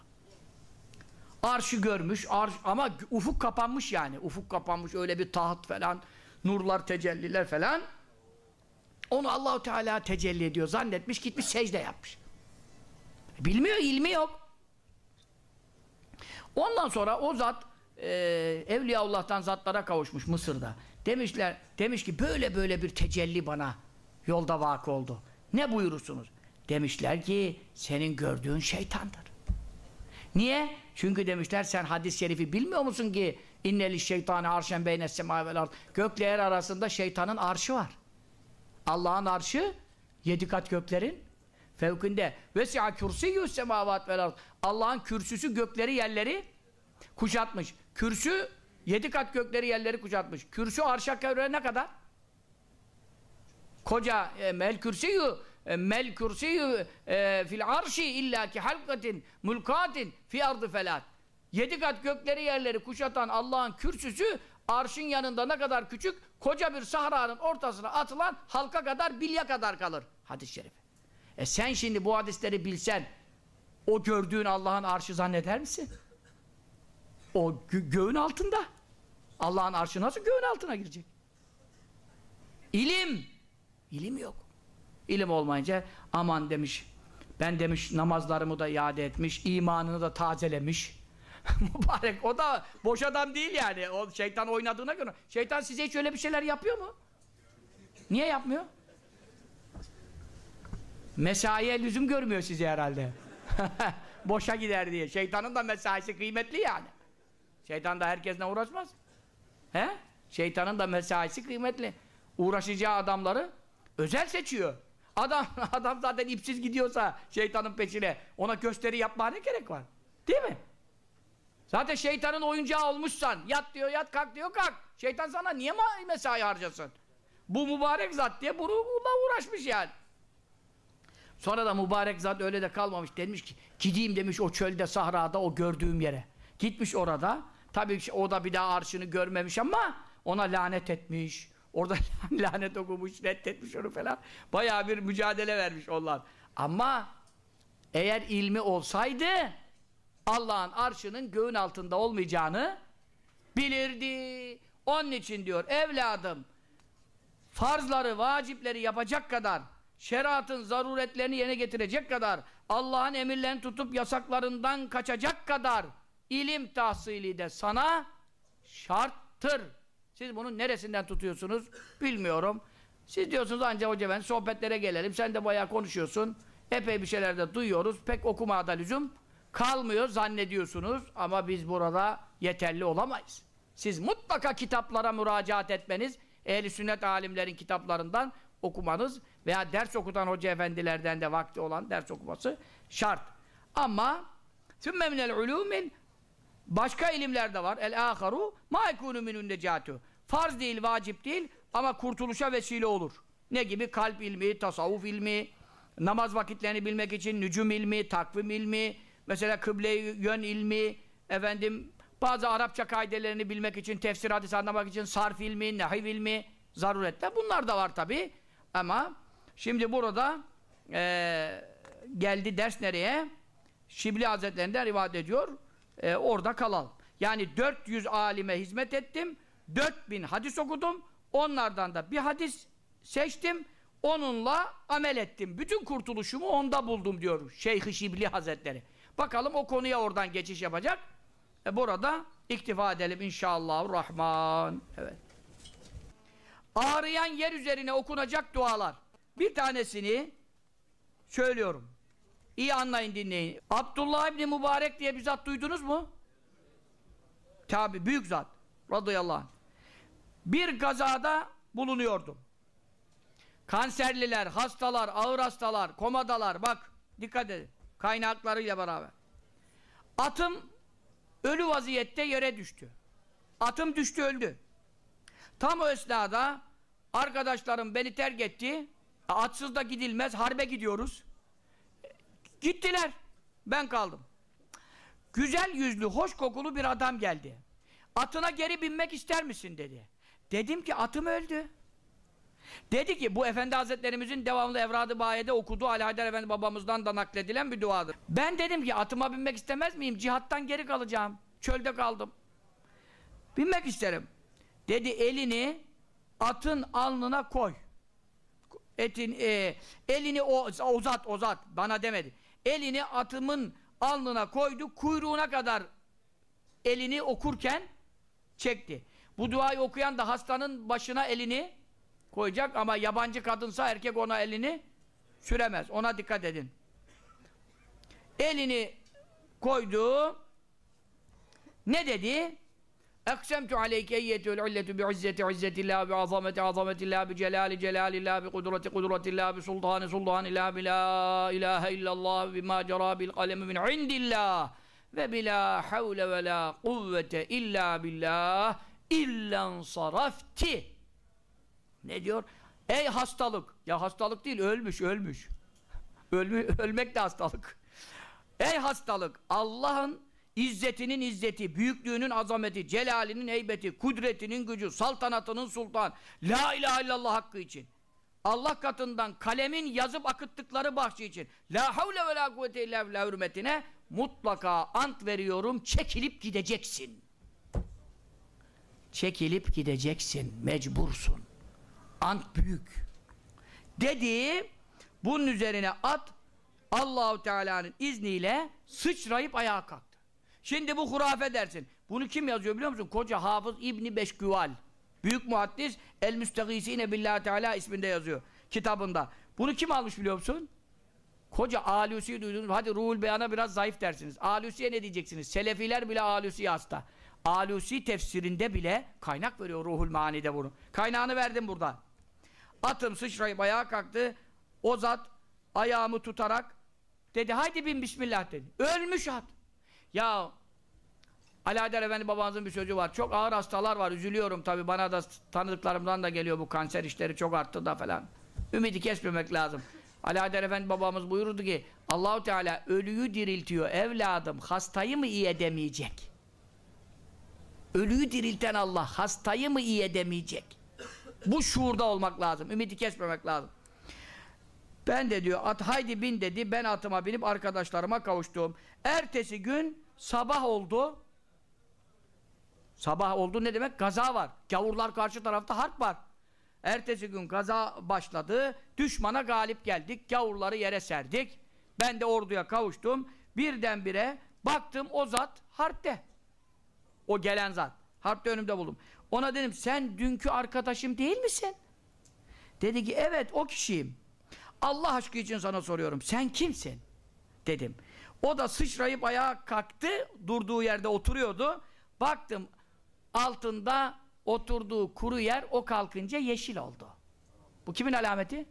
Arşı görmüş. Ama ufuk kapanmış yani. Ufuk kapanmış öyle bir taht falan. Nurlar, tecelliler falan. Onu Allahu Teala tecelli ediyor. Zannetmiş gitmiş secde yapmış. Bilmiyor, ilmi yok. Ondan sonra o zat Evliyaullah'tan zatlara kavuşmuş Mısır'da. Demiş ki böyle bir tecelli bana yolda vakı oldu. Ne buyurursunuz? Demişler ki senin gördüğün şeytandır. Niye? Çünkü demişler sen hadis-i şerifi bilmiyor musun ki inneli şeytane arşen beynes semâ vel ard. Gökle yer arasında şeytanın arşı var. Allah'ın arşı 7 kat göklerin fevkinde. Vesi'a kürsiyyus semâvât vel ard. Allah'ın kürsüsü gökleri yerleri kuşatmış. Kürsü 7 kat gökleri yerleri kuşatmış. Kürsü arşa göre ne kadar? Koca mel kürsiyü fil arşi illaki halkatin mulkatin fi ardı felat. 7 kat gökleri yerleri kuşatan Allah'ın kürsüsü arşın yanında ne kadar küçük? Koca bir sahranın ortasına atılan halka kadar, bilye kadar kalır. Hadis-i şerif. Sen şimdi bu hadisleri bilsen o gördüğün Allah'ın arşı zanneder misin? O göğün altında. Allah'ın arşı nasıl göğün altına girecek? İlim yok. İlim olmayınca aman demiş, ben demiş namazlarımı da iade etmiş, imanını da tazelemiş. Mübarek, o da boş adam değil yani. O şeytan oynadığına göre. Şeytan size hiç öyle bir şeyler yapıyor mu? Niye yapmıyor? Mesaiye lüzum görmüyor sizi herhalde. Boşa gider diye. Şeytanın da mesaisi kıymetli yani. Şeytan da herkesle uğraşmaz. He? Şeytanın da mesaisi kıymetli. Uğraşacağı adamları özel seçiyor. Adam zaten ipsiz gidiyorsa şeytanın peşine ona gösteri yapmaya ne gerek var? Değil mi? Zaten şeytanın oyuncağı olmuşsan yat diyor yat, kalk diyor kalk. Şeytan sana niye mesai harcasın? Bu mübarek zat diye bununla uğraşmış yani. Sonra da mübarek zat öyle de kalmamış. Demiş ki gideyim demiş o çölde sahrada o gördüğüm yere. Gitmiş orada. Tabii ki o da bir daha arşını görmemiş ama ona lanet etmiş. Orada lanet okumuş, reddetmiş onu falan. Bayağı bir mücadele vermiş onlar. Ama eğer ilmi olsaydı Allah'ın arşının göğün altında olmayacağını bilirdi. Onun için diyor evladım farzları, vacipleri yapacak kadar, şeriatın zaruretlerini yerine getirecek kadar, Allah'ın emirlerini tutup yasaklarından kaçacak kadar ilim tahsili de sana şarttır. Siz bunun neresinden tutuyorsunuz bilmiyorum. Siz diyorsunuz anca hoca ben sohbetlere gelelim. Sen de bayağı konuşuyorsun. Epey bir şeyler de duyuyoruz. Pek okumaya da lüzum kalmıyor zannediyorsunuz. Ama biz burada yeterli olamayız. Siz mutlaka kitaplara müracaat etmeniz, Ehl-i sünnet alimlerin kitaplarından okumanız veya ders okutan hoca efendilerden de vakti olan ders okuması şart. Ama ثُمَّ مِنَ الْعُلُومِ başka ilimler de var. El-âkharu mâ ekûnü minun necâtü. Farz değil, vacip değil ama kurtuluşa vesile olur. Ne gibi? Kalp ilmi, tasavvuf ilmi, namaz vakitlerini bilmek için nücum ilmi, takvim ilmi, mesela kıble yön ilmi, efendim bazı Arapça kaidelerini bilmek için, tefsir hadis anlamak için sarf ilmi, nahiv ilmi, zaruretler. Bunlar da var tabi. Ama şimdi burada geldi ders nereye? Şibli Hazretlerinden rivayet ediyor. Orada kalalım. Yani 400 alime hizmet ettim. 4000 hadis okudum. Onlardan da bir hadis seçtim. Onunla amel ettim. Bütün kurtuluşumu onda buldum diyor Şeyh-i Şibli Hazretleri. Bakalım o konuya oradan geçiş yapacak. Burada iktifa edelim inşallahurrahman. Evet. Ağrıyan yer üzerine okunacak dualar. Bir tanesini söylüyorum. İyi anlayın, dinleyin. Abdullah İbni Mübarek diye bir zat duydunuz mu? Tabi, büyük zat. Radıyallahu anh. Bir kazada bulunuyordum. Kanserliler, hastalar, ağır hastalar, komadalar, bak dikkat edin. Kaynaklarıyla beraber. Atım ölü vaziyette yere düştü. Atım düştü, öldü. Tam o esnada arkadaşlarım beni terk etti. Atsız da gidilmez, harbe gidiyoruz. Gittiler. Ben kaldım. Güzel yüzlü, hoş kokulu bir adam geldi. Atına geri binmek ister misin dedi. Dedim ki atım öldü. Dedi ki bu Efendi Hazretlerimizin devamlı Evrad-ı Bayi'de okuduğu Ali Haydar Efendi babamızdan da nakledilen bir duadır. Ben dedim ki atıma binmek istemez miyim? Cihattan geri kalacağım. Çölde kaldım. Binmek isterim. Dedi elini atın alnına koy. Elini uzat. Bana demedi. Elini atımın alnına koydu. Kuyruğuna kadar elini okurken çekti. Bu duayı okuyan da hastanın başına elini koyacak ama yabancı kadınsa erkek ona elini süremez. Ona dikkat edin. Elini koydu. Ne dedi? Eksemtu aleyke eyyetül illetu bi'izzeti izzetillah, bi'azameti azametillah, bicelali celalillah, bi'kudreti kudretillah, bi'sultani sultanillah, bila ilahe illallah, bima cera bil kalemi min indillah, ve bila havle ve la kuvvete illa billah, illan sarafti. Ne diyor? Ey hastalık! Ya hastalık değil, ölmüş. Ölmek de hastalık. Ey hastalık! Allah'ın İzzetinin izzeti, büyüklüğünün azameti, celalinin heybeti, kudretinin gücü, saltanatının sultan, la ilahe illallah hakkı için, Allah katından kalemin yazıp akıttıkları bahşi için, la havle ve la kuvvete illa billah hürmetine mutlaka ant veriyorum, çekilip gideceksin. Çekilip gideceksin, mecbursun. Ant büyük. Dedi, bunun üzerine at, Allahu Teala'nın izniyle sıçrayıp ayağa kalktı. Şimdi bu hurafe dersin. Bunu kim yazıyor biliyor musun? Koca Hafız İbni Beşküval. Büyük muhaddis El-Müstegîsîne Billâhi Teâlâ isminde yazıyor kitabında. Bunu kim almış biliyor musun? Koca Alusi'yi duydunuz. Hadi Ruhul Beyan'a biraz zayıf dersiniz. Alusi'ye ne diyeceksiniz? Selefiler bile Alusi'ye hasta. Alusi tefsirinde bile kaynak veriyor Ruhul Mani'de bunu. Kaynağını verdim burada. Atım sıçrayıp ayağa kalktı. O zat ayağımı tutarak dedi haydi bin bismillah dedi. Ölmüş at. Ya Ali Haydar Efendi babamızın bir sözü var. Çok ağır hastalar var. Üzülüyorum tabii. Bana da tanıdıklarımdan da geliyor bu kanser işleri çok arttı da falan. Ümidi kesmemek lazım. Ali Haydar Efendi babamız buyurdu ki Allahu Teala ölüyü diriltiyor. Evladım hastayı mı iyi edemeyecek? Ölüyü dirilten Allah hastayı mı iyi edemeyecek? Bu şuurda olmak lazım. Ümidi kesmemek lazım. Ben de diyor at haydi bin dedi. Ben atıma binip arkadaşlarıma kavuştum. Ertesi gün sabah oldu. Sabah oldu ne demek? Gaza var. Gavurlar karşı tarafta harp var. Ertesi gün gaza başladı. Düşmana galip geldik. Gavurları yere serdik. Ben de orduya kavuştum. Birdenbire baktım o zat harpte. O gelen zat. Harpte önümde buldum. Ona dedim sen dünkü arkadaşım değil misin? Dedi ki evet o kişiyim. Allah aşkı için sana soruyorum. Sen kimsin? Dedim. O da sıçrayıp ayağa kalktı. Durduğu yerde oturuyordu. Baktım altında oturduğu kuru yer o kalkınca yeşil oldu. Bu kimin alameti?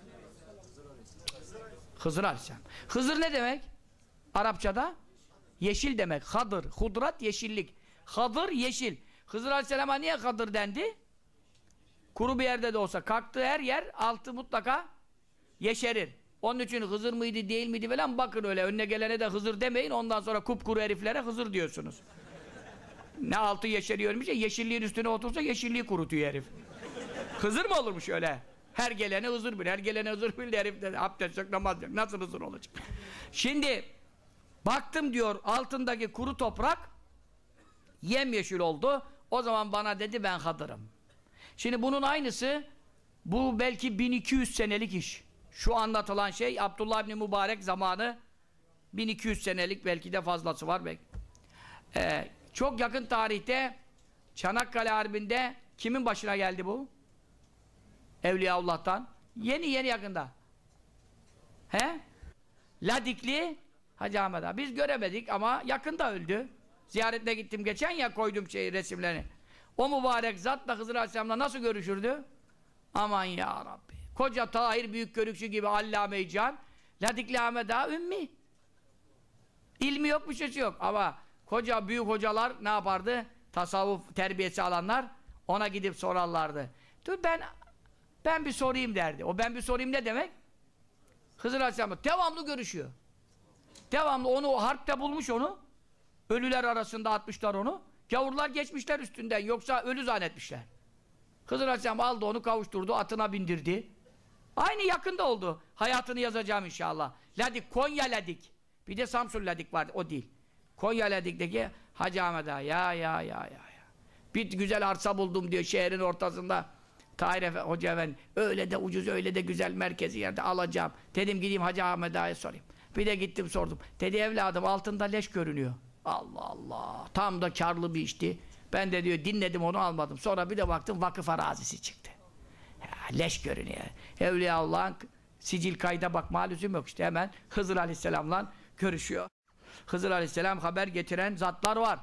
Hızır Aleyhisselam. Hızır ne demek? Arapçada yeşil demek. Hadır, hudrat, yeşillik. Hadır, yeşil. Hızır Aleyhisselam'a niye hadır dendi? Kuru bir yerde de olsa kalktığı her yer altı mutlaka yeşerir. Onun için Hızır mıydı değil miydi falan bakın öyle. Önüne gelene de Hızır demeyin. Ondan sonra kupkuru heriflere Hızır diyorsunuz. Ne altı yeşeriyormuş ya, yeşilliğin üstüne otursa yeşilliği kurutuyor herif. Hızır mı olurmuş öyle? Her gelene Hızır bil, her gelene Hızır bil herif de abdest yok, namaz yok. Nasıl Hızır olacak? Şimdi baktım diyor altındaki kuru toprak yemyeşil oldu. O zaman bana dedi ben Hadır'ım. Şimdi bunun aynısı bu belki 1200 senelik iş. Şu anlatılan şey Abdullah İbni Mübarek zamanı 1200 senelik belki de fazlası var belki. Çok yakın tarihte Çanakkale Harbi'nde kimin başına geldi bu? Evliyaullah'tan. Yeni yakında. He? Ladikli Hacı Ahmet Ağa. Biz göremedik ama yakında öldü. Ziyaretine gittim geçen ya koydum resimlerini. O mübarek zatla Hızır Aleyhisselam'la nasıl görüşürdü? Aman ya Rabbi. Koca Tahir Büyükgörükçü gibi Allame-i Can, Ladikli Ahmet Ağa ümmi. İlmi yok, bir şeysi yok. Ama koca büyük hocalar ne yapardı? Tasavvuf terbiyesi alanlar ona gidip sorarlardı. Dur ben bir sorayım derdi. O ben bir sorayım ne demek? Hızır Aleyhisselam'la devamlı görüşüyor. Devamlı onu harpte bulmuş onu. Ölüler arasında atmışlar onu. Gavurlar geçmişler üstünden. Yoksa ölü zannetmişler. Hızır Aleyhisselam aldı onu kavuşturdu. Atına bindirdi. Aynı yakında oldu. Hayatını yazacağım inşallah. Ladik, Konya Ladik. Bir de Samsun Ladik vardı. O değil. Konya Ladik'teki Hacı Ahmet Ağa. Ya. Bir güzel arsa buldum diyor şehrin ortasında. Tahir Hoca Efendi. Öyle de ucuz, öyle de güzel merkezi yerde alacağım. Dedim gideyim Hacı Ahmet Ağa'ya sorayım. Bir de gittim sordum. Dedi evladım altında leş görünüyor. Allah Allah. Tam da karlı bir işti. Ben de diyor dinledim onu almadım. Sonra bir de baktım vakıf arazisi çıktı. Ya, leş görünüyor. Evliyaullah'ın sicil kayda bakma lüzum yok işte. Hemen Hızır Aleyhisselam'la görüşüyor. Hızır Aleyhisselam haber getiren zatlar var.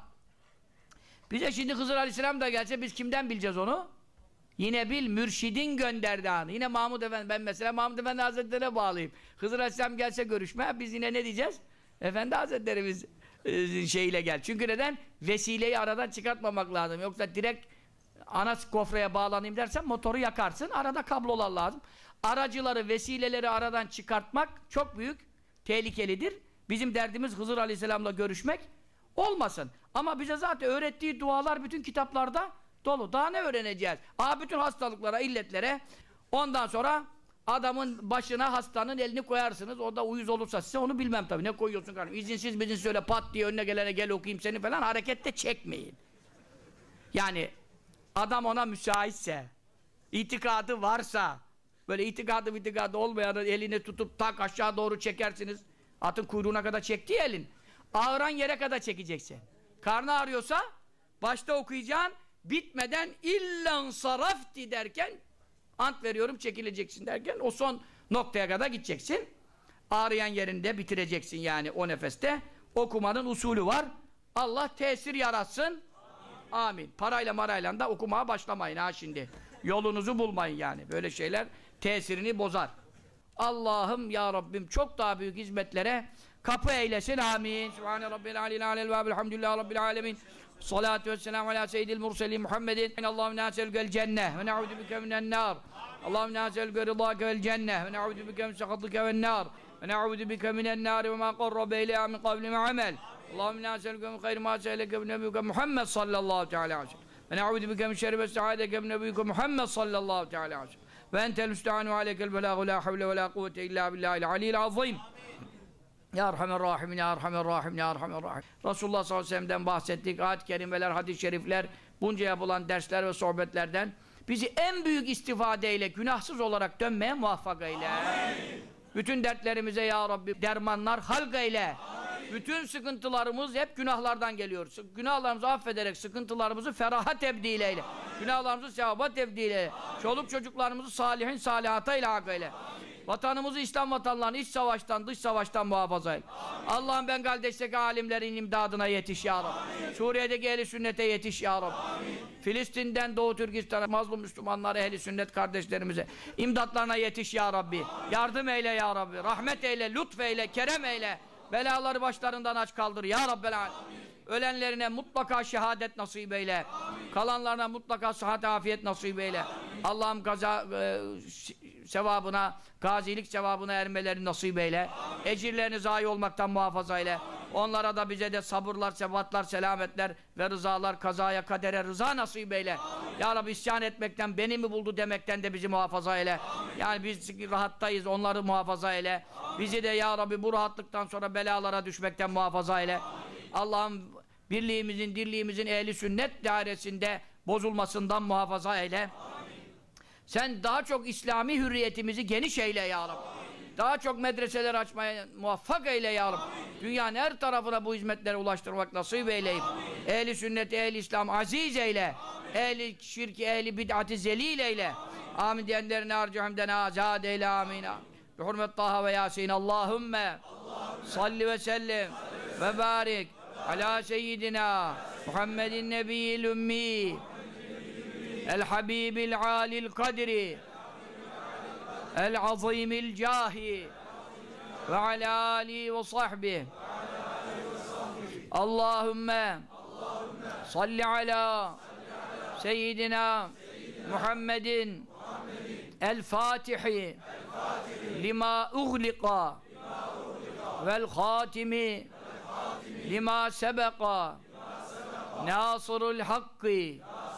Bize şimdi Hızır Aleyhisselam da gelse biz kimden bileceğiz onu? Yine bil mürşidin gönderdi anı. Yine Mahmud Efendi. Ben mesela Mahmud Efendi Hazretleri'ne bağlıyım. Hızır Aleyhisselam gelse görüşme. Biz yine ne diyeceğiz? Efendi Hazretlerimiz şeyle gel. Çünkü neden? Vesileyi aradan çıkartmamak lazım. Yoksa direkt ana gofreye bağlanayım dersen motoru yakarsın. Arada kablolar lazım. Aracıları, vesileleri aradan çıkartmak çok büyük tehlikelidir. Bizim derdimiz Hızır Aleyhisselam'la görüşmek olmasın. Ama bize zaten öğrettiği dualar bütün kitaplarda dolu. Daha ne öğreneceğiz? Bütün hastalıklara, illetlere ondan sonra adamın başına hastanın elini koyarsınız. O da uyuz olursa size onu bilmem tabii. Ne koyuyorsun kardeşim? İzinsiz öyle pat diye önüne gelene gel okuyayım seni falan harekette çekmeyin. Yani adam ona müsaitse, itikadı varsa, böyle itikadı olmayanın elini tutup tak aşağı doğru çekersiniz. Atın kuyruğuna kadar çektiği elin. Ağıran yere kadar çekeceksin. Karnı ağrıyorsa başta okuyacaksın. Bitmeden illan sarafti derken ant veriyorum çekileceksin derken o son noktaya kadar gideceksin. Ağrıyan yerinde bitireceksin yani o nefeste. Okumanın usulü var. Allah tesir yaratsın. Amin. Parayla marayla da okumaya başlamayın ha şimdi. Yolunuzu bulmayın yani. Böyle şeyler tesirini bozar. Allah'ım ya Rabbim çok daha büyük hizmetlere kapı eylesin. Amin. Sübhane Rabbil aleyhi aleyhi ve elhamdülillahi Rabbil alemin. Salatu vesselamu ala seyyidil murselin Muhammedin. Allahümme nâselgel cenneh ve ne'udu bike minen nâr. Allahümme nâselgel rıdâke vel cenneh ve ne'udu bike min sakatike vel nâr. Ve ne'udu bike minen nâr ve mâ qarrabe ileyha min kavli ve amel. Allahümme nâselgel min hayri mâ seyleke bin nebiyüke Muhammed sallallahu teâlâ aleyhi ve sellem. Ve ne'udu bike min şerri ve se'âdeke bin nebiyüke Muhammed sallallahu teâlâ aleyhi ve sellem. Ve entel müstehanu aleykel belâhu la havle ve la kuvvete illa billahil aliyyil azîm. Ya Erhamer Rahimin, Ya Erhamer Rahim, Ya Erhamer Rahim. Resulullah sallallahu aleyhi ve sellem'den bahsettik. Ayet-i kerimeler, hadis-i şerifler, bunca yapılan dersler ve sohbetlerden bizi en büyük istifadeyle günahsız olarak dönmeye muvaffak eyle. Amin. Bütün dertlerimize Ya Rabbi dermanlar halk eyle. Amin. Bütün sıkıntılarımız hep günahlardan geliyor. Günahlarımızı affederek sıkıntılarımızı feraha tebdil eyle. Amin. Günahlarımızı sevaba tebdil eyle. Çoluk çocuklarımızı salihin salihata ile hak eyle. Amin. Vatanımızı İslam vatanlarını iç savaştan, dış savaştan muhafaza et. Allah'ım Bengaldeş'teki alimlerin imdadına yetiş ya Rabbi. Suriye'deki ehli sünnete yetiş ya Rabbi. Filistin'den Doğu Türkistan'a mazlum Müslümanlara, ehli sünnet kardeşlerimize imdatlarına yetiş ya Rabbi. Yardım eyle ya Rabbi. Rahmet eyle, lütfeyle, kerem eyle. Belaları başlarından aç kaldır ya Rabbel alemin. Ölenlerine mutlaka şehadet nasip eyle. Kalanlarına mutlaka sıhhat afiyet nasip eyle. Allah'ım gaza sevabına, gazilik sevabına ermelerini nasip eyle. Ecirlerini zayi olmaktan muhafaza eyle. Onlara da bize de sabırlar, sebatlar, selametler ve rızalar, kazaya, kadere rıza nasip eyle. Ya Rabbi isyan etmekten, beni mi buldu demekten de bizi muhafaza eyle. Yani biz rahattayız, onları muhafaza eyle. Bizi de ya Rabbi bu rahatlıktan sonra belalara düşmekten muhafaza eyle. Allah'ım birliğimizin, dirliğimizin ehli sünnet dairesinde bozulmasından muhafaza eyle. Sen daha çok İslami hürriyetimizi geniş eyle ya Rabbi. Daha çok medreseler açmaya muvaffak eyle ya Rabbi. Dünyanın her tarafına bu hizmetlere ulaştırmak nasip eyleyip ehli sünnet, ehli İslam aziz eyle. Ehli şirki, ehli bid'ati zelil eyle. Amin diyenlerine harcahımden azad eyle amin. Bi hurmet Taha ve Yasin. Allahümme salli ve sellim ve barik ala seyyidina Muhammedin nebiyyil ümmi el habibil alil kadri el azimil cahi ve ala alihi ve sahbihi. Allahümme salli ala seyyidina Muhammedin el fatihi lima ughliqa vel khatimi lima sebeqa nasırul hakkı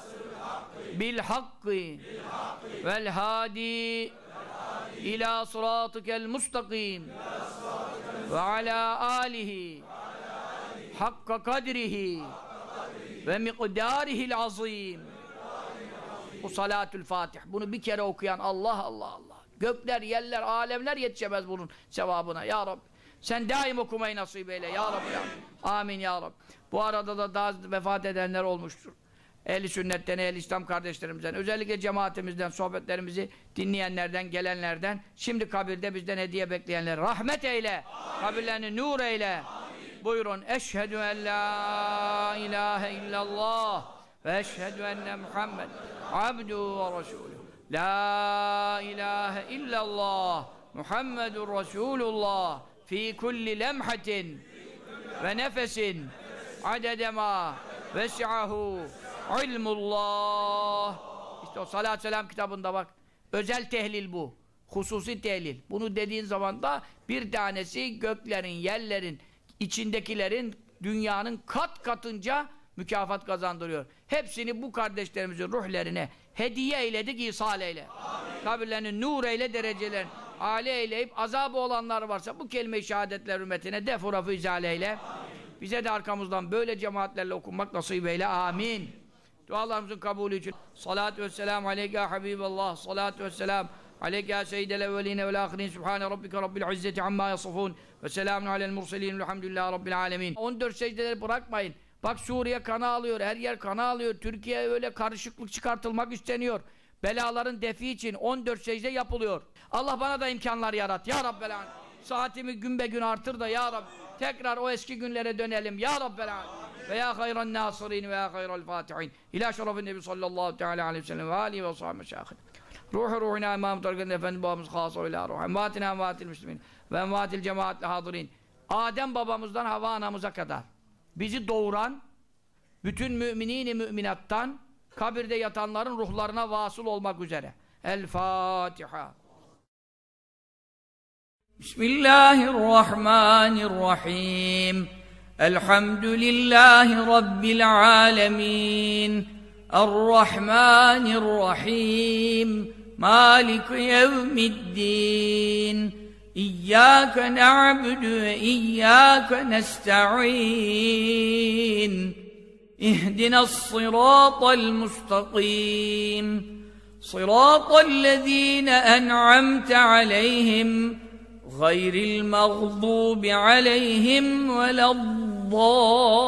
bil hakkı vel hadi ila sıratıkel mustakim ve ala alihi hakka kadrihi ve miqdarihil azim. Bu salatül fatih. Bunu bir kere okuyan Allah Allah Allah. Gökler, yerler, alemler yetişemez bunun sevabına ya Rabbi. Sen daim okumayı nasip eyle ya Rabbi ya. Amin ya Rabbi. Bu arada da daha vefat edenler olmuştur. Ehl-i sünnetten, ehl-i İslam kardeşlerimizden, özellikle cemaatimizden, sohbetlerimizi dinleyenlerden, gelenlerden, şimdi kabirde bizden hediye bekleyenler rahmet eyle. Kabirlerini nur eyle. Buyurun. Eşhedü en la ilahe illallah ve eşhedü enne Muhammed abdu ve resulü. La ilahe illallah Muhammedur Resulullah fi kulli lemhatin ve nefesin adedema vesi'ahu ilmullah. İşte o salat-ı selam kitabında bak. Özel tehlil bu. Hususi tehlil. Bunu dediğin zaman da bir tanesi göklerin, yerlerin, içindekilerin, dünyanın kat katınca mükafat kazandırıyor. Hepsini bu kardeşlerimizin ruhlerine hediye eyledik, ihsal eyle. Amin. Kabirlerini nur eyle, derecelerini âli eyleyip azabı olanlar varsa bu kelime-i şehadetler hürmetine defurafı izale eyle. Amin. Bize de arkamızdan böyle cemaatlerle okunmak nasip eyle. Amin. Dualarımızın kabulü için salatü vesselam aleyke ya Habiballah, salatü vesselam aleyke ya seyyidel evveline vel ahirin, subhane rabbike rabbil izzeti amma yasifun ve selamun alel murselin velhamdülillahi rabbil alemin. 14 secdeleri bırakmayın. Bak Suriye kana alıyor, her yer kana alıyor. Türkiye öyle karışıklık çıkartılmak isteniyor. Belaların defi için 14 secde yapılıyor. Allah bana da imkanlar yarat ya Rabbel alemin. Saatimi gün be gün artır da ya Rabbi. Tekrar o eski günlere dönelim ya Rabbel alemin. Ve ya hayran nasirin ve ya hayral fatihin. İlâ şerefin nebi sallallahu teâlâ aleyhi ve sellem ve âlihi ve sahâme şâhin. Ruhu ruhuna İmam-ı Tarık'ın Efendi babamız khâsâ ilâ ruh. Envâtina envâtil müslümin ve envâtil cemaatle hâzırîn. Adem babamızdan Havva anamıza kadar bizi doğuran bütün müminin-i müminattan kabirde yatanların ruhlarına vasıl olmak üzere. El-Fatiha. Bismillahirrahmanirrahim. Elhamdülillahi Rabbil alemin. Errahmanirrahim. Maliki yevmiddin. İyyâke na'budu ve iyyâke nesta'in. اهدنا الصراط المستقيم صراط الذين أنعمت عليهم غير المغضوب عليهم ولا الضالين